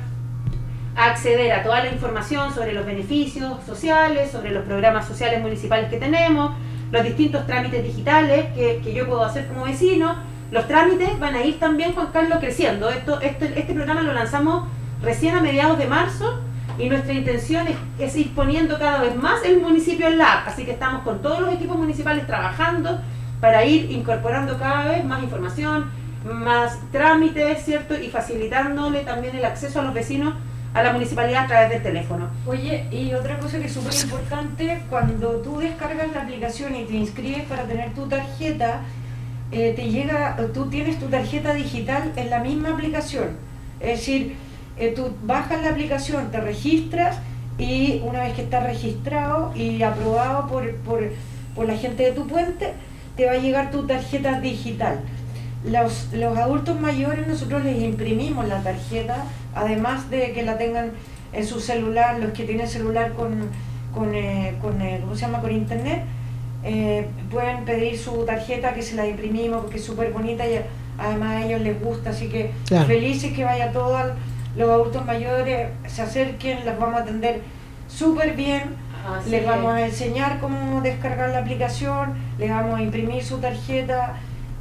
a acceder a toda la información sobre los beneficios sociales, sobre los programas sociales municipales que tenemos, los distintos trámites digitales que yo puedo hacer como vecino. Los trámites van a ir también, Juan Carlos, creciendo. Este programa lo lanzamos recién a mediados de marzo y nuestra intención es ir poniendo cada vez más el municipio en la app. Así que estamos con todos los equipos municipales trabajando para ir incorporando cada vez más información, más trámites, ¿cierto? Y facilitándole también el acceso a los vecinos a la municipalidad a través del teléfono. Oye, y otra cosa que es súper importante, cuando tú descargas la aplicación y te inscribes para tener tu tarjeta, te llega, tú tienes tu tarjeta digital en la misma aplicación. Es decir, tú bajas la aplicación, te registras y una vez que estás registrado y aprobado por la gente de tu puente, te va a llegar tu tarjeta digital. Los adultos mayores nosotros les imprimimos la tarjeta, además de que la tengan en su celular, los que tienen celular con ¿cómo se llama? Con internet, pueden pedir su tarjeta que se la imprimimos porque es súper bonita y además a ellos les gusta, así que claro, felices que vaya todos los adultos mayores, se acerquen, los vamos a atender súper bien, les vamos a enseñar cómo descargar la aplicación, les vamos a imprimir su tarjeta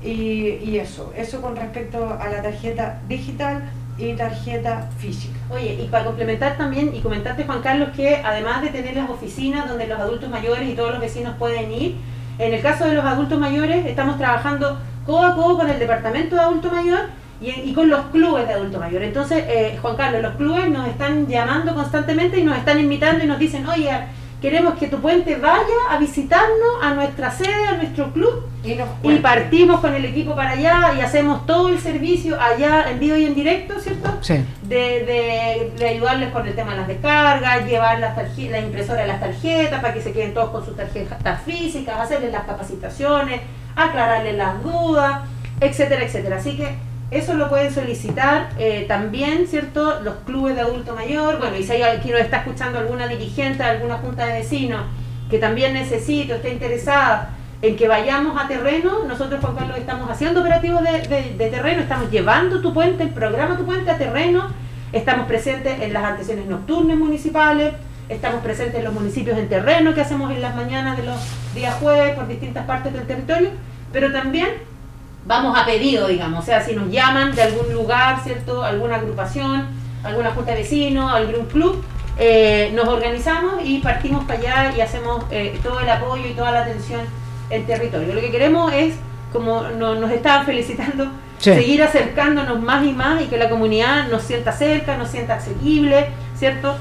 y eso con respecto a la tarjeta digital y tarjeta física. Oye, y para complementar también y comentarte, Juan Carlos, que además de tener las oficinas donde los adultos mayores y todos los vecinos pueden ir, en el caso de los adultos mayores estamos trabajando codo a codo con el departamento de adulto mayor y con los clubes de adulto mayor. Entonces, Juan Carlos, los clubes nos están llamando constantemente y nos están invitando y nos dicen, oye, queremos que tu puente vaya a visitarnos a nuestra sede, a nuestro club, y partimos con el equipo para allá y hacemos todo el servicio allá en vivo y en directo, ¿cierto? Sí. De ayudarles con el tema de las descargas, llevar la impresora de las tarjetas para que se queden todos con sus tarjetas físicas, hacerles las capacitaciones, aclararles las dudas, etcétera, etcétera. Así que eso lo pueden solicitar también, ¿cierto? Los clubes de adulto mayor. Bueno, y si hay aquí nos está escuchando alguna dirigente de alguna junta de vecinos que también necesite o esté interesada en que vayamos a terreno, nosotros, Juan Carlos, estamos haciendo operativos de terreno, estamos llevando tu puente, el programa Tu Puente a terreno, estamos presentes en las atenciones nocturnas municipales, estamos presentes en los municipios en terreno que hacemos en las mañanas de los días jueves por distintas partes del territorio, pero también vamos a pedido, digamos, o sea, si nos llaman de algún lugar, ¿cierto? Alguna agrupación, alguna junta de vecinos, algún club, nos organizamos y partimos para allá y hacemos todo el apoyo y toda la atención en territorio. Lo que queremos es, como nos estaban felicitando, sí, seguir acercándonos más y más y que la comunidad nos sienta cerca, nos sienta asequible, ¿cierto?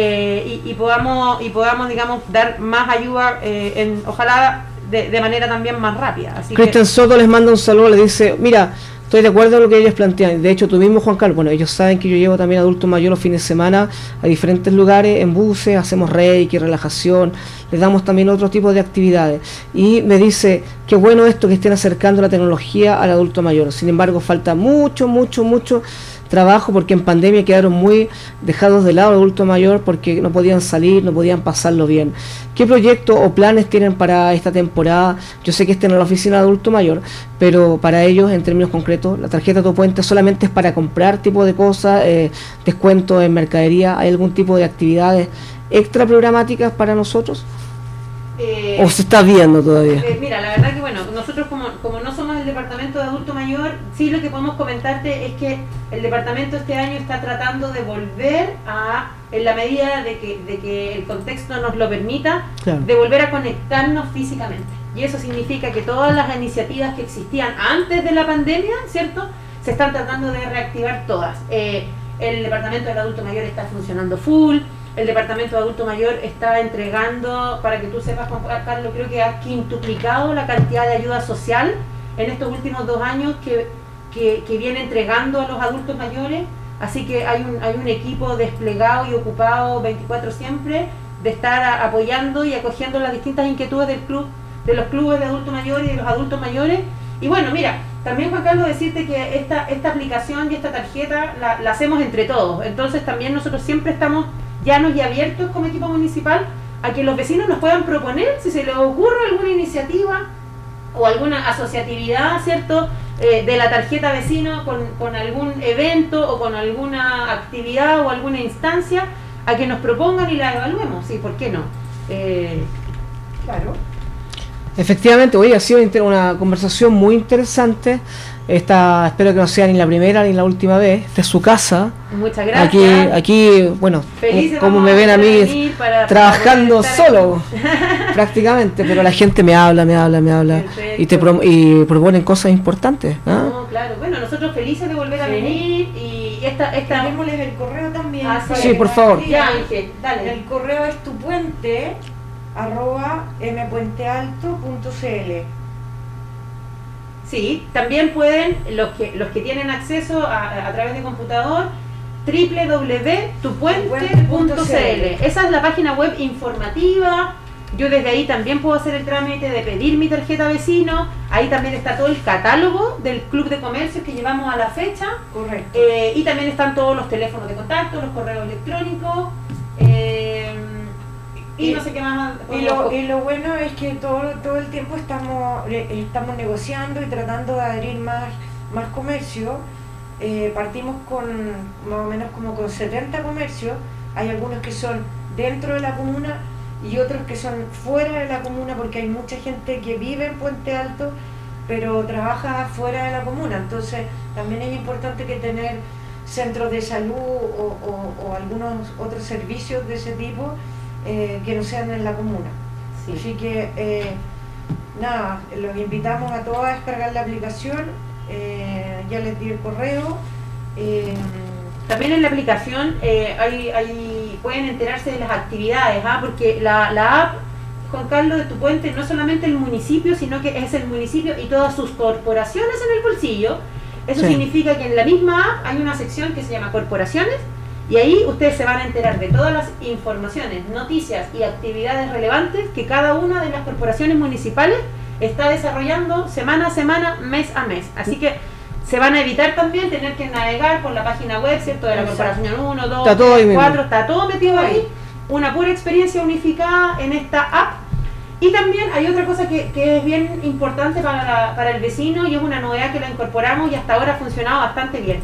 Y podamos, digamos, dar más ayuda, ojalá de manera también más rápida. Cristian Soto les manda un saludo, le dice, mira, estoy de acuerdo con lo que ellos plantean. De hecho, tú mismo, Juan Carlos, bueno, ellos saben que yo llevo también adultos mayores los fines de semana a diferentes lugares, en buses, hacemos reiki, relajación, les damos también otro tipo de actividades. Y me dice, qué bueno esto que estén acercando la tecnología al adulto mayor. Sin embargo, falta mucho trabajo porque en pandemia quedaron muy dejados de lado el adulto mayor porque no podían salir, no podían pasarlo bien. ¿Qué proyectos o planes tienen para esta temporada? Yo sé que estén en la oficina de adulto mayor, pero para ellos, en términos concretos, la tarjeta Tu Puente solamente es para comprar tipo de cosas, descuentos en mercadería. ¿Hay algún tipo de actividades extra programáticas para nosotros? ¿O se está viendo todavía? Mira, la verdad que bueno, nosotros como no somos el departamento de adulto mayor, sí lo que podemos comentarte es que el departamento este año está tratando de volver en la medida de que el contexto nos lo permita, claro, de volver a conectarnos físicamente. Y eso significa que todas las iniciativas que existían antes de la pandemia, ¿cierto?, se están tratando de reactivar todas. El departamento del adulto mayor está funcionando full. El departamento de adulto mayor está entregando, para que tú sepas, Juan Carlos, creo que ha quintuplicado la cantidad de ayuda social en estos últimos 2 años que viene entregando a los adultos mayores. Así que hay un equipo desplegado y ocupado 24 siempre de estar apoyando y acogiendo las distintas inquietudes de los clubes de adultos mayores y de los adultos mayores. Y bueno, mira, también, Juan Carlos, decirte que esta aplicación y esta tarjeta la hacemos entre todos. Entonces también nosotros siempre estamos llanos y abiertos como equipo municipal a que los vecinos nos puedan proponer si se les ocurre alguna iniciativa o alguna asociatividad, ¿cierto?, de la tarjeta vecino con algún evento o con alguna actividad o alguna instancia, a que nos propongan y la evaluemos, sí, ¿por qué no? Claro. Efectivamente, hoy ha sido una conversación muy interesante. Espero que no sea ni la primera ni la última vez. Esta es su casa. Muchas gracias. Aquí bueno, Felices como me ven a mí trabajando solo prácticamente, pero la gente me habla y y proponen cosas importantes. No, claro. Bueno, nosotros felices de volver a venir y esta démosles el correo también. Sí, por favor. Ya, Ángel, dale. El correo es tupuente@mpuentealto.cl. Sí, también pueden, los que tienen acceso a través de computador, www.tupuente.cl. Esa es la página web informativa. Yo desde ahí también puedo hacer el trámite de pedir mi tarjeta vecino. Ahí también está todo el catálogo del Club de Comercio que llevamos a la fecha. Correcto. Y también están todos los teléfonos de contacto, los correos electrónicos. Y no sé qué más. Y lo bueno es que todo el tiempo estamos negociando y tratando de adherir más comercio. Partimos con más o menos como con 70 comercios. Hay algunos que son dentro de la comuna y otros que son fuera de la comuna, porque hay mucha gente que vive en Puente Alto pero trabaja fuera de la comuna. Entonces también es importante que tener centros de salud o algunos otros servicios de ese tipo que no sean en la comuna. Sí. Así que nada, los invitamos a todos a descargar la aplicación. Ya les di el correo. También en la aplicación pueden enterarse de las actividades, porque la app, Juan Carlos, de Tu Puente no es solamente el municipio, sino que es el municipio y todas sus corporaciones en el bolsillo. Eso significa que en la misma app hay una sección que se llama Corporaciones, y ahí ustedes se van a enterar de todas las informaciones, noticias y actividades relevantes que cada una de las corporaciones municipales está desarrollando semana a semana, mes a mes. Así que se van a evitar también tener que navegar por la página web, ¿cierto? De la Corporación 1, 2, 3, 4, está todo metido ahí. Una pura experiencia unificada en esta app. Y también hay otra cosa que es bien importante para el vecino, y es una novedad que la incorporamos y hasta ahora ha funcionado bastante bien.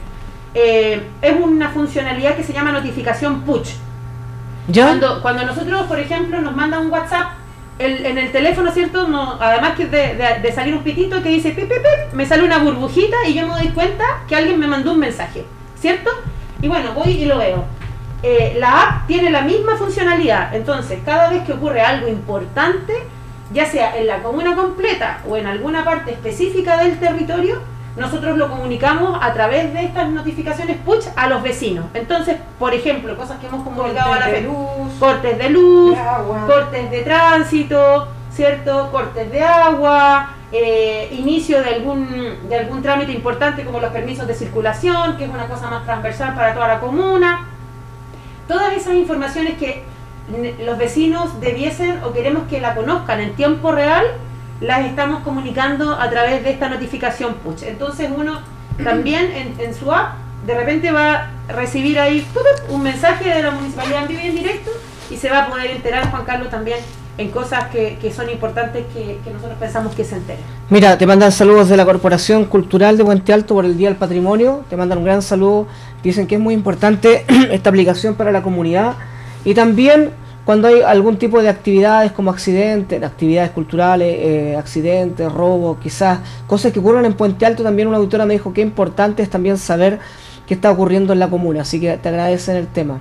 Es una funcionalidad que se llama notificación push. ¿Ya? Cuando nosotros, por ejemplo, nos mandan un WhatsApp en el teléfono, ¿cierto? Además que de salir un pitito que dice pip, pip, pip, me sale una burbujita y yo me doy cuenta que alguien me mandó un mensaje, ¿cierto? Y bueno, voy y lo veo. La app tiene la misma funcionalidad. Entonces, cada vez que ocurre algo importante, ya sea en la comuna completa o en alguna parte específica del territorio, nosotros lo comunicamos a través de estas notificaciones push a los vecinos. Entonces, por ejemplo, cosas que hemos comunicado a la vez: cortes de luz, cortes de tránsito, ¿cierto? Cortes de agua, inicio de algún trámite importante como los permisos de circulación, que es una cosa más transversal para toda la comuna. Todas esas informaciones que los vecinos debiesen o queremos que la conozcan en tiempo real, las estamos comunicando a través de esta notificación push. Entonces uno también en su app de repente va a recibir ahí un mensaje de la municipalidad en vivo y en directo, y se va a poder enterar, Juan Carlos, también en cosas que son importantes que nosotros pensamos que se enteren. Mira, te mandan saludos de la Corporación Cultural de Puente Alto por el Día del Patrimonio, te mandan un gran saludo, dicen que es muy importante esta aplicación para la comunidad, y también cuando hay algún tipo de actividades como accidentes, actividades culturales, accidentes, robos, quizás cosas que ocurren en Puente Alto, también una auditora me dijo que importante es también saber qué está ocurriendo en la comuna, así que te agradecen el tema.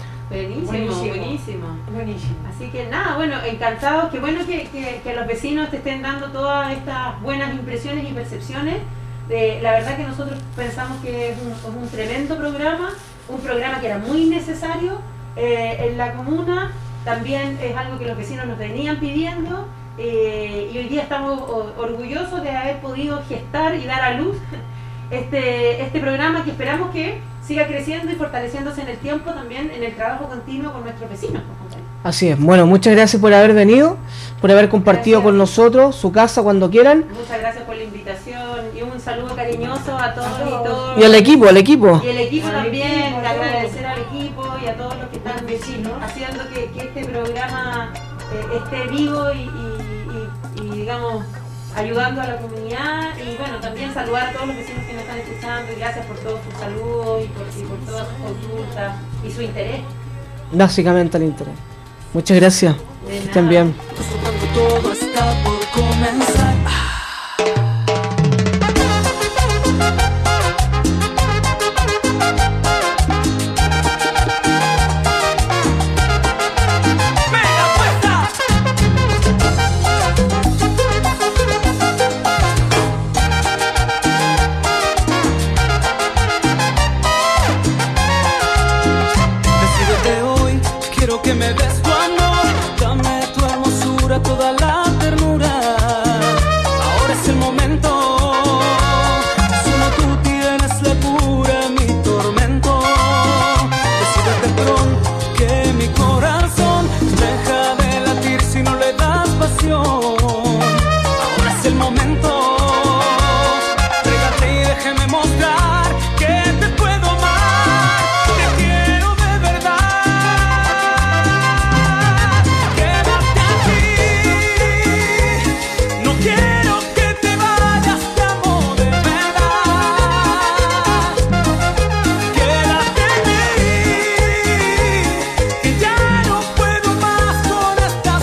Buenísimo. Así que nada, bueno, encantados, qué bueno que los vecinos te estén dando todas estas buenas impresiones y percepciones. La verdad que nosotros pensamos que es un tremendo programa, un programa que era muy necesario en la comuna. También es algo que los vecinos nos venían pidiendo, y hoy día estamos orgullosos de haber podido gestar y dar a luz este programa, que esperamos que siga creciendo y fortaleciéndose en el tiempo, también en el trabajo continuo con nuestros vecinos. Así es. Bueno, muchas gracias por haber venido, por haber compartido con nosotros su casa cuando quieran. Muchas gracias por la invitación y un saludo cariñoso a todos y todos. Y al equipo. Y el equipo también, agradecer al equipo y a todos los que están vecinos haciendo que este programa esté vivo y digamos, ayudando a la comunidad. Y bueno, también saludar a todos los vecinos que nos están escuchando, y gracias por todos sus saludos y por todas sus consultas y su interés. Básicamente el interés. Muchas gracias. Estén bien. Todo está por mensaje. Que me des tu amor, dame tu hermosura, toda la ternura. Ahora es el momento, solo tú tienes la cura, mi tormento. Decídete pronto que mi corazón deja de latir si no le das pasión. Ahora es el momento, trégate y déjeme mostrar que te puedo amar, te quiero de verdad. Quiero que te vayas, te amo de verdad. Quédate en mí, que ya no puedo más con esta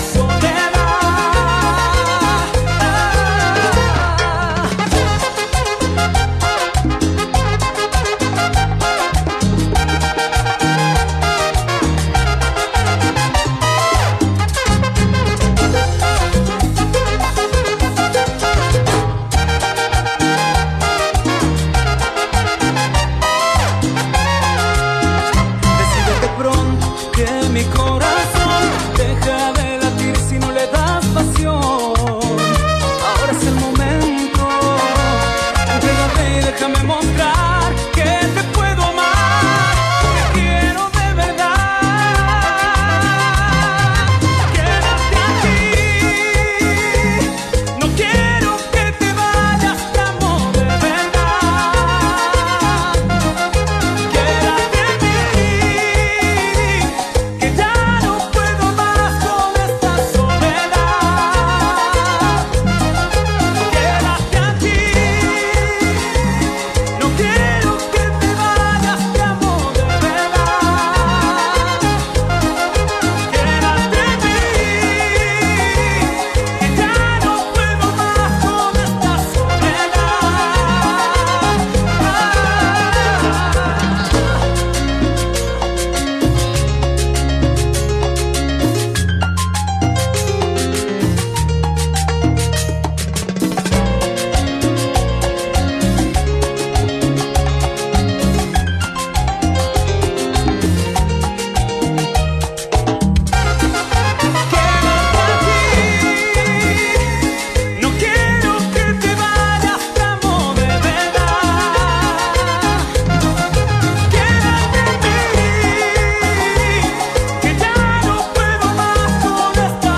Decídete pronto que mi corazón deja de latir si no le das pasión. Ahora es el momento, entrégate y déjame mostrar que te puedo amar, te quiero de verdad. Quédate aquí, no quiero que te vayas, te amo de verdad. Quédate en mí, que ya no puedo más con esta soledad. Quédate aquí, no quiero que te vayas, te amo de verdad. Quédate en mí, que ya no puedo más con esta No quiero que te vayas, te amo de verdad. Quédate en mí, que ya no puedo más con esta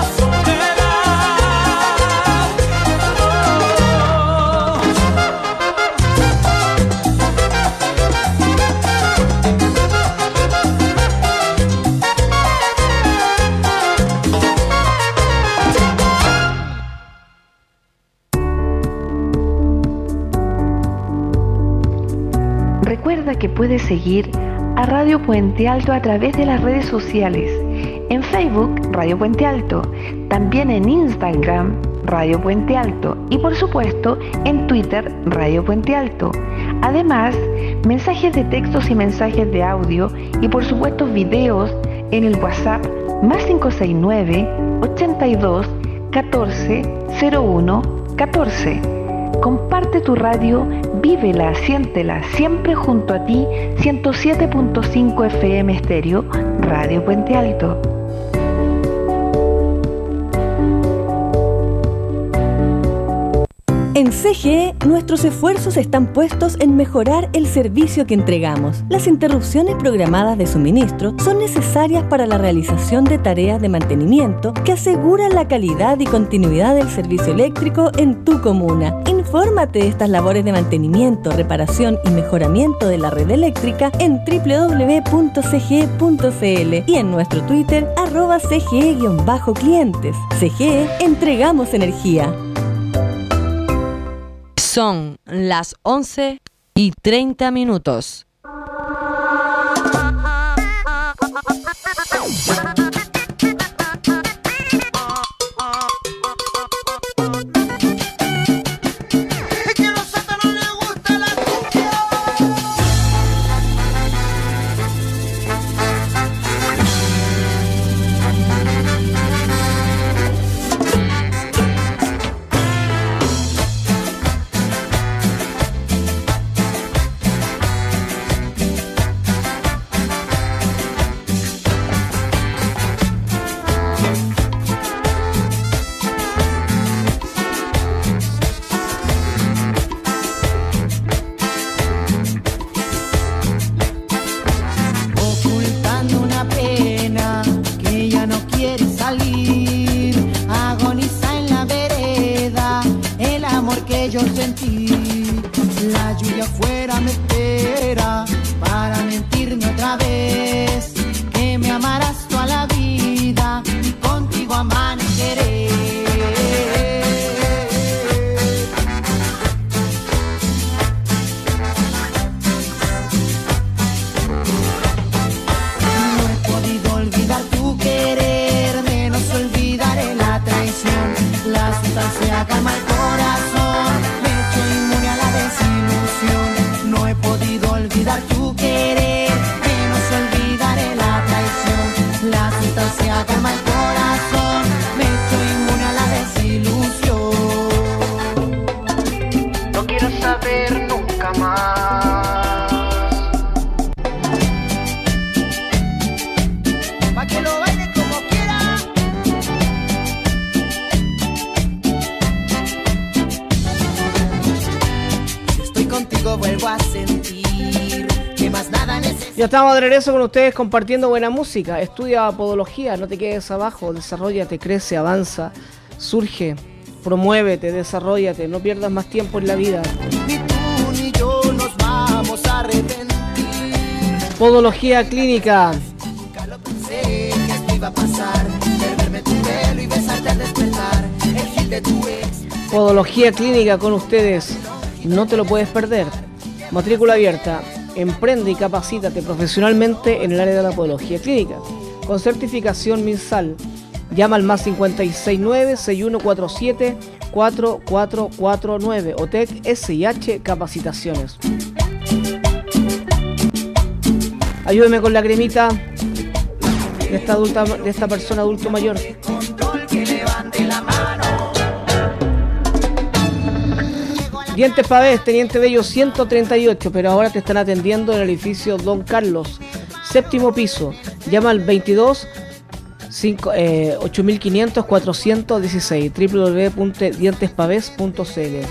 Recuerda que puedes seguir a Radio Puente Alto a través de las redes sociales. En Facebook, Radio Puente Alto. También en Instagram, Radio Puente Alto. Y por supuesto, en Twitter, Radio Puente Alto. Además, mensajes de textos y mensajes de audio. Y por supuesto, videos en el WhatsApp más 569 82 14 01 14. Comparte tu radio, vívela, siéntela, siempre junto a ti, 107.5 FM Estéreo, Radio Puente Alto. En CGE, nuestros esfuerzos están puestos en mejorar el servicio que entregamos. Las interrupciones programadas de suministro son necesarias para la realización de tareas de mantenimiento que aseguran la calidad y continuidad del servicio eléctrico en tu comuna. Infórmate de estas labores de mantenimiento, reparación y mejoramiento de la red eléctrica en www.cge.cl y en nuestro Twitter @cge-clientes. CGE, entregamos energía. Son las 11:30. se agarma el corazón, me echo inmune a la desilusión. No quiero saber nunca más. Pa' que lo baile como quiera. Si estoy contigo vuelvo a sentir que más nada necesito. Ya estamos de regreso con ustedes compartiendo buena música. Estudia podología, no te quedes abajo, desarróllate, crece, avanza, surge, promuévete, desarróllate, no pierdas más tiempo en la vida. Ni tú ni yo nos vamos a arrepentir. Podología clínica. Sé que esto iba a pasar, perderme tu pelo y besarte al despertar, el gil de tu ex. Podología clínica con ustedes, no te lo puedes perder. Matrícula abierta, emprende y capacítate profesionalmente en el área de la podología clínica, con certificación MinSal. Llama al más 569-6147-4449 o TEC SIH Capacitaciones. Ayúdeme con la cremita de esta persona adulto mayor. Dientes Pavés, Teniente Bello 138, pero ahora te están atendiendo en el edificio Don Carlos, séptimo piso. Llama al 8500 416 www.dientespavés.cl.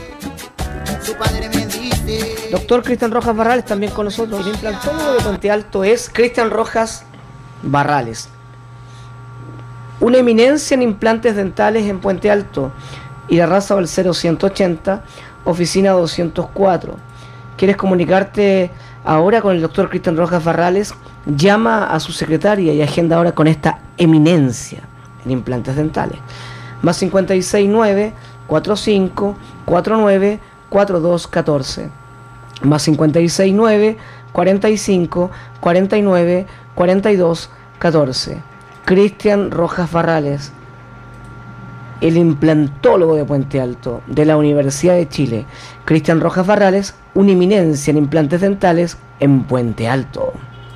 Doctor Cristian Rojas Barrales también con nosotros. El implantólogo de Puente Alto es Cristian Rojas Barrales, una eminencia en implantes dentales en Puente Alto y la raza del 0180, oficina 204. ¿Quieres comunicarte ahora con el doctor Cristian Rojas Barrales? Llama a su secretaria y agenda ahora con esta eminencia en implantes dentales. Más 569 45 49 4214. Más 569 45 49 42 14. Cristian Rojas Barrales, el implantólogo de Puente Alto de la Universidad de Chile. Cristian Rojas Barrales, una eminencia en implantes dentales en Puente Alto.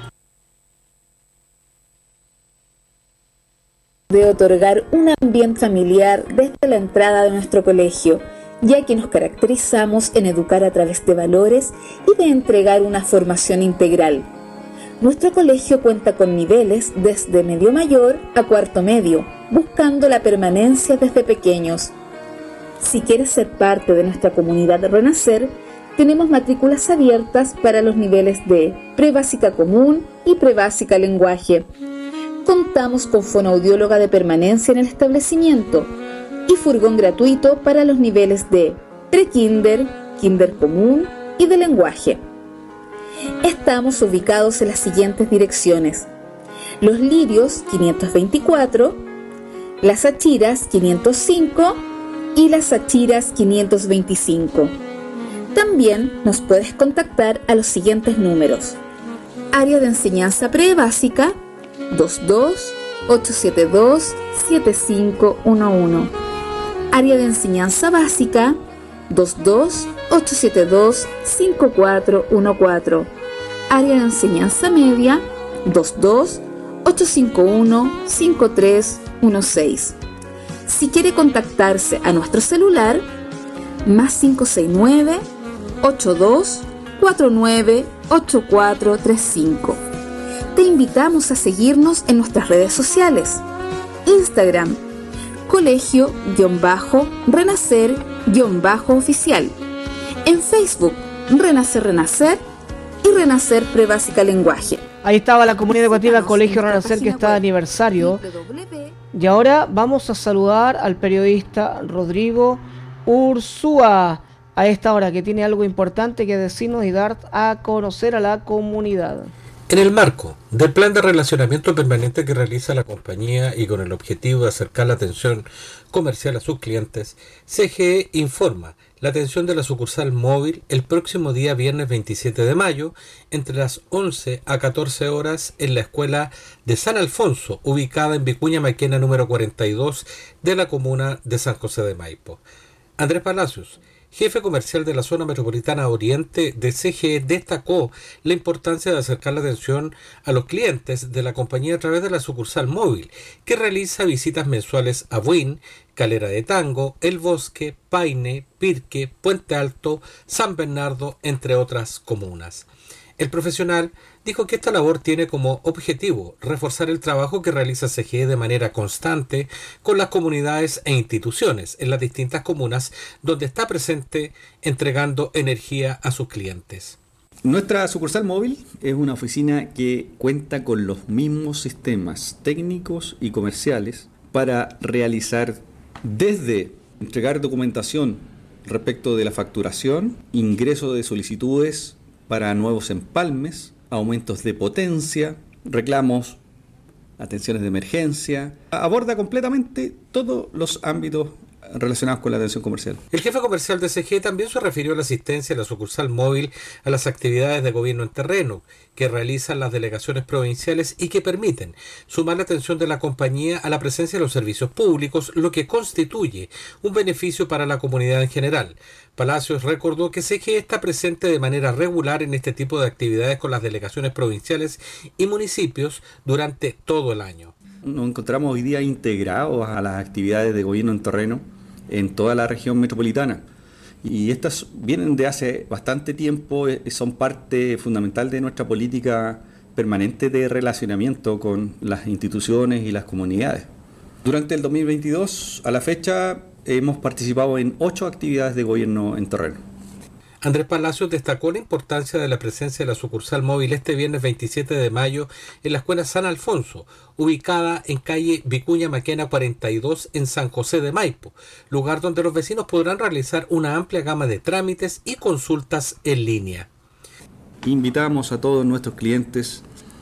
De otorgar un ambiente familiar desde la entrada de nuestro colegio, ya que nos caracterizamos en educar a través de valores y de entregar una formación integral. Nuestro colegio cuenta con niveles desde medio mayor a cuarto medio, buscando la permanencia desde pequeños. Si quieres ser parte de nuestra comunidad de Renacer, tenemos matrículas abiertas para los niveles de prebásica común y prebásica lenguaje. Contamos con fonoaudióloga de permanencia en el establecimiento y furgón gratuito para los niveles de prekinder, kinder común y de lenguaje. Estamos ubicados en las siguientes direcciones: Los Lirios 524, Las Achiras 505 y Las Achiras 525. También nos puedes contactar a los siguientes números: Área de enseñanza prebásica 22-872-7511, Área de enseñanza básica 22-872-5414, Área de enseñanza media 22-851-5316. Si quiere contactarse a nuestro celular, más 569-82-49-8435. Te invitamos a seguirnos en nuestras redes sociales: Instagram, colegio-renacer-oficial, en Facebook, Renacer y Renacer Prebásica Lenguaje. Ahí estaba la comunidad educativa Colegio Renacer, que está de aniversario. Y ahora vamos a saludar al periodista Rodrigo Ursúa a esta hora, que tiene algo importante que decirnos y dar a conocer a la comunidad. En el marco del plan de relacionamiento permanente que realiza la compañía y con el objetivo de acercar la atención comercial a sus clientes, CGE informa la atención de la sucursal móvil el próximo día viernes 27 de mayo entre las 11 a 14 horas en la escuela de San Alfonso, ubicada en Vicuña Maquena número 42 de la comuna de San José de Maipo. Andrés Palacios, jefe comercial de la zona metropolitana oriente de CGE, destacó la importancia de acercar la atención a los clientes de la compañía a través de la sucursal móvil, que realiza visitas mensuales a Buin, Calera de Tango, El Bosque, Paine, Pirque, Puente Alto, San Bernardo, entre otras comunas. El profesional dijo que esta labor tiene como objetivo reforzar el trabajo que realiza CGE de manera constante con las comunidades e instituciones en las distintas comunas donde está presente, entregando energía a sus clientes. Nuestra sucursal móvil es una oficina que cuenta con los mismos sistemas técnicos y comerciales para realizar desde entregar documentación respecto de la facturación, ingreso de solicitudes para nuevos empalmes, aumentos de potencia, reclamos, atenciones de emergencia. Aborda completamente todos los ámbitos relacionados con la atención comercial. El jefe comercial de CGE también se refirió a la asistencia de la sucursal móvil a las actividades de gobierno en terreno que realizan las delegaciones provinciales y que permiten sumar la atención de la compañía a la presencia de los servicios públicos, lo que constituye un beneficio para la comunidad en general. Palacios recordó que CGE está presente de manera regular en este tipo de actividades con las delegaciones provinciales y municipios durante todo el año. Nos encontramos hoy día integrados a las actividades de gobierno en terreno en toda la región metropolitana. Y estas vienen de hace bastante tiempo, son parte fundamental de nuestra política permanente de relacionamiento con las instituciones y las comunidades. Durante el 2022, a la fecha, hemos participado en 8 actividades de gobierno en terreno. Andrés Palacios destacó la importancia de la presencia de la sucursal móvil este viernes 27 de mayo en la Escuela San Alfonso, ubicada en calle Vicuña Maquena 42 en San José de Maipo, lugar donde los vecinos podrán realizar una amplia gama de trámites y consultas en línea. Invitamos a todos nuestros clientes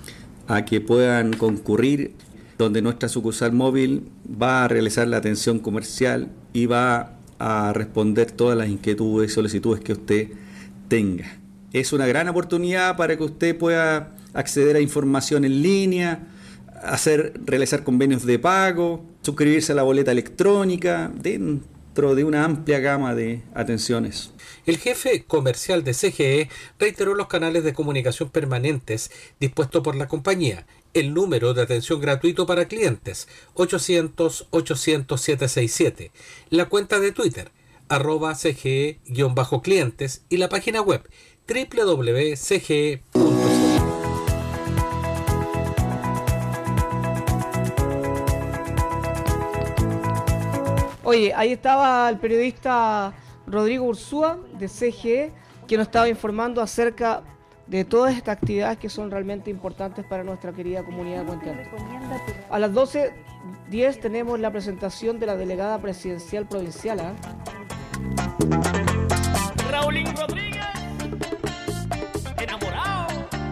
a que puedan concurrir donde nuestra sucursal móvil va a realizar la atención comercial y va a responder todas las inquietudes y solicitudes que usted tenga. Es una gran oportunidad para que usted pueda acceder a información en línea, realizar convenios de pago, suscribirse a la boleta electrónica, dentro de una amplia gama de atenciones. El jefe comercial de CGE reiteró los canales de comunicación permanentes dispuestos por la compañía. El número de atención gratuito para clientes, 800-800-767, la cuenta de Twitter, @CGE_clientes y la página web www.cge.cl. Oye, ahí estaba el periodista Rodrigo Ursúa de CGE, que nos estaba informando acerca de todas estas actividades que son realmente importantes para nuestra querida comunidad de Puente Alto. A las 12:10 tenemos la presentación de la delegada presidencial provincial. Raulín Rodríguez, enamorado.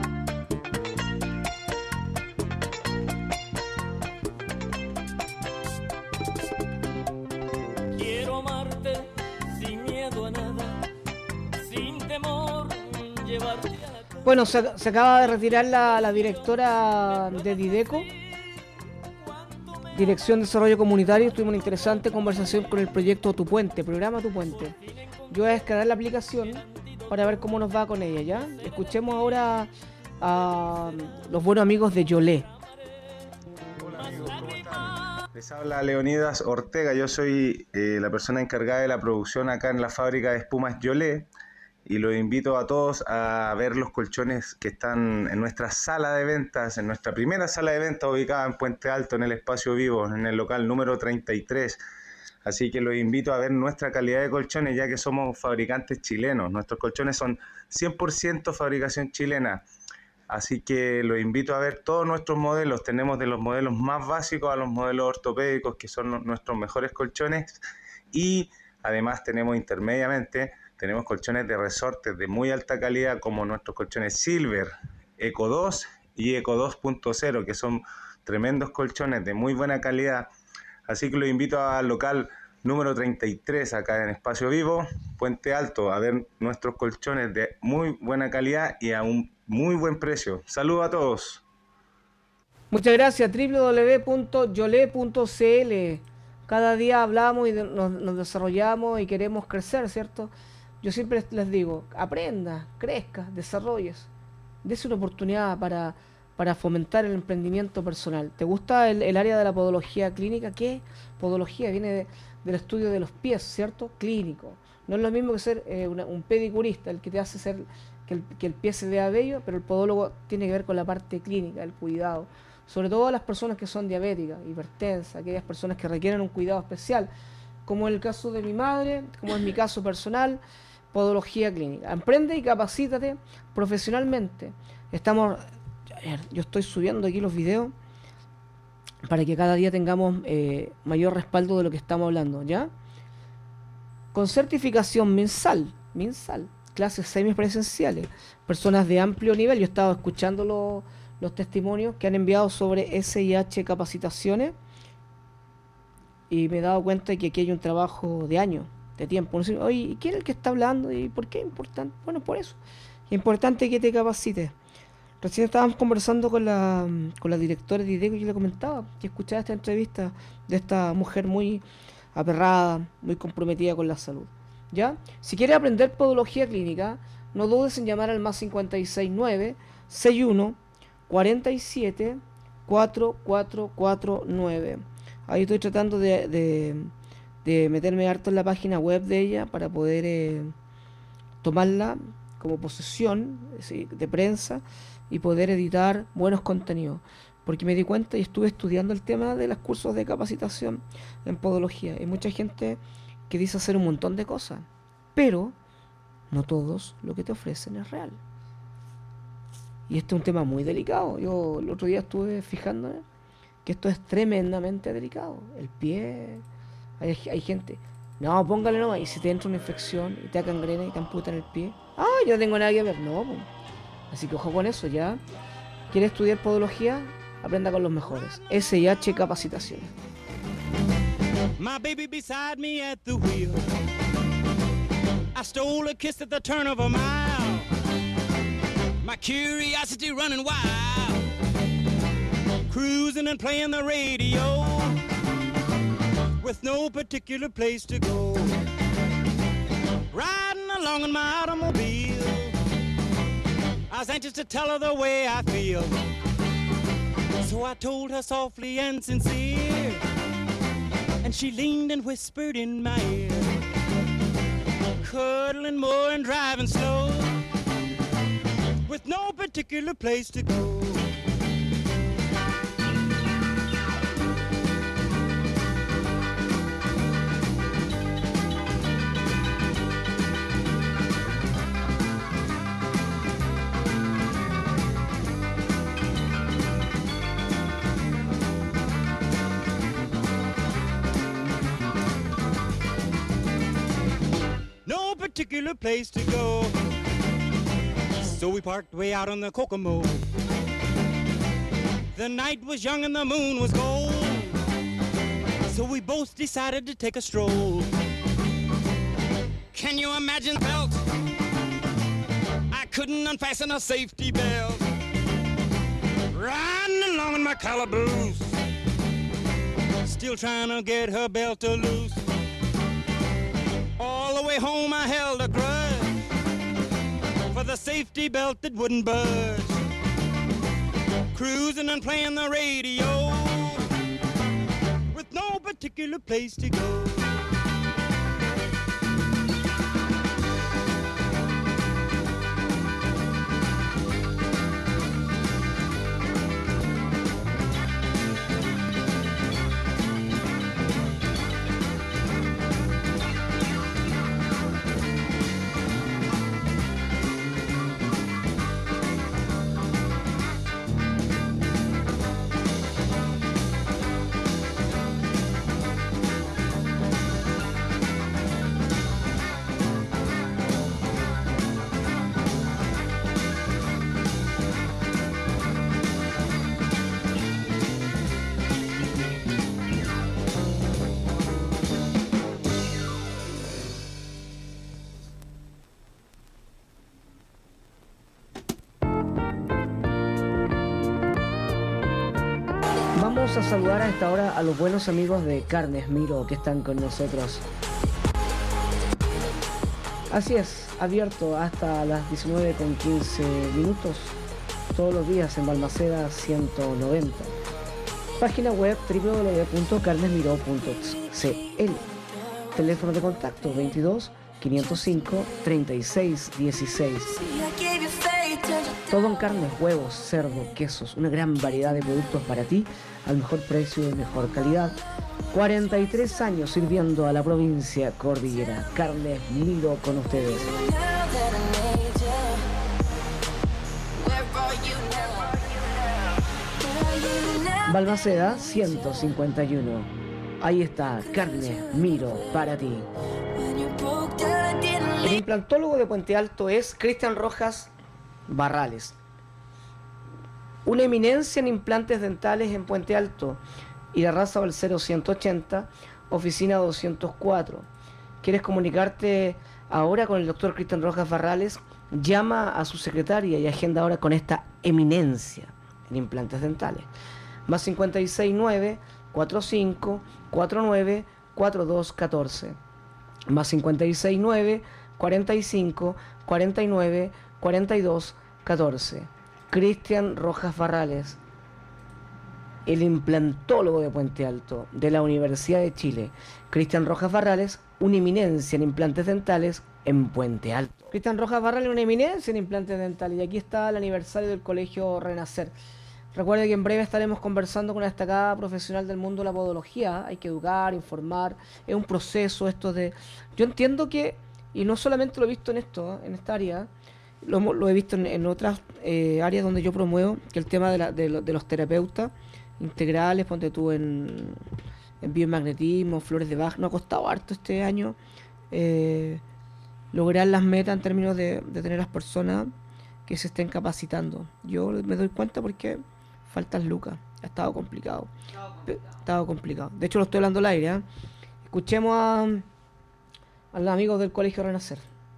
Quiero amarte sin miedo a nada, sin temor, llevarte a la... Bueno, se acaba de retirar la directora de Dideco, Dirección de Desarrollo Comunitario. Tuvimos una interesante conversación con el proyecto Tu Puente, programa Tu Puente. Yo voy a descargar la aplicación para ver cómo nos va con ella, ¿ya? Escuchemos ahora a los buenos amigos de Yolé. Hola amigos, ¿cómo están? Les habla Leonidas Ortega, yo soy la persona encargada de la producción acá en la fábrica de espumas Yolé. Y los invito a todos a ver los colchones que están en nuestra sala de ventas, en nuestra primera sala de ventas ubicada en Puente Alto, en el Espacio Vivo, en el local número 33. Así que los invito a ver nuestra calidad de colchones, ya que somos fabricantes chilenos. Nuestros colchones son 100% fabricación chilena. Así que los invito a ver todos nuestros modelos. Tenemos de los modelos más básicos a los modelos ortopédicos, que son nuestros mejores colchones. Y además tenemos intermediamente... Tenemos colchones de resortes de muy alta calidad como nuestros colchones Silver, Eco 2 y Eco 2.0, que son tremendos colchones de muy buena calidad. Así que los invito al local número 33 acá en Espacio Vivo, Puente Alto, a ver nuestros colchones de muy buena calidad y a un muy buen precio. Saludos a todos. Muchas gracias. www.yole.cl. cada día hablamos y nos desarrollamos y queremos crecer, ¿cierto? Yo siempre les digo, aprenda, crezca, desarrolles, dése una oportunidad para fomentar el emprendimiento personal. ¿Te gusta el área de la podología clínica? ¿Qué? Podología viene del estudio de los pies, ¿cierto? Clínico. No es lo mismo que ser un pedicurista, el que te hace ser que el pie se vea bello, pero el podólogo tiene que ver con la parte clínica, el cuidado. Sobre todo las personas que son diabéticas, hipertensas, aquellas personas que requieren un cuidado especial, como en el caso de mi madre, como en mi caso personal, podología clínica. Emprende y capacítate profesionalmente. Yo estoy subiendo aquí los videos para que cada día tengamos mayor respaldo de lo que estamos hablando, ¿ya? Con certificación mensal, clases semipresenciales, personas de amplio nivel. Yo he estado escuchando los testimonios que han enviado sobre SIH capacitaciones y me he dado cuenta de que aquí hay un trabajo de años, de tiempo. No sé, oye, ¿y quién es el que está hablando? ¿Y por qué es importante? Bueno, por eso. Es importante que te capacites. Recién estábamos conversando con la directora de IDECO y yo le comentaba que escuchaba esta entrevista de esta mujer muy aperrada, muy comprometida con la salud. ¿Ya? Si quieres aprender podología clínica, no dudes en llamar al más 569 61 47 4449. Ahí estoy tratando de meterme harto en la página web de ella para poder tomarla como posesión de prensa y poder editar buenos contenidos, porque me di cuenta y estuve estudiando el tema de los cursos de capacitación en podología. Hay mucha gente que dice hacer un montón de cosas, pero no todos lo que te ofrecen es real. Y este es un tema muy delicado. Yo el otro día estuve fijándome que esto es tremendamente delicado. El pie, hay gente, no, póngale nomás, y si te entra una infección y te da gangrena y te amputan el pie, yo no tengo nada que ver, no, pues. Así que ojo con eso, ya. ¿Quieres estudiar podología? Aprenda con los mejores. SIH Capacitaciones. My baby beside me at the wheel. I stole a kiss at the turn of a mile. My curiosity running wild. Cruising and playing the radio. With no particular place to go. Riding along in my automobile. I was anxious to tell her the way I feel. So I told her softly and sincere. And she leaned and whispered in my ear. Cuddling more and driving slow. With no particular place to go. No particular place to go. So we parked way out on the Kokomo. The night was young and the moon was gold. So we both decided to take a stroll. Can you imagine the belt? I couldn't unfasten a safety belt. Riding along in my calaboose. Still trying to get her belt to loose. All the way home I held a grudge for the safety belt that wouldn't budge. Cruising and playing the radio with no particular place to go. Vamos a saludar a esta hora a los buenos amigos de Carnes Miro que están con nosotros. Así es, abierto hasta las 19:15 todos los días en Balmaceda 190. Página web www.carnesmiro.cl. Teléfono de contacto 22 505 36 16. Todo en carnes, huevos, cerdo, quesos, una gran variedad de productos para ti al mejor precio y mejor calidad. 43 años sirviendo a la provincia cordillera. Carnes Miro con ustedes. Balmaceda 151. Ahí está, Carnes Miro para ti. El implantólogo de Puente Alto es Cristian Rojas Barrales, una eminencia en implantes dentales en Puente Alto y de raza del 0180, oficina 204. ¿Quieres comunicarte ahora con el doctor Cristian Rojas Barrales? Llama a su secretaria y agenda ahora con esta eminencia en implantes dentales. Más 569 45 49 42 14. Más 569 45 49 42 14. Cristian Rojas Barrales, el implantólogo de Puente Alto de la Universidad de Chile. Cristian Rojas Barrales, una eminencia en implantes dentales en Puente Alto. Cristian Rojas Barrales, una eminencia en implantes dentales. Y aquí está el aniversario del Colegio Renacer. Recuerde que en breve estaremos conversando con una destacada profesional del mundo de la podología. Hay que educar, informar. Es un proceso esto de... Yo entiendo que, y no solamente lo he visto en esto, en esta área, lo he visto en otras áreas donde yo promuevo, que el tema de los terapeutas integrales, ponte tú en biomagnetismo, flores de Bach, nos ha costado harto este año lograr las metas en términos de tener las personas que se estén capacitando. Yo me doy cuenta porque faltan lucas, ha estado complicado. De hecho lo estoy hablando al aire, ¿eh? Escuchemos a los amigos del Colegio Renacer.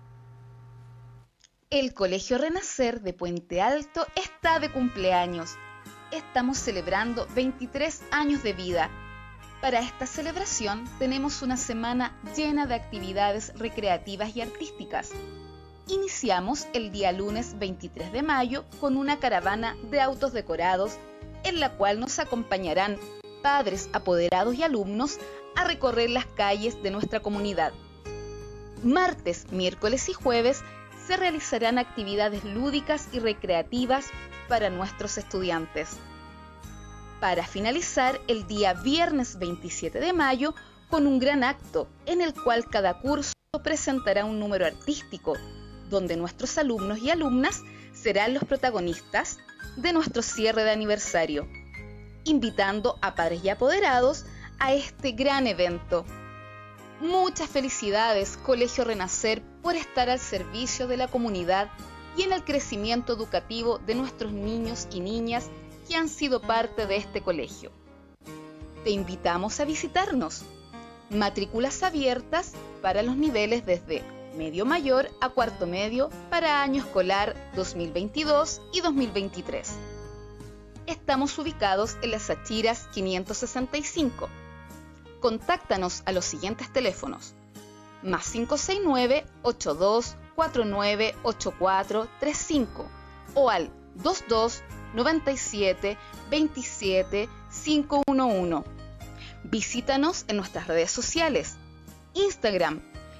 El Colegio Renacer de Puente Alto está de cumpleaños. Estamos celebrando 23 años de vida. Para esta celebración tenemos una semana llena de actividades recreativas y artísticas. Iniciamos el día lunes 23 de mayo con una caravana de autos decorados en la cual nos acompañarán padres, apoderados y alumnos a recorrer las calles de nuestra comunidad. Martes, miércoles y jueves se realizarán actividades lúdicas y recreativas para nuestros estudiantes. Para finalizar el día viernes 27 de mayo con un gran acto en el cual cada curso presentará un número artístico, donde nuestros alumnos y alumnas serán los protagonistas de nuestro cierre de aniversario, invitando a padres y apoderados a este gran evento. Muchas felicidades, Colegio Renacer, por estar al servicio de la comunidad y en el crecimiento educativo de nuestros niños y niñas que han sido parte de este colegio. Te invitamos a visitarnos. Matrículas abiertas para los niveles desde medio mayor a cuarto medio para año escolar 2022 y 2023. Estamos ubicados en las Achiras 565. Contáctanos a los siguientes teléfonos: más 569-8249-8435 o al 22 97 27 511. Visítanos en nuestras redes sociales: Instagram,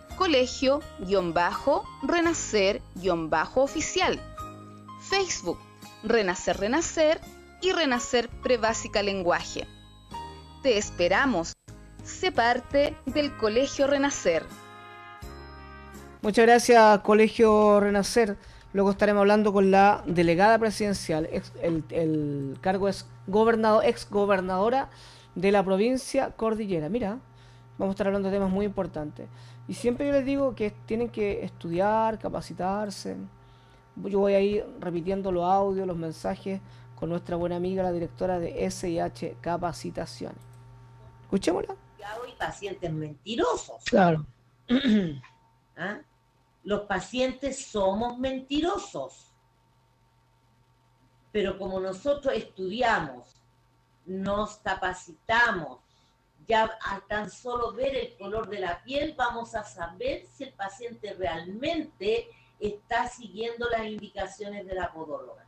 colegio-renacer-oficial, Facebook, Renacer y Renacer Prebásica Lenguaje. Te esperamos. Sé parte del Colegio Renacer. Muchas gracias, Colegio Renacer. Luego estaremos hablando con la delegada presidencial. El cargo es exgobernadora de la provincia cordillera. Mira, vamos a estar hablando de temas muy importantes. Y siempre yo les digo que tienen que estudiar, capacitarse. Yo voy a ir repitiendo los audios, los mensajes con nuestra buena amiga, la directora de SIH Capacitación. Escuchémosla. Y pacientes mentirosos. Claro. ¿Ah? Los pacientes somos mentirosos. Pero como nosotros estudiamos nos capacitamos. Ya al tan solo ver el color de la piel vamos a saber si el paciente realmente está siguiendo las indicaciones de la podóloga.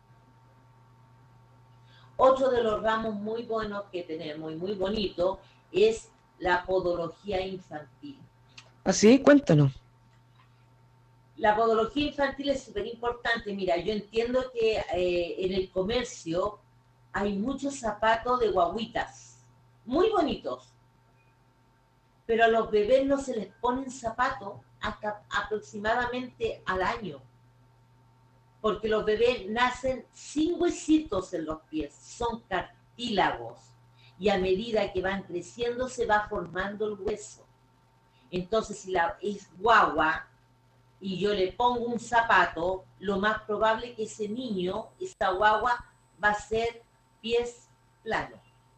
Otro de los ramos muy buenos que tenemos y muy bonito es la podología infantil. Así, cuéntanos. La podología infantil es súper importante. Mira, yo entiendo que en el comercio hay muchos zapatos de guaguitas, muy bonitos, pero a los bebés no se les ponen zapatos hasta aproximadamente al año, porque los bebés nacen sin huesitos en los pies, son cartílagos, y a medida que van creciendo se va formando el hueso. Entonces, si es guagua y yo le pongo un zapato, lo más probable es que ese niño, esta guagua, va a ser pies planos.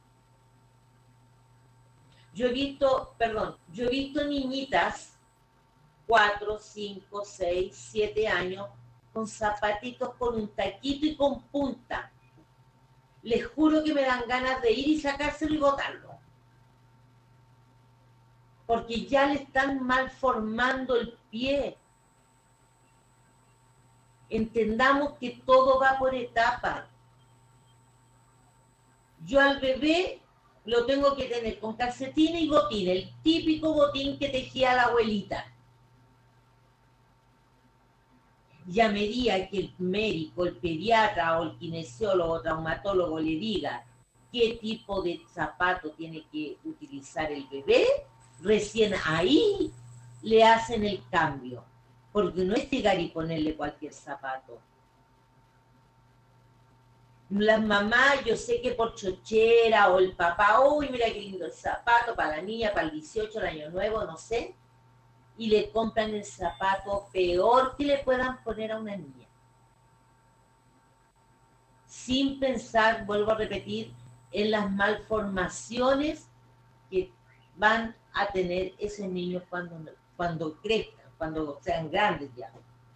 Yo he visto niñitas, 4, 5, 6, 7 años, con zapatitos con un taquito y con punta. Les juro que me dan ganas de ir y sacárselo y botarlo. Porque ya le están malformando el pie. Entendamos que todo va por etapas. Yo al bebé lo tengo que tener con calcetines y botín, el típico botín que tejía la abuelita. Y a medida que el médico, el pediatra o el kinesiólogo o traumatólogo le diga qué tipo de zapato tiene que utilizar el bebé, recién ahí le hacen el cambio. Porque no es llegar y ponerle cualquier zapato. Las mamás, yo sé que por chochera o el papá, uy, mira qué lindo el zapato para la niña, para el 18, el año nuevo, no sé, y le compran el zapato peor que le puedan poner a una niña. Sin pensar, vuelvo a repetir, en las malformaciones que van a tener esos niños cuando crezcan, cuando sean grandes ya.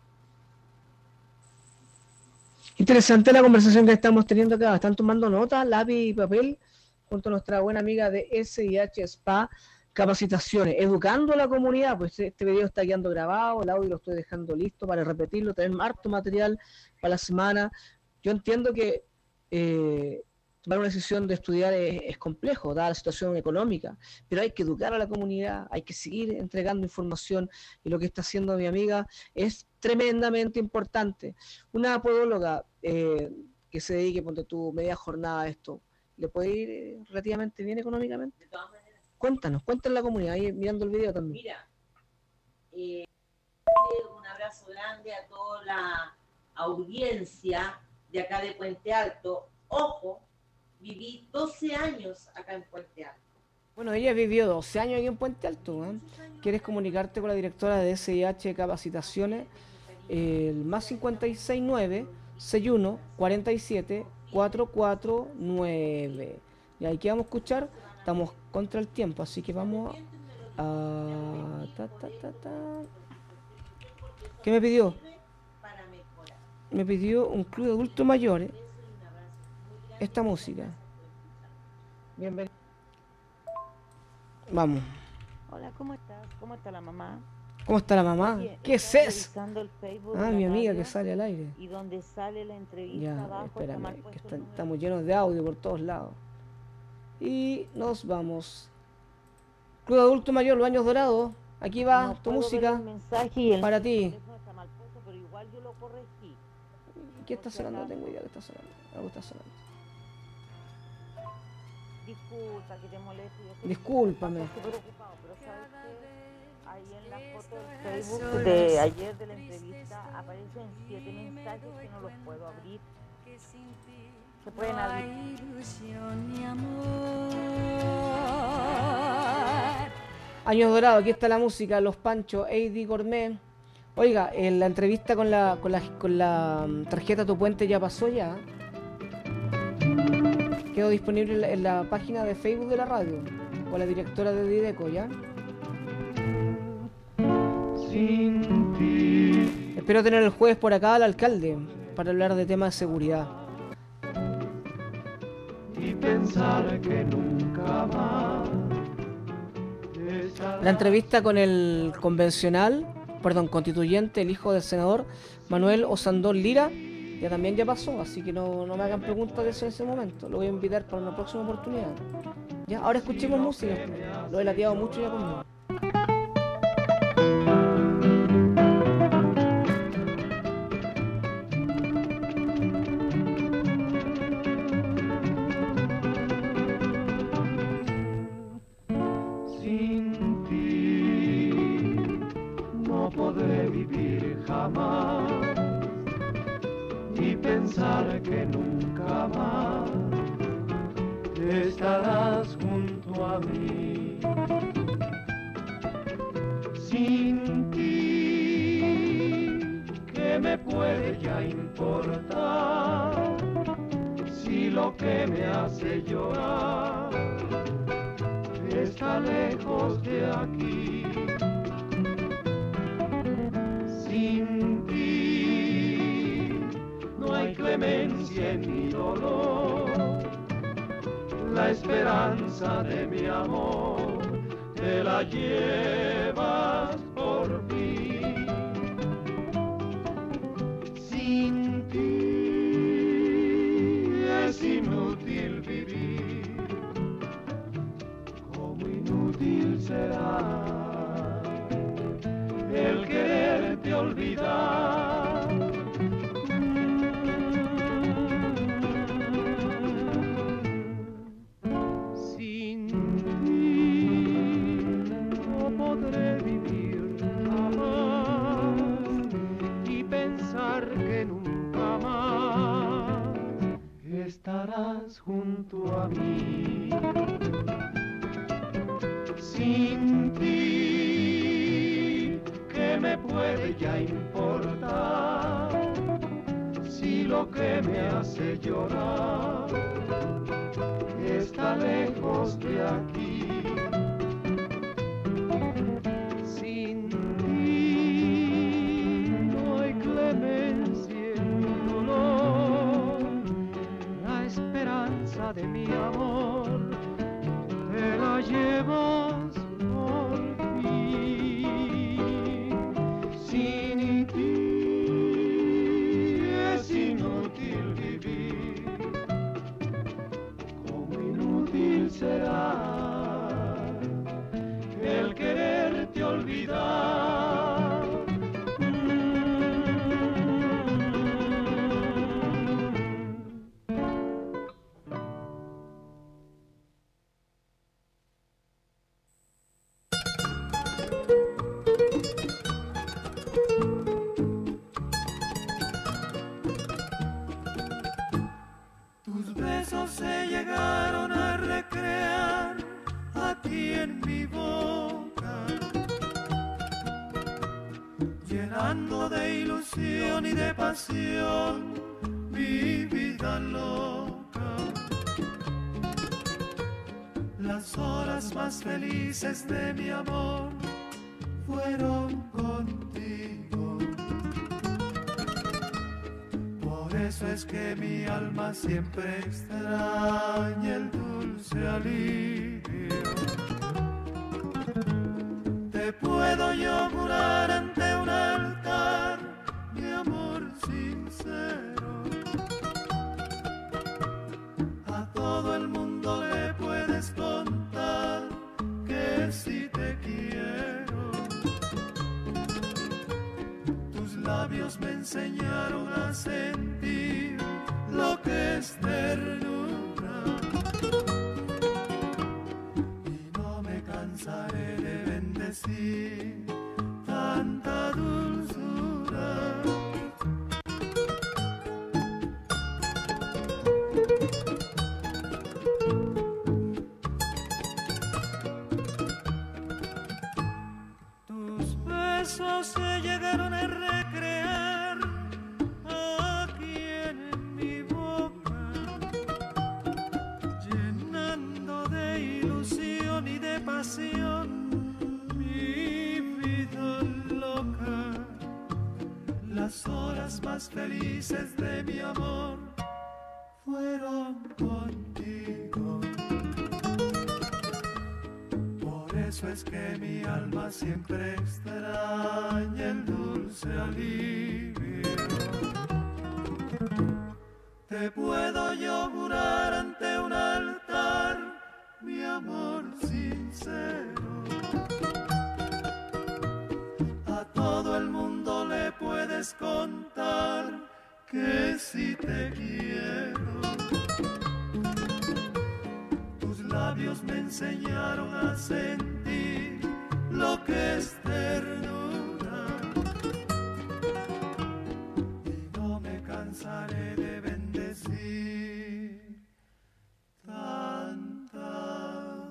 Interesante la conversación que estamos teniendo acá. Están tomando nota, lápiz y papel, junto a nuestra buena amiga de SIH Spa Capacitaciones, educando a la comunidad. Pues este video está quedando grabado, el audio lo estoy dejando listo para repetirlo, tenemos harto material para la semana. Yo entiendo que tomar una decisión de estudiar es complejo, dada la situación económica, pero hay que educar a la comunidad, hay que seguir entregando información, y lo que está haciendo mi amiga es tremendamente importante. Una podóloga que se dedique, ponte tú, media jornada a esto, ¿le puede ir relativamente bien económicamente? De todas maneras. Cuéntanos en la comunidad, ahí mirando el video también. Mira, un abrazo grande a toda la audiencia de acá de Puente Alto. Ojo, viví 12 años acá en Puente Alto. Bueno, ella vivió 12 años aquí en Puente Alto, ¿eh? ¿Quieres comunicarte con la directora de SIH Capacitaciones? El más 569 61 47 449. Y ahí que vamos a escuchar, estamos contra el tiempo, así que vamos a... ¿Qué me pidió? Me pidió un club de adultos mayores esta música. Bienvenido. Vamos. Hola, ¿cómo estás? ¿Cómo está la mamá? ¿Cómo está la mamá? Oye, ¿Qué es eso? El Facebook Ah, de mi la amiga radio, que sale al aire. Y donde sale la entrevista Ya, abajo, espérame, que estamos llenos de audio por todos lados. Y nos vamos. Club de Adulto Mayor, Los Años Dorados. Aquí va no tu puedo música ver el mensaje y el para ti. teléfono está mal puesto, pero igual yo lo corregí. ¿Qué está sonando? No tengo idea de qué está sonando. Algo está sonando. Disculpa que te moleste. Yo sé que Discúlpame. estás súper ocupado, pero sabes que ahí en la foto del Facebook de ayer de la entrevista aparecen 7 mensajes que no los puedo abrir. Se pueden abrir. Años Dorados, aquí está la música, Los Panchos, AD Gourmet. Oiga, la entrevista con la tarjeta Tu Puente ya pasó ya. Quedó disponible en la página de Facebook de la radio, con la directora de Dideco, ¿ya? Espero tener el jueves por acá al alcalde para hablar de temas de seguridad. pensar que nunca más. La entrevista con el constituyente, el hijo del senador Manuel Osandón Lira, ya pasó, así que no me hagan preguntas de eso en ese momento. Lo voy a invitar para una próxima oportunidad. Ya, ahora escuchemos música. Lo he lateado mucho ya conmigo. Sin ti no podré vivir jamás, ni pensar que nunca más estarás junto a mí. Sin ti, ¿qué me puede ya importar? Si lo que me hace llorar está lejos de aquí. Sin ti no hay clemencia en mi dolor. La esperanza de mi amor te la llevas por fin. Sin ti es inútil vivir, como inútil será el quererte olvidar. Que nunca más estarás junto a mí. Sin ti, ¿qué me puede ya importar? Si lo que me hace llorar está lejos de aquí. Sin ti no hay clemencia en mi dolor. La esperanza de mi amor te la llevas por fin. Sin ti es inútil vivir, como inútil será el quererte olvidar. Tus besos se llegaron a recrear aquí en mi boca, llenando de ilusión y de pasión mi vida loca. Las horas más felices de mi amor fueron contigo. Por eso es que mi alma siempre extraña el dulce alivio. Te puedo yo jurar ante un altar mi amor sincero. A todo el mundo le puedes contar que sí te quiero. Tus labios me enseñaron a sentir lo que es ternura, y no me cansaré de bendecir tanta dulzura. Tus besos se llegaron a recrear aquí en mi boca, llenando de ilusión y de pasión mi vida loca. Las horas más felices de mi amor fueron contigo. eso es que mi alma siempre extraña el dulce alivio. Te puedo yo jurar ante un altar mi amor sincero. A todo el mundo le puedes contar que si te quiero. Tus labios me enseñaron a sentir lo que es ternura. Y no me cansaré de bendecir tanta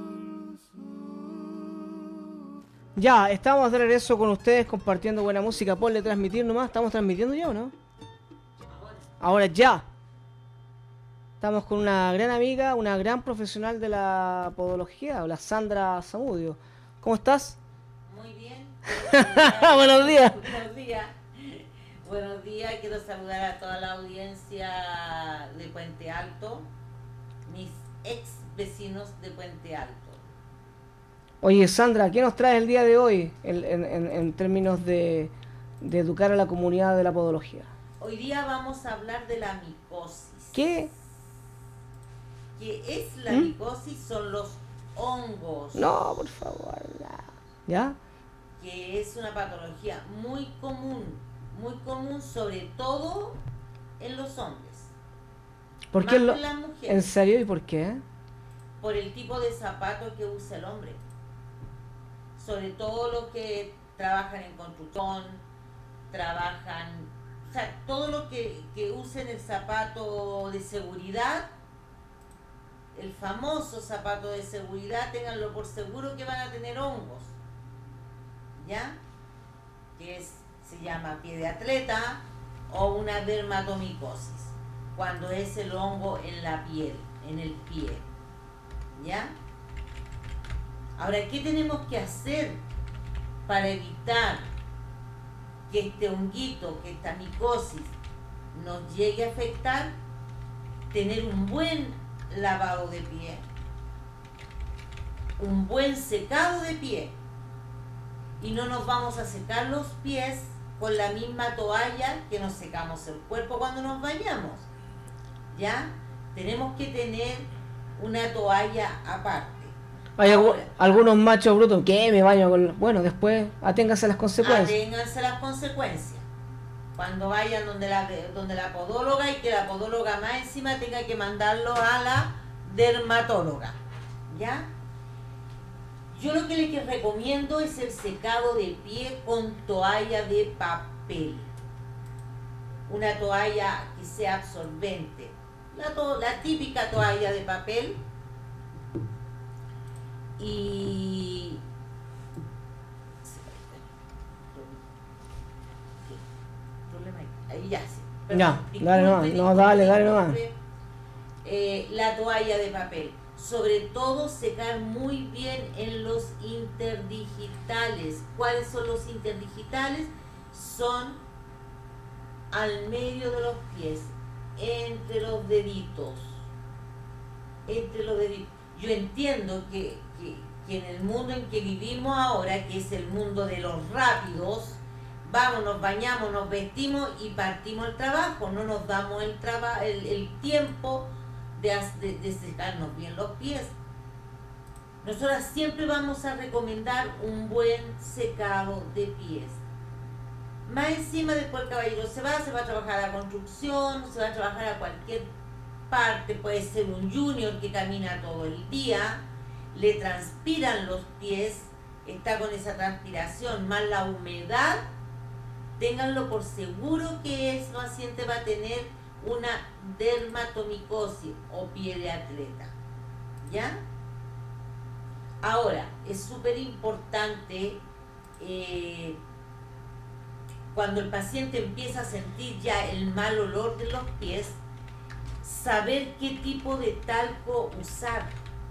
dulzura. Ya, estamos de regreso con ustedes compartiendo buena música. Ponle transmitir nomás. ¿Estamos transmitiendo ya o no? Ahora ya. Estamos con una gran amiga, una gran profesional de la podología, la Sandra Zamudio. ¿Cómo estás? Muy bien. Buenos días. Buenos días. Buenos días. Quiero saludar a toda la audiencia de Puente Alto, mis ex vecinos de Puente Alto. Oye, Sandra, ¿qué nos traes el día de hoy en términos de educar a la comunidad de la podología? Hoy día vamos a hablar de la micosis. ¿Qué? ¿Qué es la micosis? Son los hongos. No, por favor. ¿Ya? Que es una patología muy común sobre todo en los hombres. ¿Por qué más que en las mujeres. ¿En serio? ¿Y por qué? Por el tipo de zapato que usa el hombre. Sobre todo los que trabajan en construcción, o sea, todo lo que usen el zapato de seguridad, el famoso zapato de seguridad, ténganlo por seguro que van a tener hongos, ¿ya? Se llama pie de atleta o una dermatomicosis, cuando es el hongo en la piel, en el pie, ¿ya? Ahora, ¿qué tenemos que hacer para evitar que este honguito, que esta micosis nos llegue a afectar? Tener un buen lavado de pie, un buen secado de pie, y no nos vamos a secar los pies con la misma toalla que nos secamos el cuerpo cuando nos bañamos, ¿ya? Tenemos que tener una toalla aparte. Hay algunos machos brutos, ¿qué? Me baño con... Bueno, después aténganse a las consecuencias. Aténganse a las consecuencias. Cuando vayan donde la podóloga, y que la podóloga más encima tenga que mandarlo a la dermatóloga, ¿ya? Yo lo que les recomiendo es el secado de pie con toalla de papel. Una toalla que sea absorbente. La típica toalla de papel. Y ahí ya sí. Ya, dale nomás, dale nomás. La toalla de papel. Sobre todo secar muy bien en los interdigitales. ¿Cuáles son los interdigitales? Son al medio de los pies, entre los deditos. Entre los deditos. Yo entiendo que en el mundo en que vivimos ahora, que es el mundo de los rápidos, vamos, nos bañamos, nos vestimos y partimos al trabajo, no nos damos el tiempo de secarnos bien los pies. Nosotras siempre vamos a recomendar un buen secado de pies. Más encima, después el caballero se va a trabajar a la construcción, se va a trabajar a cualquier parte, puede ser un junior que camina todo el día, le transpiran los pies, está con esa transpiración más la humedad, ténganlo por seguro que ese paciente va a tener una dermatomicosis o pie de atleta, ¿ya? Ahora, es súper importante cuando el paciente empieza a sentir ya el mal olor de los pies, saber qué tipo de talco usar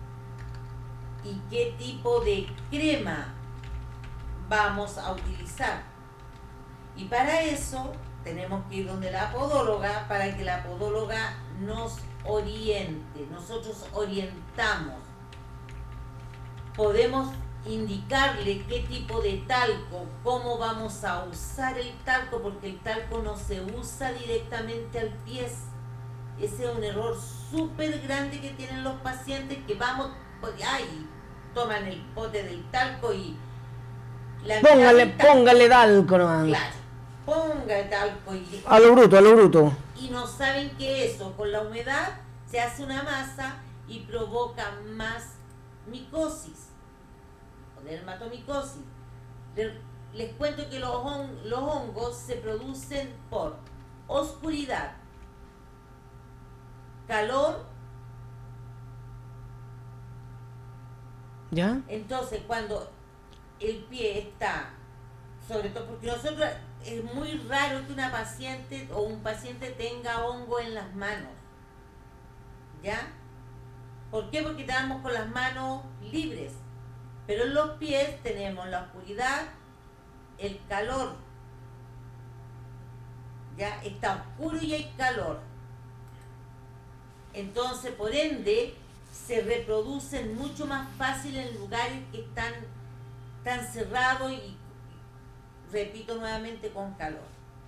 y qué tipo de crema vamos a utilizar. Y para eso tenemos que ir donde la podóloga para que la podóloga nos oriente. Nosotros orientamos. Podemos indicarle qué tipo de talco, cómo vamos a usar el talco, porque el talco no se usa directamente al pie. Ese es un error súper grande que tienen los pacientes, que vamos, ay, toman el pote del talco y póngale talco nomás. Claro, ponga talco y A lo bruto. y no saben que eso con la humedad se hace una masa y provoca más micosis o dermatomicosis. Les cuento que los hongos se producen por oscuridad, calor. ¿Ya? Entonces cuando el pie está, sobre todo porque nosotros, es muy raro que una paciente o un paciente tenga hongo en las manos, ¿ya? ¿Por qué? Porque estamos con las manos libres, pero en los pies tenemos la oscuridad, el calor, ¿ya? Está oscuro y hay calor. Entonces, por ende, se reproducen mucho más fácil en lugares que están tan cerrados y, repito nuevamente, con calor.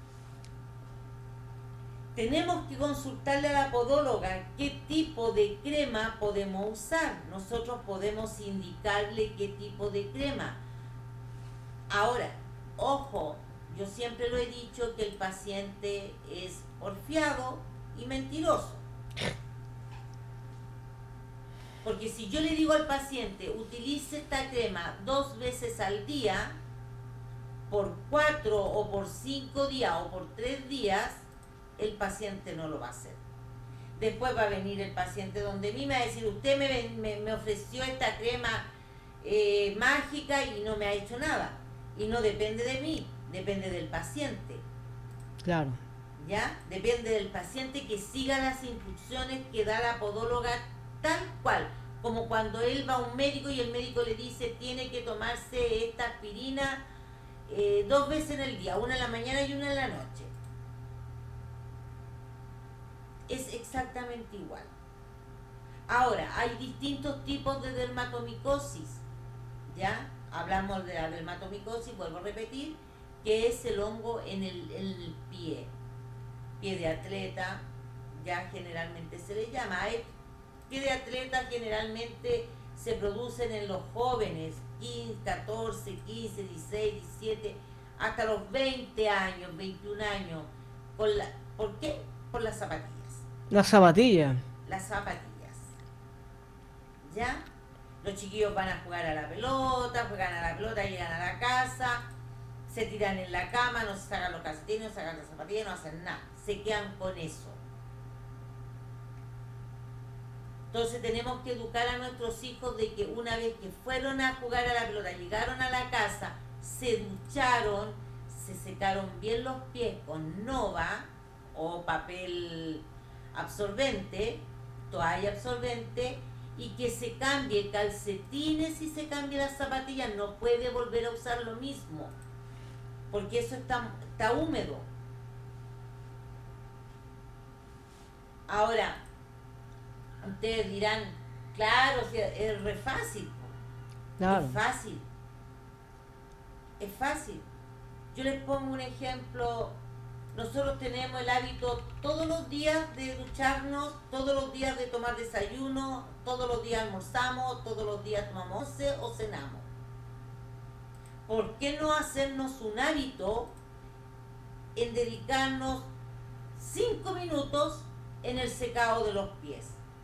Tenemos que consultarle a la podóloga qué tipo de crema podemos usar. Nosotros podemos indicarle qué tipo de crema. Ahora, ojo, yo siempre lo he dicho que el paciente es porfiado y mentiroso. Porque si yo le digo al paciente, utilice esta crema 2 veces al día, por 4 o por 5 días o por 3 días, el paciente no lo va a hacer. Después va a venir el paciente donde mí me va a decir, usted me ofreció esta crema mágica y no me ha hecho nada. Y no depende de mí, depende del paciente. Claro. ¿Ya? Depende del paciente que siga las instrucciones que da la podóloga tal cual. Como cuando él va a un médico y el médico le dice tiene que tomarse esta aspirina 2 veces en el día, una en la mañana y una en la noche. Es exactamente igual. Ahora, hay distintos tipos de dermatomicosis, ¿ya? Hablamos de la dermatomicosis, vuelvo a repetir, que es el hongo en el pie de atleta, ya generalmente se le llama. Pie de atleta generalmente se producen en los jóvenes, 14, 15, 16, 17, hasta los 20 años, 21 años. ¿Por qué? Por las zapatillas. Las zapatillas. Las zapatillas. ¿Ya? Los chiquillos van a jugar a la pelota, juegan a la pelota, llegan a la casa, se tiran en la cama, no se sacan los calcetines, no se sacan las zapatillas, no hacen nada. Se quedan con eso. Entonces tenemos que educar a nuestros hijos de que una vez que fueron a jugar a la pelota, llegaron a la casa, se ducharon, se secaron bien los pies con Nova o papel absorbente, toalla absorbente, y que se cambie calcetines y se cambie las zapatillas. No puede volver a usar lo mismo, porque eso está húmedo. Ahora, ustedes dirán, claro, es re fácil. Claro. Es fácil. Yo les pongo un ejemplo. Nosotros tenemos el hábito todos los días de ducharnos, todos los días de tomar desayuno, todos los días almorzamos, todos los días tomamos once o cenamos. ¿Por qué no hacernos un hábito en dedicarnos 5 minutos en el secado de los pies?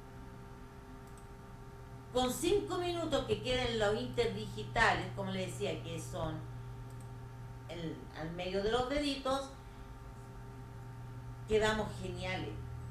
Con 5 minutos que queden los interdigitales, como les decía, que son al medio de los deditos, quedamos geniales.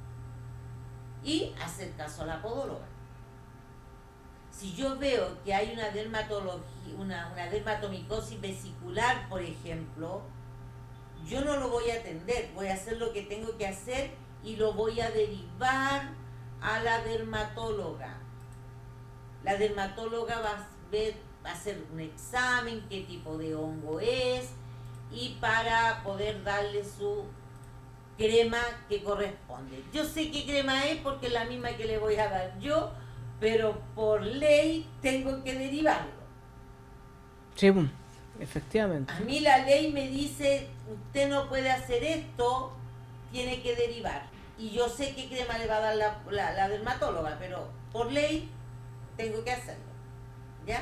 Y hacer caso a la podóloga. Si yo veo que hay una dermatomicosis vesicular, por ejemplo, yo no lo voy a atender, voy a hacer lo que tengo que hacer y lo voy a derivar a la dermatóloga. La dermatóloga va a hacer un examen, qué tipo de hongo es, y para poder darle su crema que corresponde. Yo sé qué crema es porque es la misma que le voy a dar yo, pero por ley tengo que derivarlo. Sí, efectivamente. A mí la ley me dice, usted no puede hacer esto, tiene que derivar. Y yo sé qué crema le va a dar la dermatóloga, pero por ley tengo que hacerlo. ¿Ya?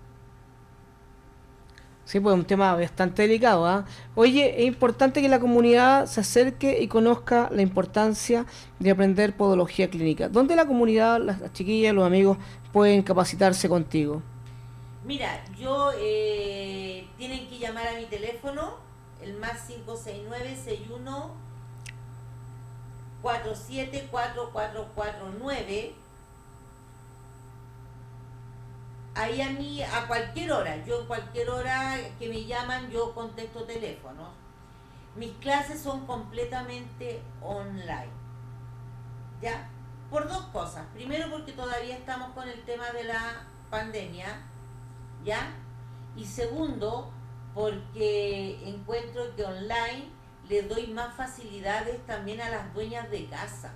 Sí, pues un tema bastante delicado, ¿eh? Oye, es importante que la comunidad se acerque y conozca la importancia de aprender podología clínica. ¿Dónde la comunidad, las chiquillas, los amigos pueden capacitarse contigo? Mira, tienen que llamar a mi teléfono, el más 569-61 474449. Ahí a mí, a cualquier hora, yo en cualquier hora que me llaman, yo contesto teléfono. Mis clases son completamente online, ¿ya? Por dos cosas. Primero, porque todavía estamos con el tema de la pandemia, ¿ya? Y segundo, porque encuentro que online le doy más facilidades también a las dueñas de casa.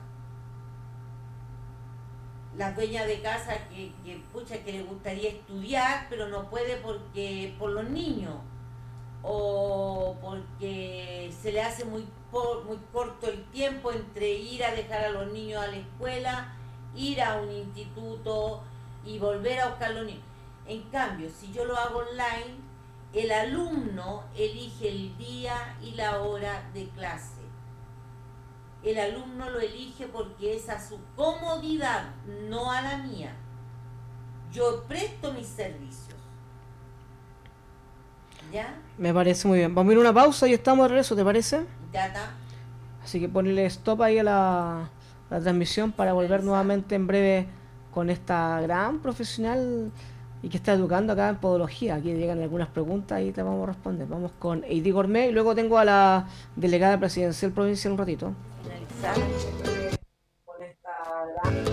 Las dueñas de casa que les gustaría estudiar, pero no puede porque por los niños, o porque se le hace muy corto el tiempo entre ir a dejar a los niños a la escuela, ir a un instituto y volver a buscar a los niños. En cambio, si yo lo hago online, el alumno elige el día y la hora de clase. El alumno lo elige porque es a su comodidad, no a la mía. Yo presto mis servicios. ¿Ya? Me parece muy bien. Vamos a ir a una pausa y estamos de regreso, ¿te parece? Ya está. Así que ponle stop ahí a la transmisión para volver nuevamente en breve con esta gran profesional y que está educando acá en podología. Aquí llegan algunas preguntas y te vamos a responder. Vamos con Heidi Gourmet y luego tengo a la delegada presidencial provincial un ratito. Con esta gran...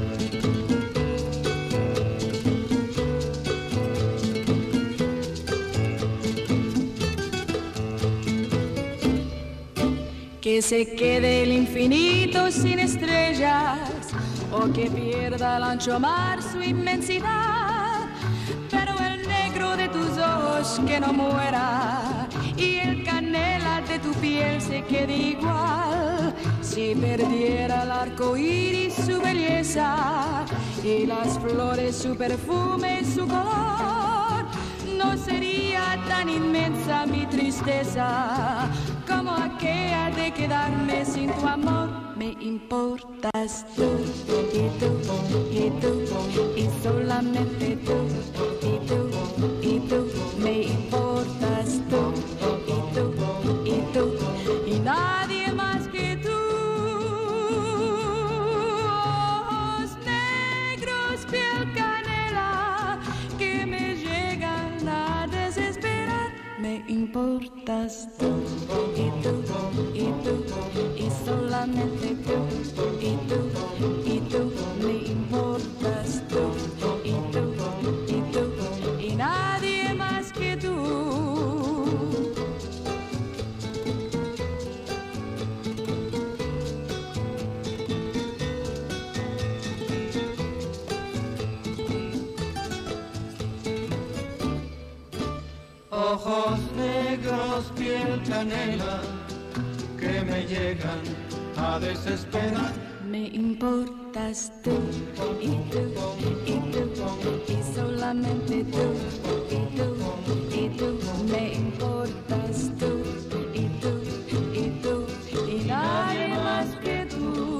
Que se quede el infinito sin estrellas o que pierda el ancho mar su inmensidad, pero el negro de tus ojos que no muera y el canela de tu piel se quede igual. Si perdiera el arco iris su belleza y las flores su perfume, su color, no sería tan inmensa mi tristeza como aquella de quedarme sin tu amor. Me importas tú, y tú, y tú, y solamente tú, y tú, y tú. Me importas tú, y tú, y tú, y nadie más que tú. Ojos negros, piel canela, que me llegan a desesperar. Me importas tú, y tú, y tú, y solamente tú, y tú, y tú. Me importas tú, y tú, y tú, y nadie más que tú. Ojos negros, piel canela, que me llegan a desesperar. Me importas tú, y tú, y tú, y solamente tú, y tú, y tú. Me importas tú, y tú, y tú, y nadie más que tú.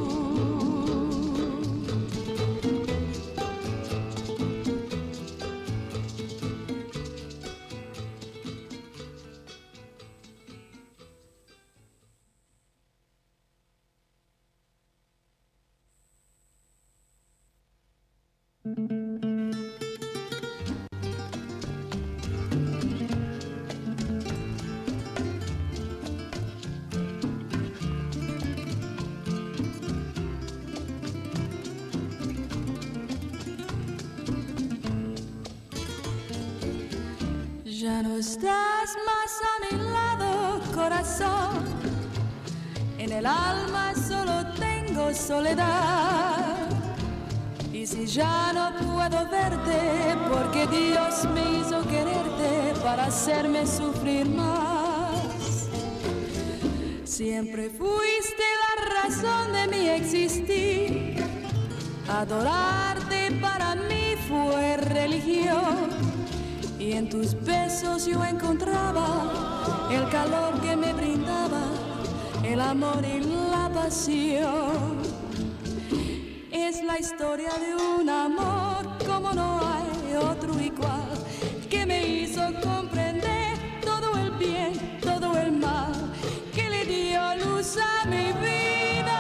Ya no estás más a mi lado, corazón. En el alma solo tengo soledad. Y si ya no puedo verte, porque Dios me hizo quererte, para hacerme sufrir más. Siempre fuiste la razón de mi existir. Adorarte para mí fue religión. Y en tus besos yo encontraba el calor que me brindaba, el amor y la pasión. Es la historia de un amor como no hay otro igual, que me hizo comprender todo el bien, todo el mal, que le dio luz a mi vida,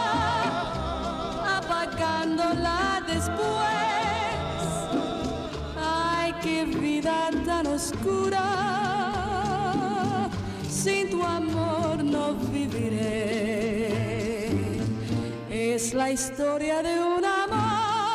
apagándola después. Ay, qué vida tan oscura, sin tu amor no viviré. Es la historia de un amor.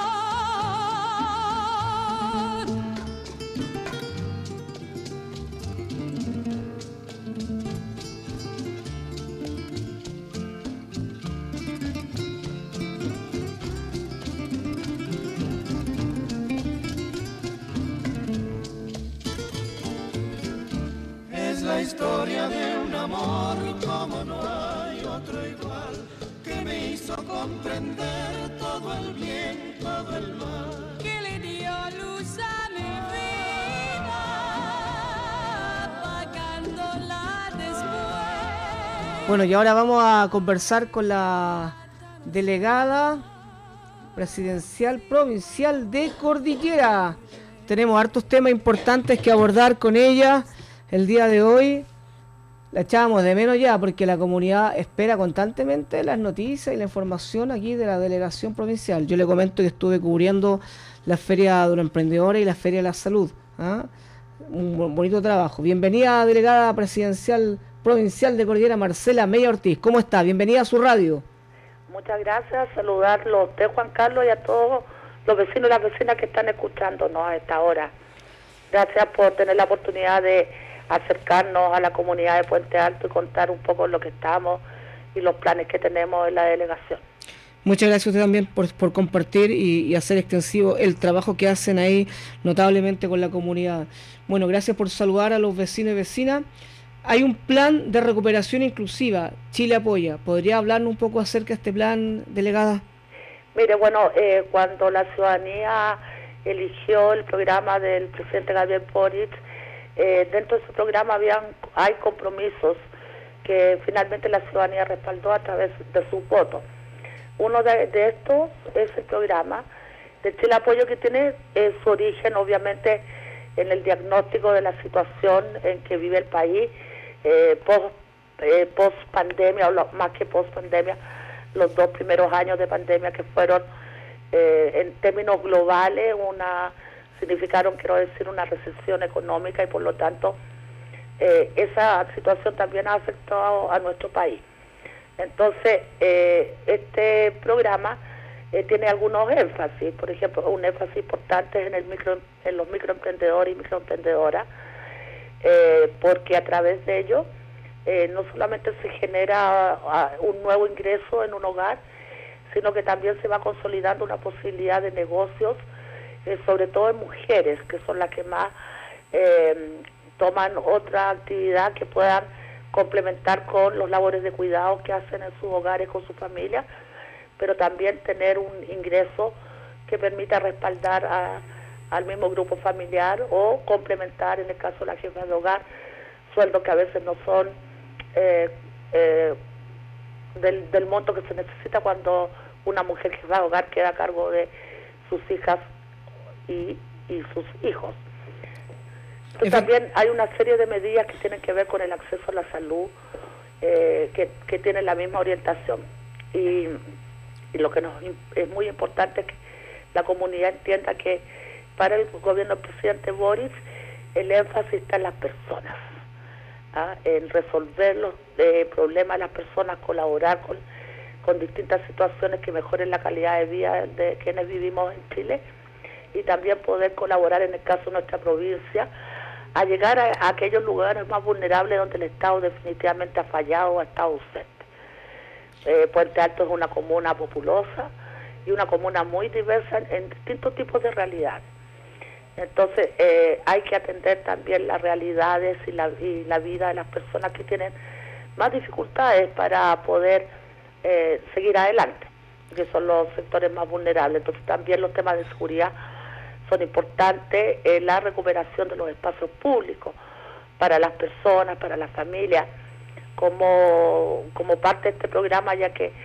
Es la historia de un amor como no hay otro igual, que me hizo comprender todo el bien, todo el mal, que le dio luz a mi vida, apagándola después. Bueno, y ahora vamos a conversar con la delegada presidencial provincial de Cordillera. Tenemos hartos temas importantes que abordar con ella el día de hoy. La echábamos de menos ya porque la comunidad espera constantemente las noticias y la información aquí de la delegación provincial. Yo le comento que estuve cubriendo la Feria de los Emprendedores y la Feria de la Salud. Un bonito trabajo. Bienvenida, delegada presidencial provincial de Cordillera, Marcela Mella Ortiz. ¿Cómo está? Bienvenida a su radio. Muchas gracias. Saludarlo a usted, Juan Carlos, y a todos los vecinos y las vecinas que están escuchándonos a esta hora. Gracias por tener la oportunidad de acercarnos a la comunidad de Puente Alto y contar un poco lo que estamos y los planes que tenemos en la delegación. Muchas gracias a usted también por compartir y hacer extensivo el trabajo que hacen ahí notablemente con la comunidad. Bueno, gracias por saludar a los vecinos y vecinas. Hay un plan de recuperación inclusiva, Chile Apoya. ¿Podría hablarnos un poco acerca de este plan, delegada? Mire, bueno, cuando la ciudadanía eligió el programa del presidente Gabriel Boric, dentro de ese programa hay compromisos que finalmente la ciudadanía respaldó a través de sus votos. Uno de estos es el programa de Chile Apoyo, que tiene su origen obviamente en el diagnóstico de la situación en que vive el país post pandemia, o más que post pandemia, los 2 primeros años de pandemia, que fueron en términos globales significaron, quiero decir, una recesión económica, y por lo tanto esa situación también ha afectado a nuestro país. Entonces, este programa tiene algunos énfasis. Por ejemplo, un énfasis importante es en los microemprendedores y microemprendedoras, porque a través de ellos no solamente se genera un nuevo ingreso en un hogar, sino que también se va consolidando una posibilidad de negocios, sobre todo en mujeres, que son las que más toman otra actividad que puedan complementar con los labores de cuidado que hacen en sus hogares con su familia, pero también tener un ingreso que permita respaldar al mismo grupo familiar, o complementar, en el caso de la jefa de hogar, sueldos que a veces no son del monto que se necesita cuando una mujer jefa de hogar queda a cargo de sus hijas y sus hijos. Entonces, también hay una serie de medidas que tienen que ver con el acceso a la salud, que tienen la misma orientación. Y lo que es muy importante es que la comunidad entienda que para el gobierno del presidente Boric el énfasis está en las personas, en resolver los problemas de las personas, colaborar con distintas situaciones que mejoren la calidad de vida de quienes vivimos en Chile, y también poder colaborar, en el caso de nuestra provincia, a llegar a aquellos lugares más vulnerables donde el Estado definitivamente ha fallado o ha estado ausente. Puente Alto es una comuna populosa y una comuna muy diversa en distintos tipos de realidades. Entonces hay que atender también las realidades y la vida de las personas que tienen más dificultades para poder seguir adelante, que son los sectores más vulnerables. Entonces también los temas de seguridad son importantes, la recuperación de los espacios públicos para las personas, para las familias, como parte de este programa, ya que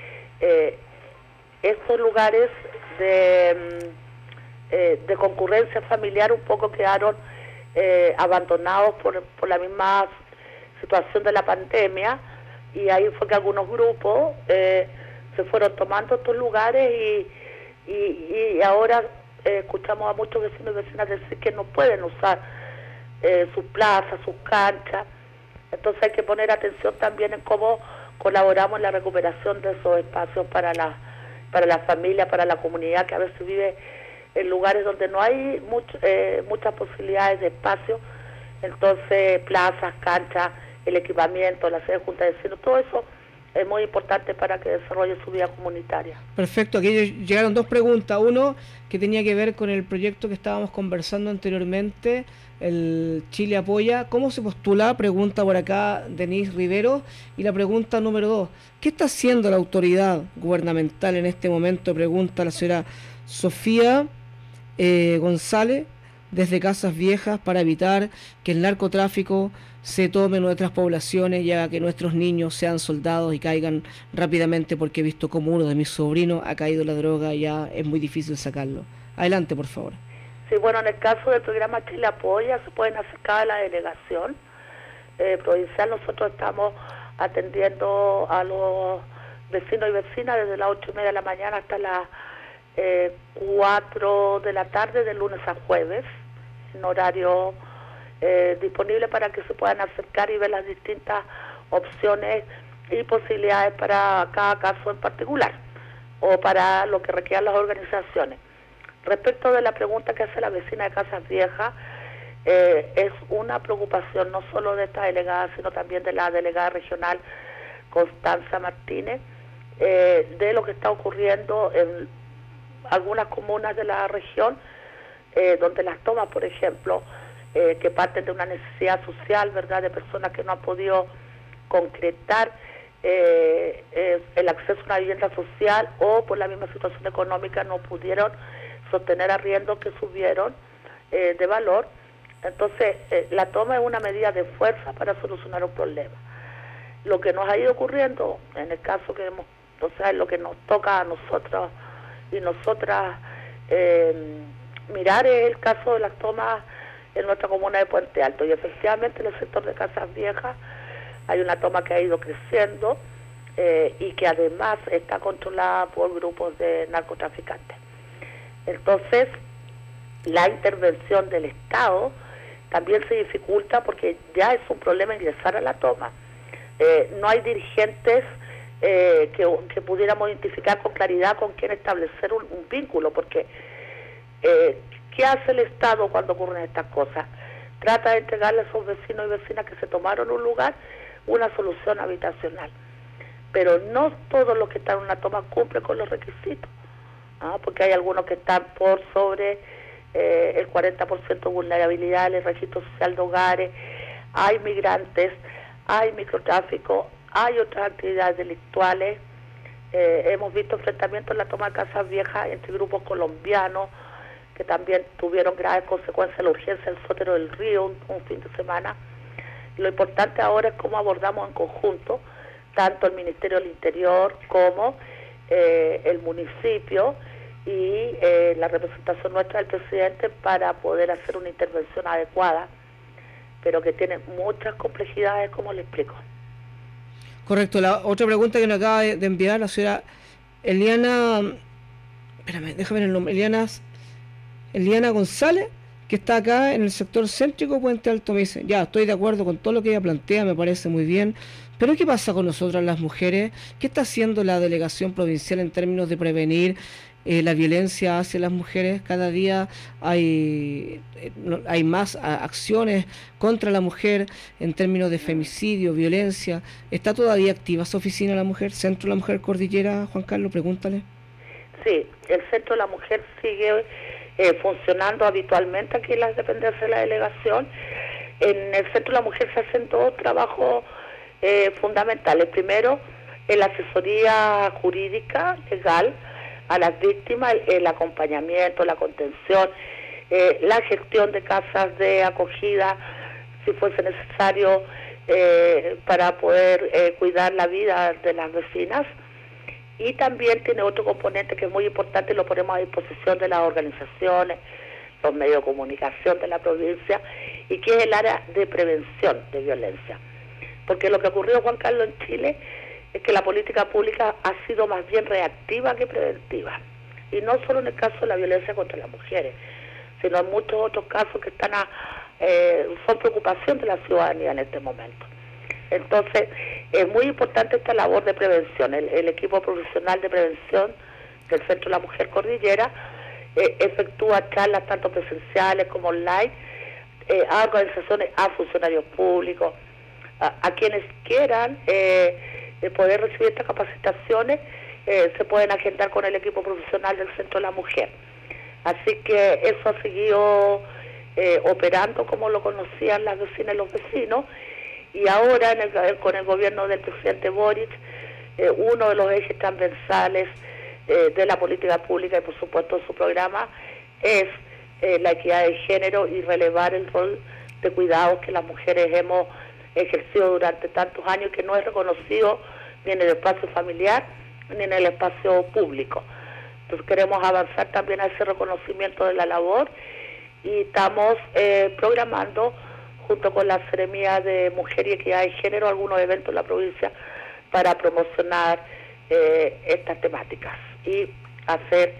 estos lugares de concurrencia familiar un poco quedaron abandonados por la misma situación de la pandemia, y ahí fue que algunos grupos se fueron tomando estos lugares y ahora escuchamos a muchos vecinos y vecinas decir que no pueden usar sus plazas, sus canchas. Entonces hay que poner atención también en cómo colaboramos en la recuperación de esos espacios para la familia, para la comunidad, que a veces vive en lugares donde no hay muchas posibilidades de espacio. Entonces plazas, canchas, el equipamiento, la sede de junta de vecinos, todo eso es muy importante para que desarrolle su vida comunitaria. Perfecto, aquí llegaron dos preguntas. Uno que tenía que ver con el proyecto que estábamos conversando anteriormente, el Chile Apoya. ¿Cómo se postula? Pregunta por acá Denise Rivero. Y la pregunta número 2, ¿qué está haciendo la autoridad gubernamental en este momento? Pregunta la señora Sofía González desde Casas Viejas, para evitar que el narcotráfico se tome nuestras poblaciones y haga que nuestros niños sean soldados y caigan rápidamente, porque he visto como uno de mis sobrinos ha caído en la droga y ya es muy difícil sacarlo. Adelante, por favor. Sí, bueno, en el caso del programa Chile Apoya se pueden acercar a la delegación provincial. Nosotros estamos atendiendo a los vecinos y vecinas desde las 8:30 de la mañana hasta las 4 de la tarde, de lunes a jueves, en horario disponible para que se puedan acercar y ver las distintas opciones y posibilidades para cada caso en particular o para lo que requieran las organizaciones. Respecto de la pregunta que hace la vecina de Casas Viejas, es una preocupación no solo de esta delegada, sino también de la delegada regional Constanza Martínez, de lo que está ocurriendo en algunas comunas de la región, donde las tomas, por ejemplo, que parten de una necesidad social, ¿verdad?, de personas que no han podido concretar el acceso a una vivienda social, o por la misma situación económica no pudieron sostener arriendos que subieron de valor. Entonces, la toma es una medida de fuerza para solucionar un problema. Lo que nos ha ido ocurriendo, en el caso que hemos, o sea, lo que nos toca a nosotros y nosotras mirar, es el caso de las tomas en nuestra comuna de Puente Alto, y efectivamente en el sector de Casas Viejas hay una toma que ha ido creciendo y que además está controlada por grupos de narcotraficantes. Entonces, la intervención del Estado también se dificulta, porque ya es un problema ingresar a la toma. No hay dirigentes que pudiéramos identificar con claridad con quién establecer un vínculo, porque ¿qué hace el Estado cuando ocurren estas cosas? Trata de entregarle a esos vecinos y vecinas que se tomaron un lugar una solución habitacional, pero no todos los que están en una toma cumplen con los requisitos, porque hay algunos que están por sobre el 40% de vulnerabilidad en el registro social de hogares, hay migrantes, hay microtráfico, hay otras actividades delictuales. Hemos visto enfrentamientos en la toma de Casas Viejas entre grupos colombianos que también tuvieron graves consecuencias en la urgencia del Sotero del Río un fin de semana. Lo importante ahora es cómo abordamos en conjunto, tanto el Ministerio del Interior como el municipio y la representación nuestra del presidente, para poder hacer una intervención adecuada, pero que tiene muchas complejidades, como le explico. Correcto. La otra pregunta que nos acaba de enviar la señora Eliana, espérame, déjame ver el nombre, Eliana González, que está acá en el sector céntrico de Puente Alto. Me dice, ya, estoy de acuerdo con todo lo que ella plantea, me parece muy bien, pero ¿qué pasa con nosotras las mujeres? ¿Qué está haciendo la delegación provincial en términos de prevenir la violencia hacia las mujeres? Cada día hay más acciones contra la mujer en términos de femicidio, violencia. ¿Está todavía activa esa oficina de la mujer, Centro de la Mujer Cordillera, Juan Carlos? Pregúntale. Sí, el Centro de la Mujer sigue funcionando habitualmente aquí en las dependencias de la delegación. En el Centro de la Mujer se hacen dos trabajos fundamentales. Primero, la asesoría jurídica, legal, a las víctimas, el acompañamiento, la contención, la gestión de casas de acogida, si fuese necesario, para poder cuidar la vida de las vecinas. Y también tiene otro componente que es muy importante y lo ponemos a disposición de las organizaciones, los medios de comunicación de la provincia, y que es el área de prevención de violencia. Porque lo que ocurrió, Juan Carlos, en Chile es que la política pública ha sido más bien reactiva que preventiva. Y no solo en el caso de la violencia contra las mujeres, sino en muchos otros casos que están son preocupación de la ciudadanía en este momento. Entonces, es muy importante esta labor de prevención. El equipo profesional de prevención del Centro de la Mujer Cordillera efectúa charlas tanto presenciales como online a organizaciones, a funcionarios públicos, a quienes quieran poder recibir estas capacitaciones, se pueden agendar con el equipo profesional del Centro de la Mujer. Así que eso ha seguido operando como lo conocían las vecinas y los vecinos, y ahora con el gobierno del presidente Boric, uno de los ejes transversales de la política pública y por supuesto su programa es la equidad de género y relevar el rol de cuidados que las mujeres hemos ejercido durante tantos años, que no es reconocido ni en el espacio familiar ni en el espacio público. Entonces queremos avanzar también a ese reconocimiento de la labor, y estamos programando junto con la Seremía de Mujer y Equidad de Género algunos eventos en la provincia para promocionar estas temáticas y hacer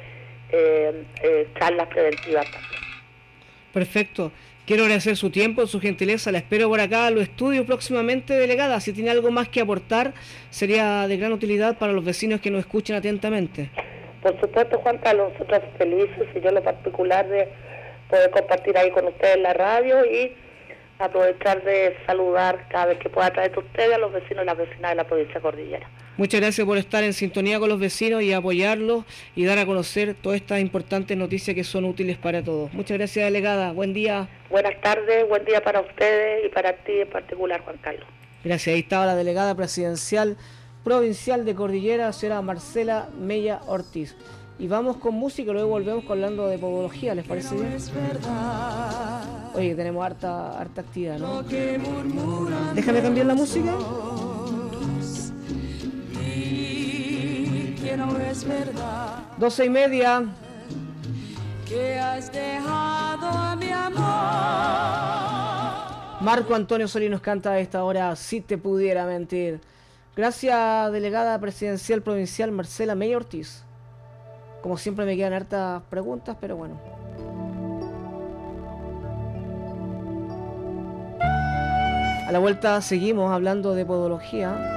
charlas preventivas también. Perfecto. Quiero agradecer su tiempo, su gentileza. La espero por acá a los estudios próximamente, delegada. Si tiene algo más que aportar, sería de gran utilidad para los vecinos que nos escuchen atentamente. Por supuesto, Juan Carlos, nosotros felices, y yo en lo particular de poder compartir ahí con ustedes en la radio y aprovechar de saludar cada vez que pueda a través de ustedes a los vecinos y las vecinas de la provincia Cordillera. Muchas gracias por estar en sintonía con los vecinos y apoyarlos y dar a conocer todas estas importantes noticias que son útiles para todos. Muchas gracias, delegada. Buen día. Buenas tardes, buen día para ustedes y para ti en particular, Juan Carlos. Gracias. Ahí estaba la delegada presidencial provincial de Cordillera, señora Marcela Mella Ortiz. Y vamos con música, luego volvemos hablando de podología, ¿les parece bien? Oye, tenemos harta actividad, ¿no? Déjame cambiar la música. Que no es verdad 12:30. que has dejado mi amor. Marco Antonio Solís nos canta a esta hora Si te pudiera mentir. Gracias, delegada presidencial provincial Marcela Mella Ortiz. Como siempre me quedan hartas preguntas, pero bueno. A la vuelta seguimos hablando de podología.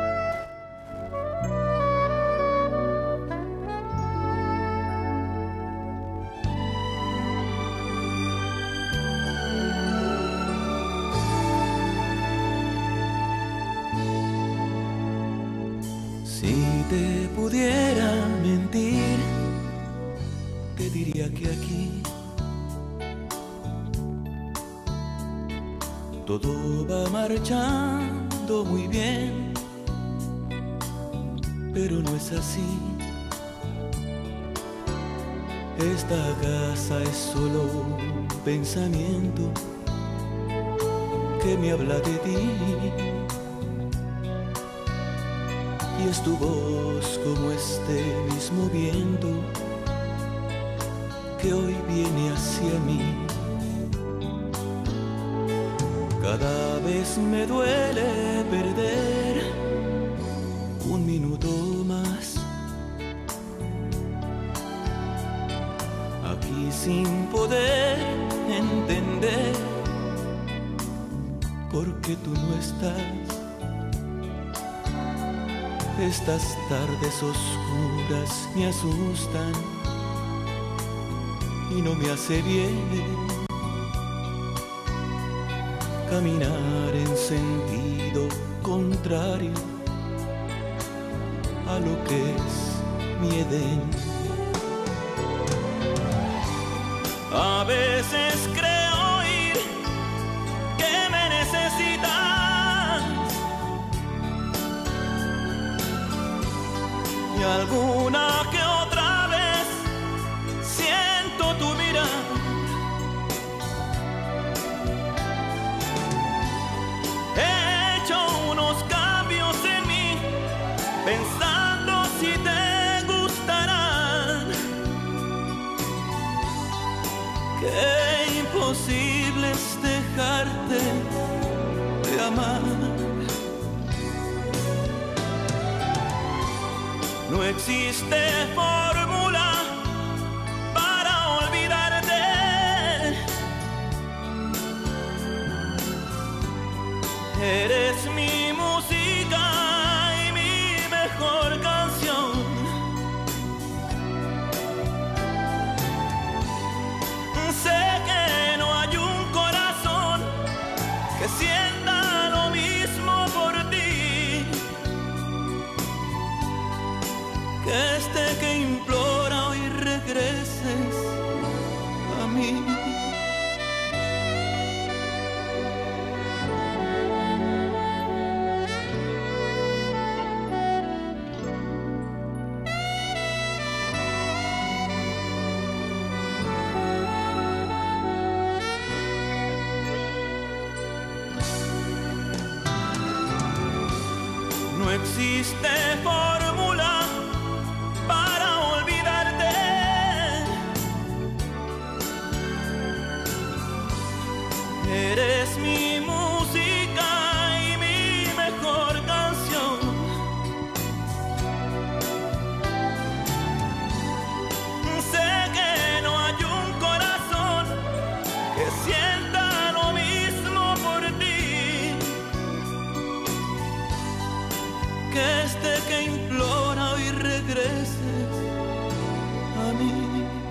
Si te pudiera mentir, te diría que aquí todo va marchando muy bien, pero no es así. Esta casa es solo un pensamiento que me habla de ti, y es tu voz como este mismo viento que hoy viene hacia mí. Cada vez me duele perder un minuto más aquí sin poder entender por qué tú no estás. Estas tardes oscuras me asustan y no me hace bien caminar en sentido contrario a lo que es mi Edén. A veces creo oír que me necesitas y alguna que otra vez siento tu mirada. He hecho unos cambios en mí pensando si te gustarán. Qué imposible es dejarte de amar. No existe fórmula para olvidarte. Eres mi música y mi mejor canción. Sé que no hay un corazón que sienta lo mismo por ti, que que implora hoy regreses a mí. No existe fórmula para olvidarte. Eres mi música y mi mejor canción. Sé que no hay un corazón que sienta lo mismo por ti, que que implora hoy regreses a mí.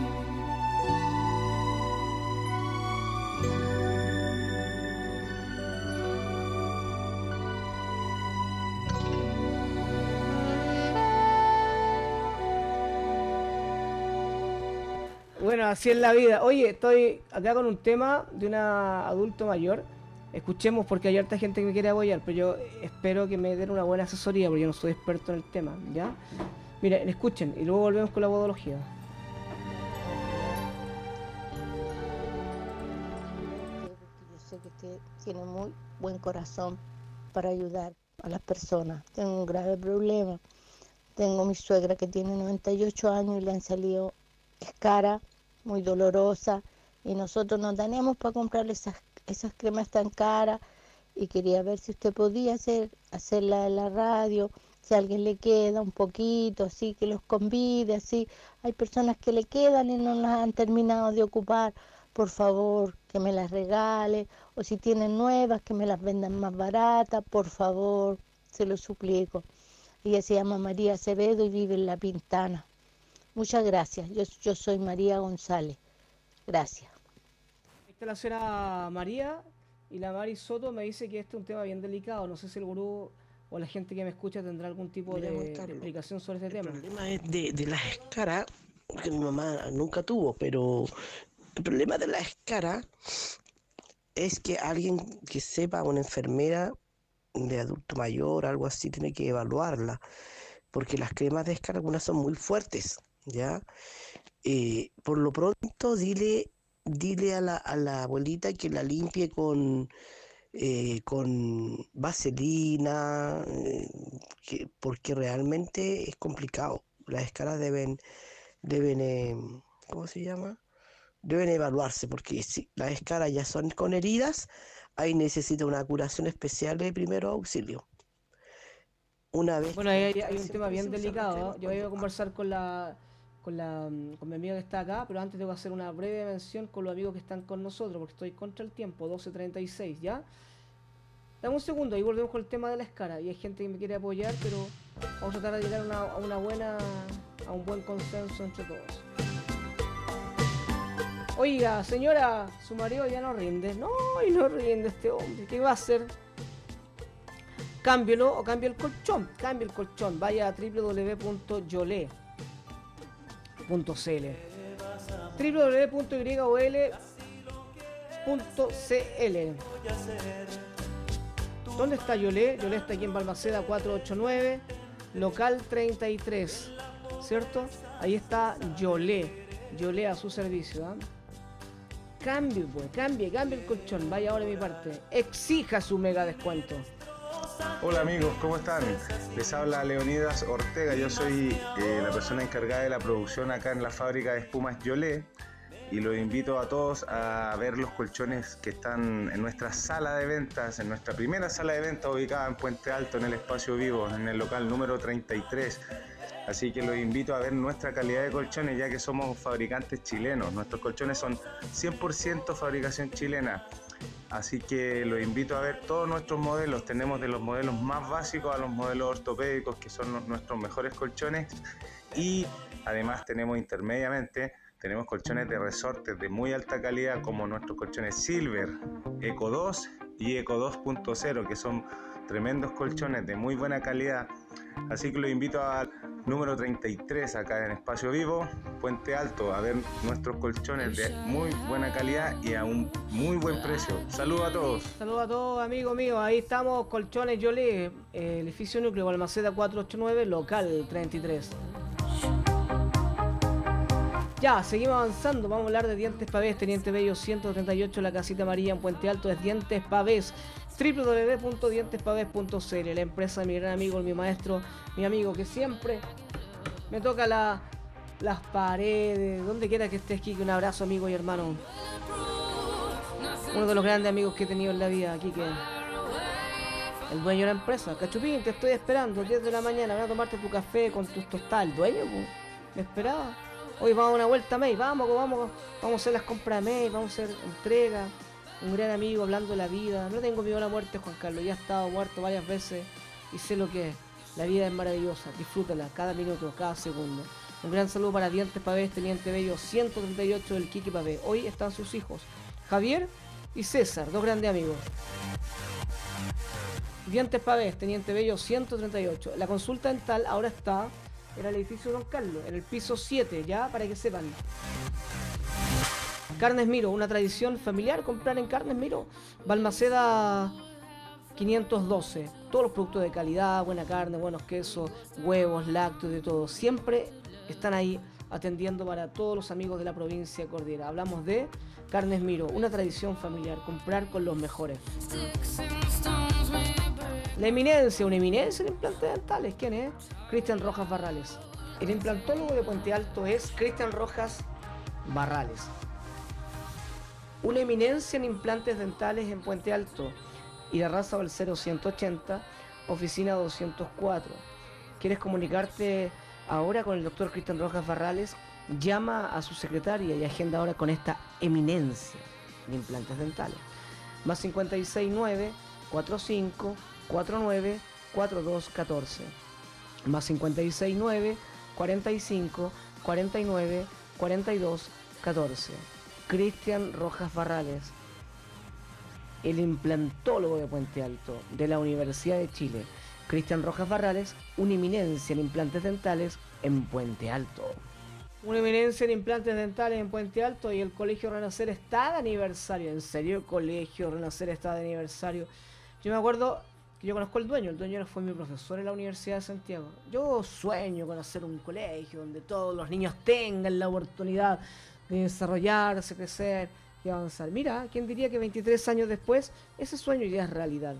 Bueno, así es la vida. Oye, estoy acá con un tema de una adulto mayor. Escuchemos, porque hay harta gente que me quiere apoyar, pero yo espero que me den una buena asesoría, porque yo no soy experto en el tema, ¿ya? Miren, escuchen, y luego volvemos con la podología. Yo sé que usted tiene muy buen corazón para ayudar a las personas. Tengo un grave problema. Tengo mi suegra que tiene 98 años y le han salido escaras, muy dolorosa, y nosotros no tenemos para comprarle esas cremas tan caras, y quería ver si usted podía hacerla en la radio, si a alguien le queda un poquito, así que los convide, así. Hay personas que le quedan y no las han terminado de ocupar. Por favor, que me las regale, o si tienen nuevas, que me las vendan más baratas, por favor, se lo suplico. Ella se llama María Acevedo y vive en La Pintana. Muchas gracias. Yo soy María González. Gracias. Esta es la señora María, y la Mari Soto me dice que este es un tema bien delicado. No sé si el gurú o la gente que me escucha tendrá algún tipo de explicación sobre este tema. El problema es de las escaras, que mi mamá nunca tuvo, pero el problema de la escara es que alguien que sepa, una enfermera de adulto mayor, algo así, tiene que evaluarla, porque las cremas de escara algunas son muy fuertes, ¿ya? Por lo pronto, dile a la abuelita que la limpie con vaselina, porque realmente es complicado. Las escaras deben ¿cómo se llama? Deben evaluarse, porque si las escaras ya son con heridas, ahí necesita una curación especial de primero auxilio. Una vez. Bueno, hay un tema bien delicado, ¿eh? Yo voy a conversar con mi amigo que está acá, pero antes tengo que hacer una breve mención con los amigos que están con nosotros, porque estoy contra el tiempo, 12:36, ¿ya? Dame un segundo y volvemos con el tema de la escara. Y hay gente que me quiere apoyar, pero vamos a tratar de llegar a un buen consenso entre todos. Oiga, señora, su marido ya no rinde. No, y no rinde este hombre. ¿Qué va a hacer? Cámbielo o cambie el colchón. Cambie el colchón. Vaya a www.yole.cl. www.yol.cl. ¿Dónde está Yolé? Yolé está aquí en Balmaceda 489, local 33, ¿cierto? Ahí está Yolé. Yolé a su servicio, ¿eh? Cambie, pues, cambie el colchón. Vaya ahora de mi parte. Exija su mega descuento. Hola amigos, ¿cómo están? Les habla Leonidas Ortega, yo soy la persona encargada de la producción acá en la fábrica de espumas Yolé y los invito a todos a ver los colchones que están en nuestra sala de ventas, en nuestra primera sala de ventas ubicada en Puente Alto, en el Espacio Vivo, en el local número 33. Así que los invito a ver nuestra calidad de colchones, ya que somos fabricantes chilenos. Nuestros colchones son 100% fabricación chilena. Así que los invito a ver todos nuestros modelos. Tenemos de los modelos más básicos a los modelos ortopédicos, que son nuestros mejores colchones. Y además tenemos intermediamente, tenemos colchones de resortes de muy alta calidad, como nuestros colchones Silver, Eco 2 y Eco 2.0, que son tremendos colchones de muy buena calidad. Así que los invito al número 33 acá en Espacio Vivo, Puente Alto, a ver nuestros colchones de muy buena calidad y a un muy buen precio. Saludos a todos. Saludos a todos, amigos míos. Ahí estamos, Colchones Yolé, edificio núcleo, Balmaceda 489, local 33. Ya, seguimos avanzando. Vamos a hablar de Dientes Pavés, Teniente Bello 138, la casita amarilla en Puente Alto es Dientes Pavés. www.dientespavés.cl, la empresa de mi gran amigo, mi maestro, mi amigo que siempre me toca las paredes, donde quiera que estés, Kike. Un abrazo, amigo y hermano. Uno de los grandes amigos que he tenido en la vida, Kike. El dueño de la empresa. Cachupín, te estoy esperando, 10 de la mañana, ven a tomarte tu café con tus tostadas. El dueño, me esperaba. Hoy vamos a una vuelta a May, vamos a hacer las compras a May, vamos a hacer entrega. Un gran amigo hablando de la vida. No tengo miedo a la muerte, Juan Carlos. Ya he estado muerto varias veces y sé lo que es. La vida es maravillosa. Disfrútala cada minuto, cada segundo. Un gran saludo para Dientes Pavés, Teniente Bello 138 del Kike Pavé. Hoy están sus hijos, Javier y César, dos grandes amigos. Dientes Pavés, Teniente Bello 138. La consulta dental ahora está en el edificio Don Carlos, en el piso 7, ya para que sepan. Carnes Miro, una tradición familiar comprar en Carnes Miro. Balmaceda 512. Todos los productos de calidad, buena carne, buenos quesos, huevos, lácteos, de todo. Siempre están ahí atendiendo para todos los amigos de la provincia cordillera. Hablamos de Carnes Miro, una tradición familiar, comprar con los mejores. La eminencia, una eminencia en implantes dentales. ¿Quién es? Cristian Rojas Barrales. El implantólogo de Puente Alto es Cristian Rojas Barrales. Una eminencia en implantes dentales en Puente Alto y de raza del 0180, oficina 204. ¿Quieres comunicarte ahora con el doctor Cristian Rojas Barrales? Llama a su secretaria y agenda ahora con esta eminencia en implantes dentales. Más 569 45 49 4214. Más 569 45 49 42 14. Cristian Rojas Barrales, el implantólogo de Puente Alto de la Universidad de Chile. Cristian Rojas Barrales, una eminencia en implantes dentales en Puente Alto. Una eminencia en implantes dentales en Puente Alto, y el Colegio Renacer está de aniversario. En serio, el Colegio Renacer está de aniversario. Yo me acuerdo que yo conozco al dueño. El dueño fue mi profesor en la Universidad de Santiago. Yo sueño con hacer un colegio donde todos los niños tengan la oportunidad de desarrollarse, crecer y avanzar. Mira, ¿quién diría que 23 años después ese sueño ya es realidad?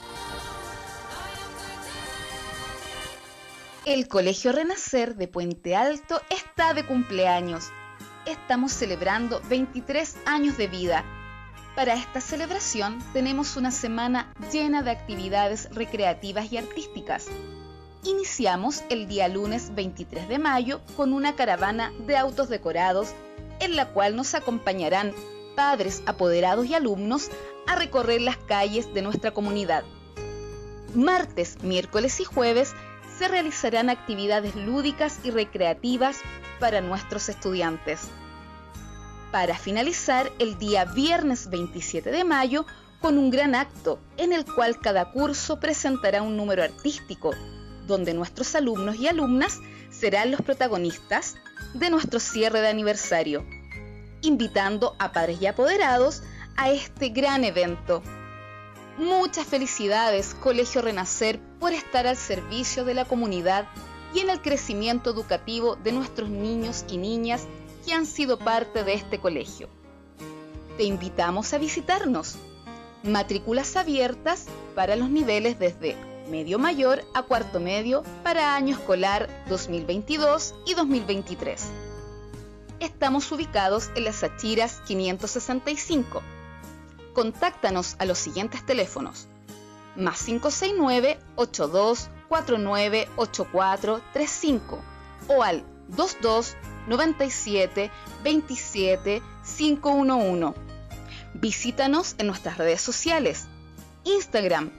El Colegio Renacer de Puente Alto está de cumpleaños. Estamos celebrando 23 años de vida. Para esta celebración tenemos una semana llena de actividades recreativas y artísticas. Iniciamos el día lunes 23 de mayo con una caravana de autos decorados en la cual nos acompañarán padres, apoderados y alumnos a recorrer las calles de nuestra comunidad. Martes, miércoles y jueves se realizarán actividades lúdicas y recreativas para nuestros estudiantes. Para finalizar el día viernes 27 de mayo con un gran acto en el cual cada curso presentará un número artístico, donde nuestros alumnos y alumnas serán los protagonistas de nuestro cierre de aniversario. invitando a padres y apoderados a este gran evento. Muchas felicidades, Colegio Renacer, por estar al servicio de la comunidad y en el crecimiento educativo de nuestros niños y niñas que han sido parte de este colegio. Te invitamos a visitarnos. Matrículas abiertas para los niveles desde medio mayor a cuarto medio para año escolar 2022 y 2023. Estamos ubicados en las Achiras 565. Contáctanos a los siguientes teléfonos: más 569-8249-8435 o al 22 97 27 511. Visítanos en nuestras redes sociales: Instagram,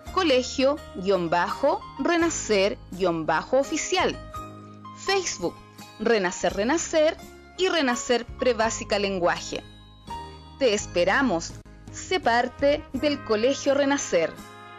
colegio-renacer-oficial, Facebook, Renacer y Renacer Prebásica Lenguaje. Te esperamos. Sé parte del Colegio Renacer.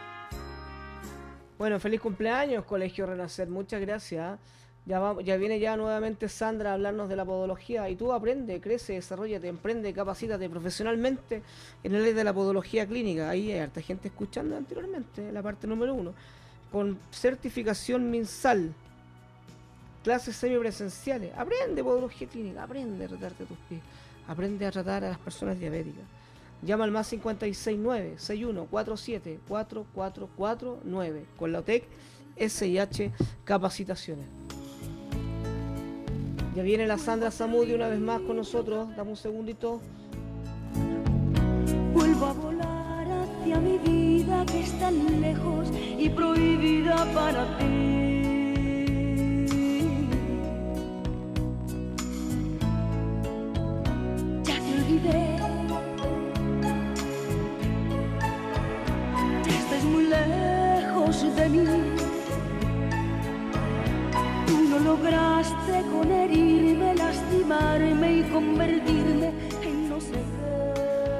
Bueno, feliz cumpleaños, Colegio Renacer. Muchas gracias. Ya viene nuevamente Sandra a hablarnos de la podología. Y tú aprende, crece, desarrollate, emprende, capacítate profesionalmente en el área de la podología clínica. Ahí hay harta gente escuchando anteriormente, la parte número 1. Con certificación MinSal. Clases semipresenciales. Aprende podología clínica, aprende a tratarte tus pies. Aprende a tratar a las personas diabéticas. Llama al más 569-6147-4449 con la OTEC SIH Capacitaciones. Ya viene la Sandra Samudi una vez más con nosotros. Dame un segundito. Vuelvo a volar hacia mi vida que es tan lejos y prohibida para ti. Ya te olvidé. Ya estás muy lejos de mí. Tú no lograste con herirme, lastimarme y convertirme en no sé qué.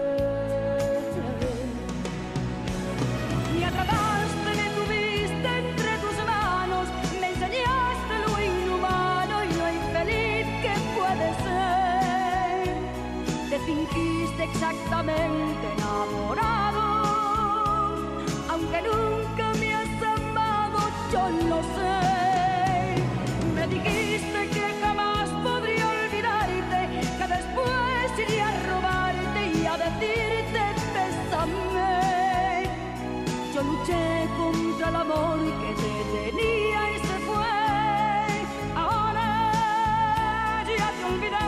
Me atrapaste, me tuviste entre tus manos, me enseñaste lo inhumano y lo infeliz que puede ser. Te fingiste exactamente enamorado, aunque nunca me has amado, yo lo sé. Me dijiste que jamás podría olvidarte, que después iría a robarte y a decirte bésame. Yo luché contra el amor que te tenía y se fue. Ahora ya te olvidé.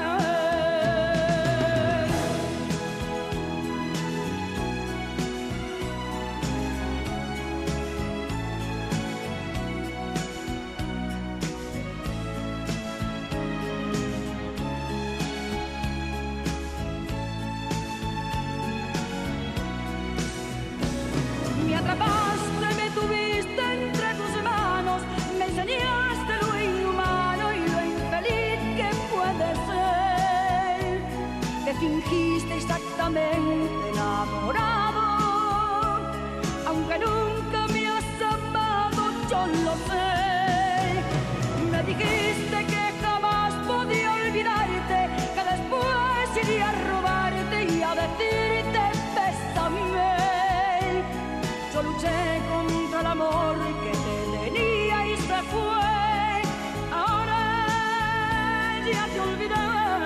Me atrapaste, me tuviste entre tus manos, me enseñaste lo inhumano y lo infeliz que puede ser. Te fingiste exactamente enamorado, aunque nunca me has amado, yo lo sé. Me dijiste que jamás podía olvidarte, que después iría a robarte y a decirte bésame. Yo luché contra el amor que te tenía y se fue. Ahora ya te olvidé.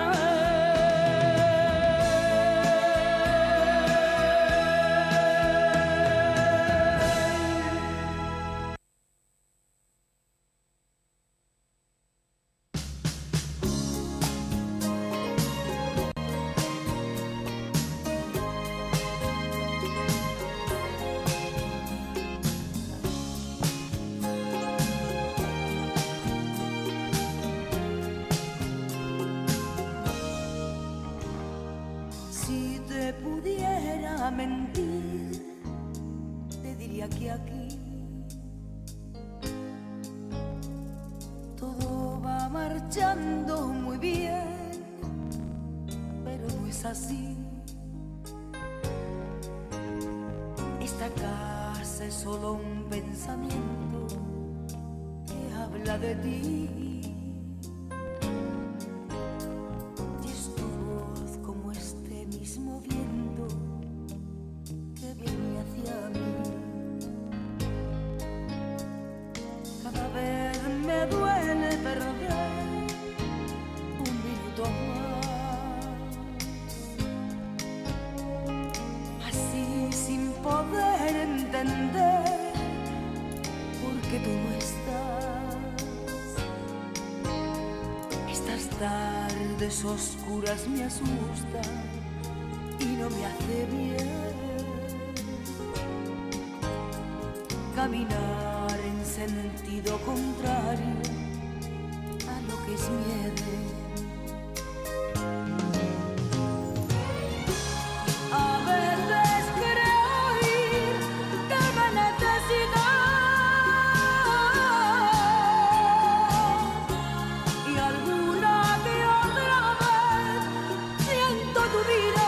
Si te pudiera mentir, te diría que aquí todo va marchando muy bien, pero no es así. Esta casa es solo un pensamiento que habla de ti. Y es tu voz viento que viene hacia mí. Cada vez me duele perder un minuto más, así sin poder entender por qué tú no estás. Estas tardes oscuras me asustan y no me hace bien caminar en sentido contrario a lo que es mi Edén. A veces creo oír que me necesitas y alguna que otra vez siento tu vida.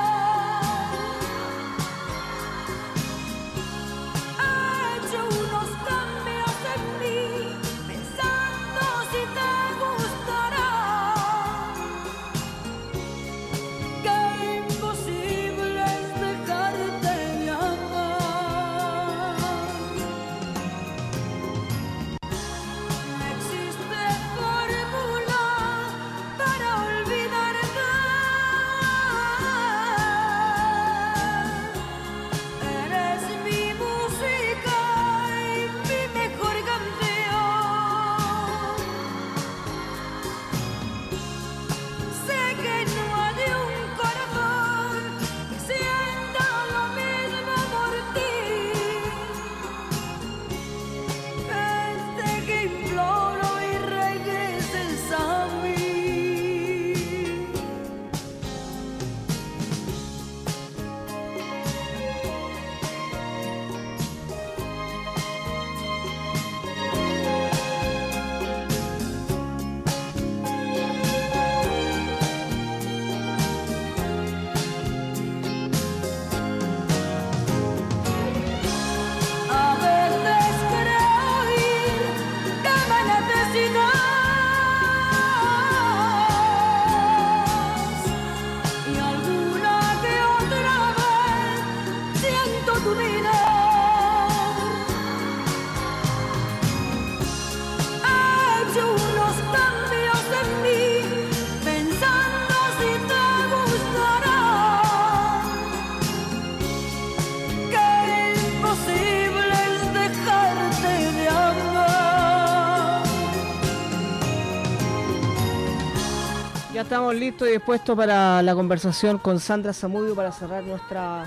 Ya estamos listos y dispuestos para la conversación con Sandra Zamudio para cerrar nuestra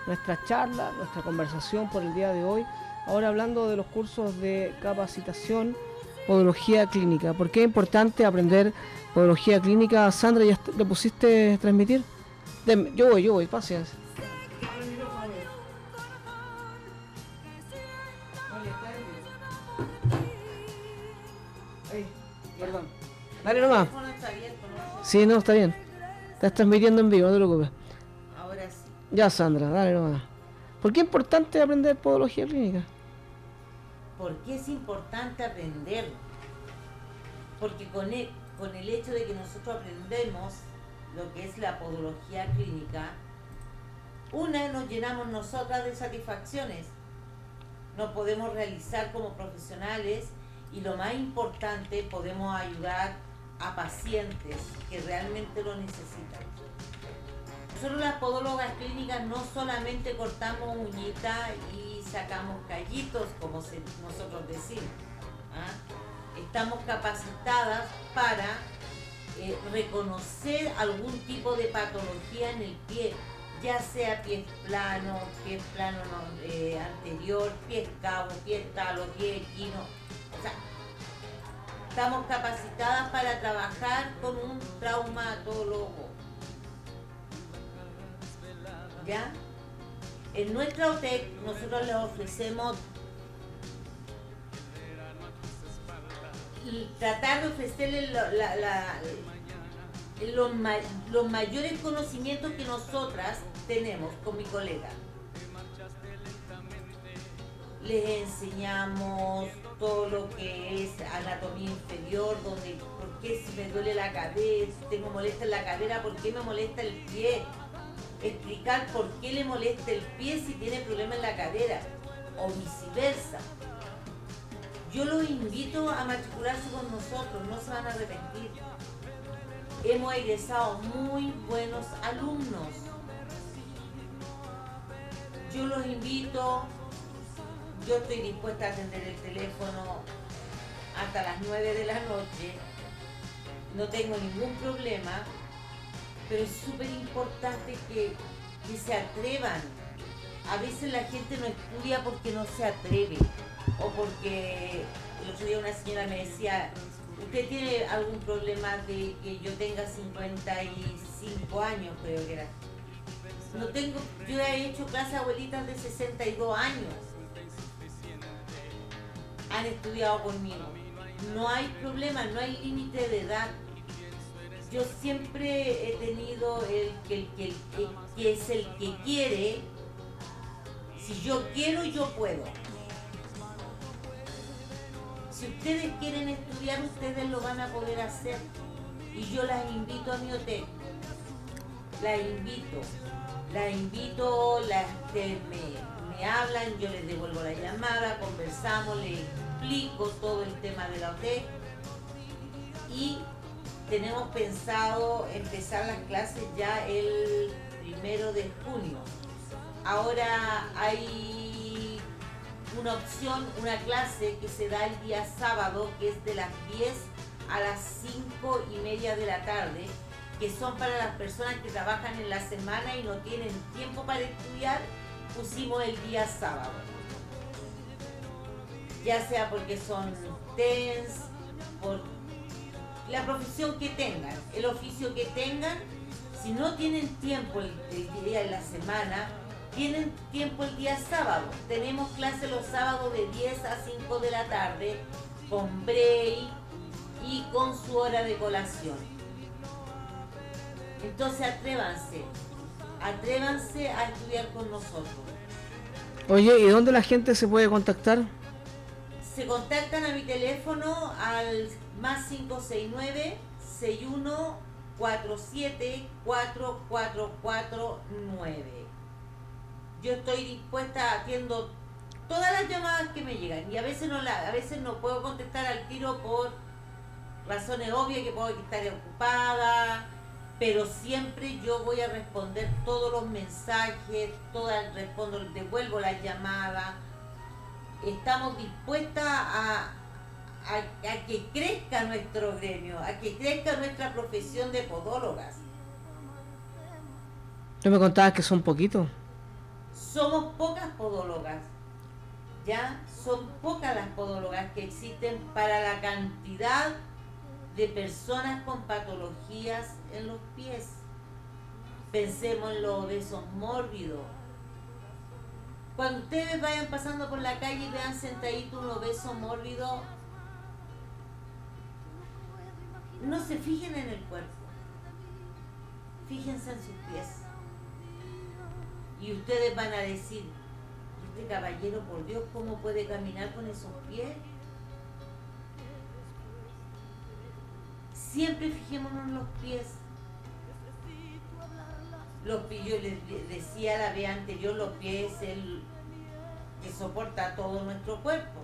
charla, nuestra conversación por el día de hoy. Ahora hablando de los cursos de capacitación, podología clínica. ¿Por qué es importante aprender podología clínica? Sandra, ¿ya le pusiste a transmitir? Yo voy, paciencia. Perdón. Dale nomás. Sí, no, está bien. Estás transmitiendo en vivo, no te preocupes. Ahora sí. Ya, Sandra, dale nomás. ¿Por qué es importante aprender podología clínica? ¿Por qué es importante aprender? Porque con el hecho de que nosotros aprendemos lo que es la podología clínica, nos llenamos nosotras de satisfacciones. Nos podemos realizar como profesionales y lo más importante, podemos ayudar a pacientes que realmente lo necesitan. Nosotros las podólogas clínicas no solamente cortamos uñitas y sacamos callitos, como nosotros decimos. Estamos capacitadas para reconocer algún tipo de patología en el pie, ya sea pie plano anterior, pie cabo, pie talo, pie equino. O sea, estamos capacitadas para trabajar con un traumatólogo. ¿Ya? En nuestra OTEC nosotros les ofrecemos tratar de ofrecerles los mayores conocimientos que nosotras tenemos con mi colega. Les enseñamos todo lo que es anatomía inferior, donde, por qué si me duele la cadera, si tengo molesta en la cadera, por qué me molesta el pie. explicar por qué le molesta el pie si tiene problema en la cadera, o viceversa. Yo los invito a matricularse con nosotros, no se van a arrepentir. Hemos egresado muy buenos alumnos. Yo los invito, yo estoy dispuesta a atender el teléfono hasta las 9 de la noche, no tengo ningún problema, pero es súper importante que se atrevan. A veces la gente no estudia porque no se atreve, o porque el otro día una señora me decía, ¿usted tiene algún problema de que yo tenga 55 años, creo que era? No tengo, yo he hecho clases de abuelitas de 62 años. Han estudiado conmigo. No hay problema, no hay límite de edad. Yo siempre he tenido el que es el que quiere. Si yo quiero, yo puedo. Si ustedes quieren estudiar, ustedes lo van a poder hacer. Y yo las invito a mi hotel. Las invito, me hablan, yo les devuelvo la llamada, conversamos, les explico todo el tema de la OTEC y tenemos pensado empezar las clases ya el 1 de junio. Ahora hay una opción, una clase que se da el día sábado, que es de las 10 a las 5:30 de la tarde, que son para las personas que trabajan en la semana y no tienen tiempo para estudiar. Pusimos el día sábado, ya sea porque son TENS, por la profesión que tengan, el oficio que tengan. Si no tienen tiempo el día de la semana, tienen tiempo el día sábado. Tenemos clases los sábados de 10 a 5 de la tarde, con break y con su hora de colación. Entonces atrévanse a estudiar con nosotros. Oye, ¿y dónde la gente se puede contactar? Se contactan a mi teléfono al +569-6147-4449. Yo estoy dispuesta, atiendo todas las llamadas que me llegan, y a veces no puedo contestar al tiro por razones obvias, que puedo estar ocupada, pero siempre yo voy a responder todos los mensajes, devuelvo las llamadas. Estamos dispuestas a que crezca nuestro gremio, a que crezca nuestra profesión de podólogas. Tú me contabas que son poquitos. Somos pocas podólogas, ya son pocas las podólogas que existen para la cantidad de personas con patologías en los pies. Pensemos en los obesos mórbidos. Cuando ustedes vayan pasando por la calle y vean sentadito un obeso mórbido, no se fijen en el cuerpo, fíjense en sus pies. Y ustedes van a decir, este caballero, por Dios, ¿cómo puede caminar con esos pies? Siempre fijémonos en los pies. Yo les decía la vez anterior, los pies es el que soporta todo nuestro cuerpo.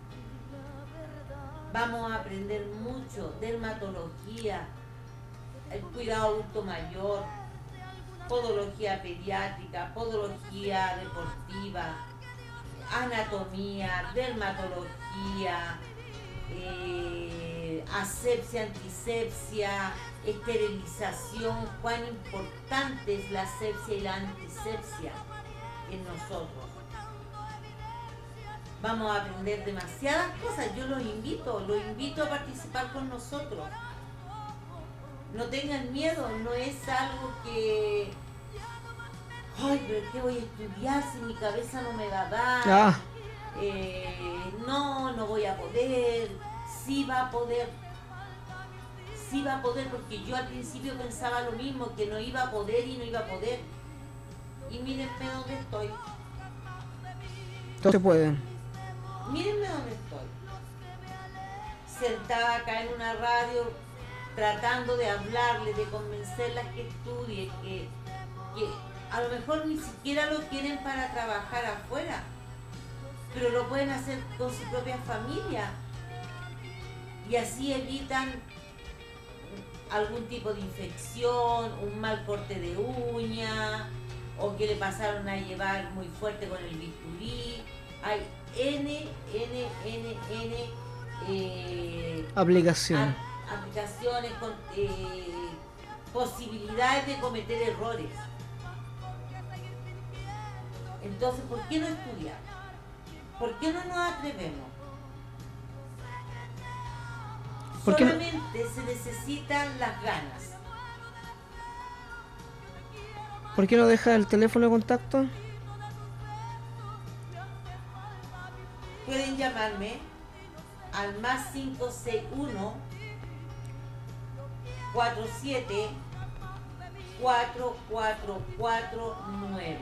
Vamos a aprender mucho, dermatología, el cuidado adulto mayor, podología pediátrica, podología deportiva, anatomía, dermatología, asepsia, antisepsia, esterilización. Cuán importante es la asepsia y la antisepsia en nosotros. Vamos a aprender demasiadas cosas. Yo los invito a participar con nosotros. No tengan miedo, no es algo que... Ay, pero ¿qué voy a estudiar si mi cabeza no me va a dar? No voy a poder. Sí va a poder. Sí va a poder, porque yo al principio pensaba lo mismo, que no iba a poder y no iba a poder. Y mírenme dónde estoy. Todo se puede. Mírenme dónde estoy. Sentada acá en una radio, tratando de hablarles, de convencerlas que estudien, que a lo mejor ni siquiera lo quieren para trabajar afuera, pero lo pueden hacer con su propia familia y así evitan algún tipo de infección, un mal corte de uña, o que le pasaron a llevar muy fuerte con el bisturí. Hay Aplicaciones. Aplicaciones con posibilidades de cometer errores. Entonces, ¿por qué no estudiar? ¿Por qué no nos atrevemos? Solamente se necesitan las ganas. ¿Por qué no deja el teléfono de contacto? Pueden llamarme al más 561 47 4449.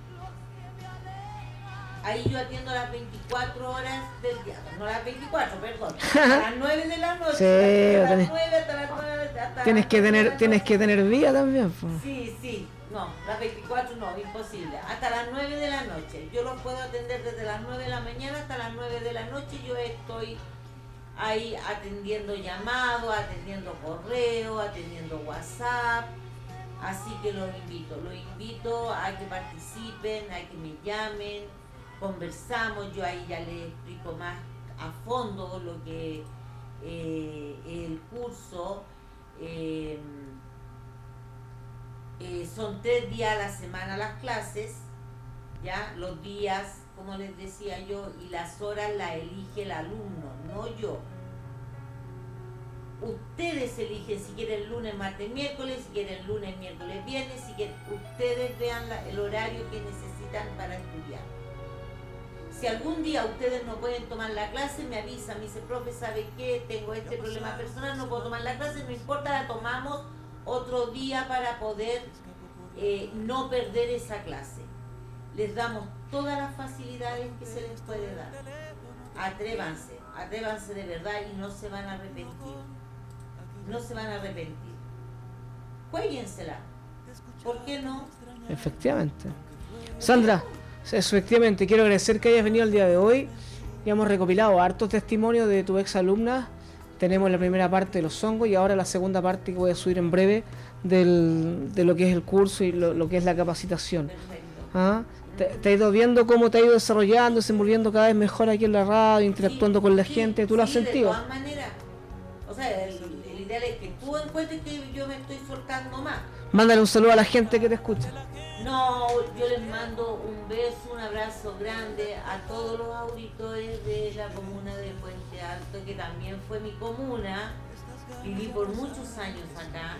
Ahí yo atiendo las 24 horas del día, no las 24, perdón, a las 9 de la noche, Sí, a las 9 hasta las 9 hasta tienes que tener vida también, po. Sí, no, las 24 no, imposible, hasta las 9 de la noche. Yo los puedo atender desde las 9 de la mañana hasta las 9 de la noche. Yo estoy ahí atendiendo llamados, atendiendo correo, atendiendo WhatsApp. Así que los invito a que participen, a que me llamen, conversamos. Yo ahí ya les explico más a fondo lo que el curso. Son 3 días a la semana las clases, ya los días, como les decía yo, y las horas las elige el alumno, no yo. Ustedes eligen si quieren lunes, martes, miércoles, si quieren lunes, miércoles, viernes, si quieren, ustedes vean el horario que necesitan para estudiar. Si algún día ustedes no pueden tomar la clase, me avisan, me dice, profe, ¿sabe qué? Tengo este problema personal, no puedo tomar la clase, no importa, la tomamos otro día para poder no perder esa clase. Les damos todas las facilidades que se les puede dar. Atrévanse de verdad y no se van a arrepentir. No se van a arrepentir. Juéguensela. ¿Por qué no? Efectivamente. Sandra, efectivamente, quiero agradecer que hayas venido el día de hoy y hemos recopilado hartos testimonios de tu ex alumna. Tenemos la primera parte de los hongos y ahora la segunda parte que voy a subir en breve de lo que es el curso y lo que es la capacitación. ¿Ah? Te he ido viendo cómo te ha ido desarrollando, desenvolviendo cada vez mejor aquí en la radio, interactuando con la gente. ¿Tú lo has sentido? De todas maneras. O sea, el ideal es que tú encuentres que yo me estoy soltando más. Mándale un saludo a la gente que te escucha. No, yo les mando un beso, un abrazo grande a todos los auditores de la comuna de Puente Alto, que también fue mi comuna. Viví por muchos años acá.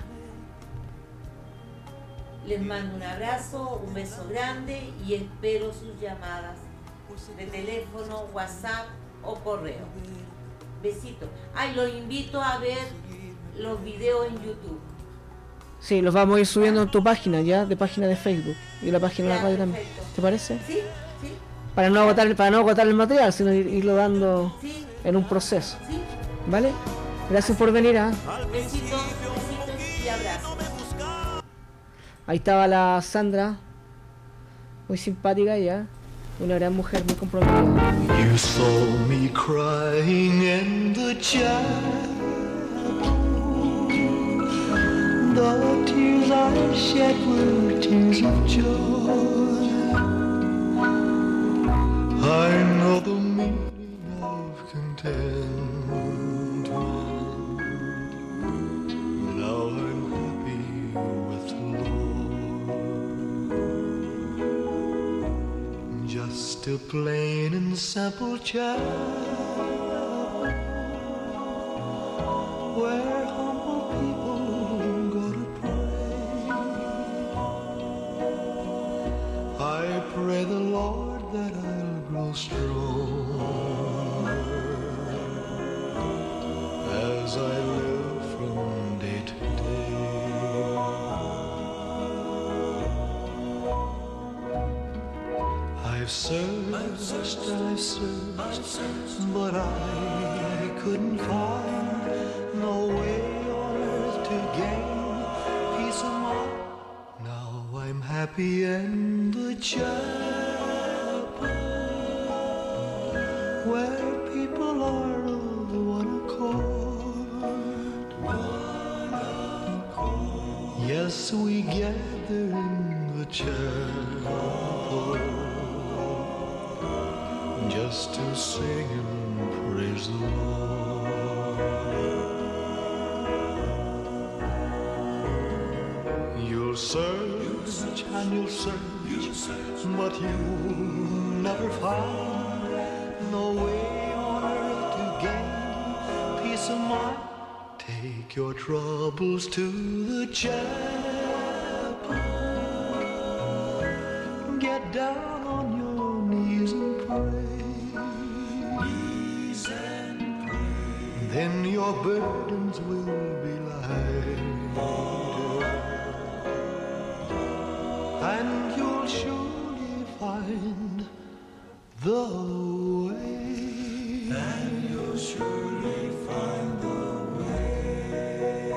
Les mando un abrazo, un beso grande y espero sus llamadas de teléfono, WhatsApp o correo. Besitos. Ay, los invito a ver los videos en YouTube. Sí, los vamos a ir subiendo en tu página, ya, de página de Facebook y la página de la radio también. ¿Te parece? Sí. Para no agotar el material, sino irlo dando en un proceso. ¿Vale? Gracias por venir. Besitos y abrazos. Ahí estaba la Sandra, muy simpática ella, una gran mujer muy comprometida. You saw me crying in the chapel. The tears I shed were tears of joy. I know the meaning of contentment. Now I'm happy with the Lord. Just a plain and simple child, where humble people go to pray. I pray the Lord that I'll grow strong as I live from day to day. I've searched, but I couldn't find no way on earth to gain peace of mind. Now I'm happy happy in the chapel where people are of one accord. Yes, we gather in the chapel just to sing and praise the Lord. You'll search and you'll search, but you'll never find no way on earth to gain peace of mind. Take your troubles to the chapel. Get down on your knees and pray. Then your burdens will be lighter, and you'll surely find the way. And you'll surely find the way.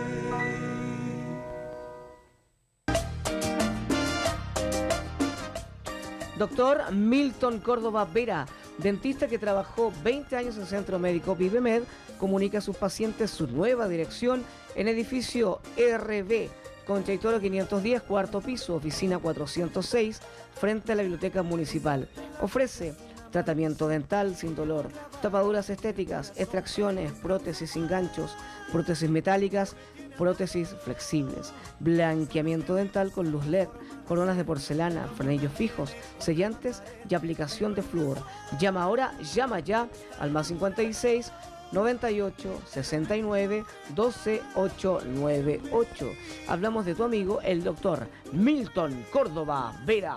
Doctor Milton Córdoba Vera, dentista que trabajó 20 años en Centro Médico Vivemed, comunica a sus pacientes su nueva dirección en edificio RB, Concha y Toro 510, cuarto piso, oficina 406, frente a la Biblioteca Municipal. Ofrece tratamiento dental sin dolor, tapaduras estéticas, extracciones, prótesis sin ganchos, prótesis metálicas, prótesis flexibles, blanqueamiento dental con luz LED, coronas de porcelana, frenillos fijos, sellantes y aplicación de flúor. Llama ahora, llama ya al más 56 98 69 12 898. Hablamos de tu amigo, el doctor Milton Córdoba Vera.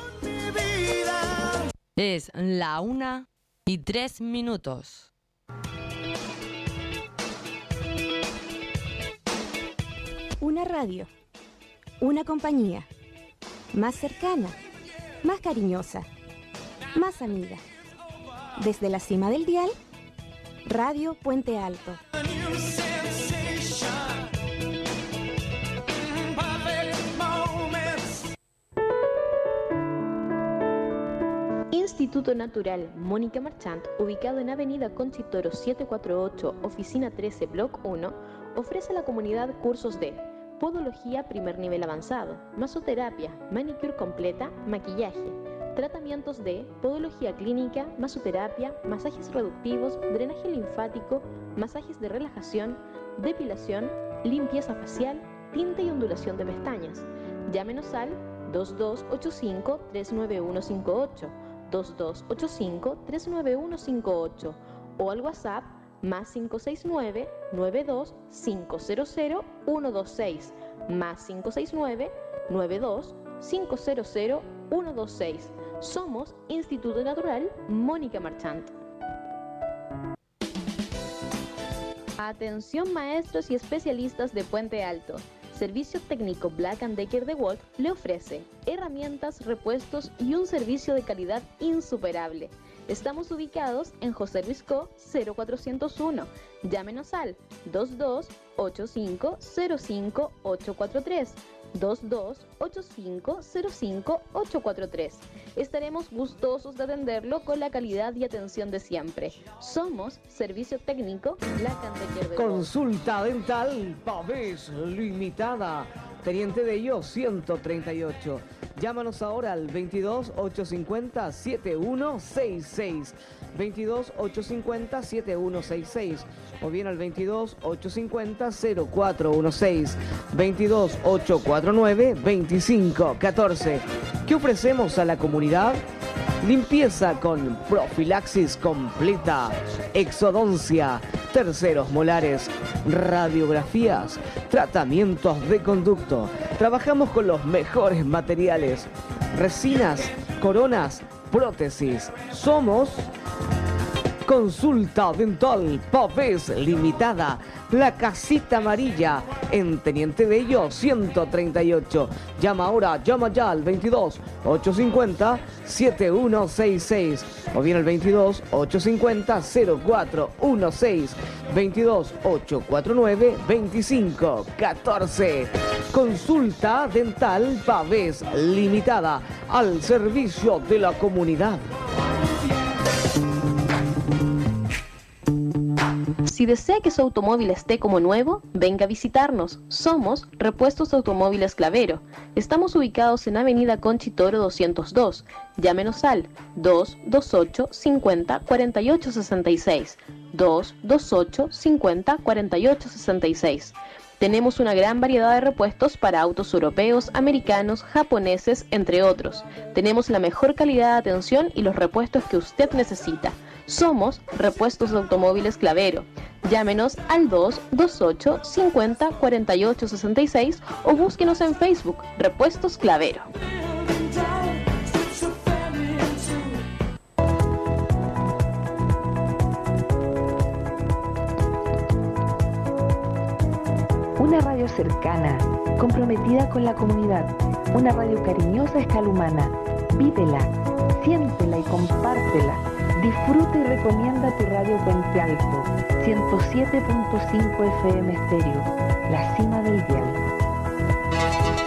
Es la 1:03. Una radio, una compañía, más cercana, más cariñosa, más amiga. Desde la cima del dial, Radio Puente Alto. Instituto Natural Mónica Marchant, ubicado en Avenida Conchitoro 748, Oficina 13, Block 1, ofrece a la comunidad cursos de podología primer nivel avanzado, masoterapia, manicure completa, maquillaje, tratamientos de podología clínica, masoterapia, masajes reductivos, drenaje linfático, masajes de relajación, depilación, limpieza facial, tinte y ondulación de pestañas. Llámenos al 2285-39158, 2285-39158 o al WhatsApp más 569-92-500-126, más 569-92-500-126. Somos Instituto Natural Mónica Marchant. Atención maestros y especialistas de Puente Alto. Servicio técnico Black & Decker DeWalt le ofrece herramientas, repuestos y un servicio de calidad insuperable. Estamos ubicados en José Luis Co. 0401. Llámenos al 2285-05-843. 2285-05-843. Estaremos gustosos de atenderlo con la calidad y atención de siempre. Somos Servicio Técnico Black & Decker DeWalt. Consulta dental Pavés Limitada, Teniente Bello 138. Llámanos ahora al 22-850-7166, 22-850-7166 o bien al 22-850-0416, 22-849-2514. ¿Qué ofrecemos a la comunidad? Limpieza con profilaxis completa, exodoncia, terceros molares, radiografías, tratamientos de conducto. Trabajamos con los mejores materiales, resinas, coronas, prótesis. Somos Consulta Dental Pavés Limitada, La Casita Amarilla, en Teniente Bello 138. Llama ahora, llama ya al 22-850-7166 o bien al 22-850-0416, 22-849-2514. Consulta dental Pavés Limitada, al servicio de la comunidad. Si desea que su automóvil esté como nuevo, venga a visitarnos. Somos Repuestos Automóviles Clavero. Estamos ubicados en Avenida Conchitoro 202. Llámenos al 228 50 48 66. 228 50 48 66. Tenemos una gran variedad de repuestos para autos europeos, americanos, japoneses, entre otros. Tenemos la mejor calidad de atención y los repuestos que usted necesita. Somos Repuestos de Automóviles Clavero. Llámenos al 228 50 48 66 o búsquenos en Facebook, Repuestos Clavero. Una radio cercana, comprometida con la comunidad. Una radio cariñosa a escala humana. Vívela, siéntela y compártela. Disfruta y recomienda tu radio Puente Alto, 107.5 FM Estéreo, la cima del dial.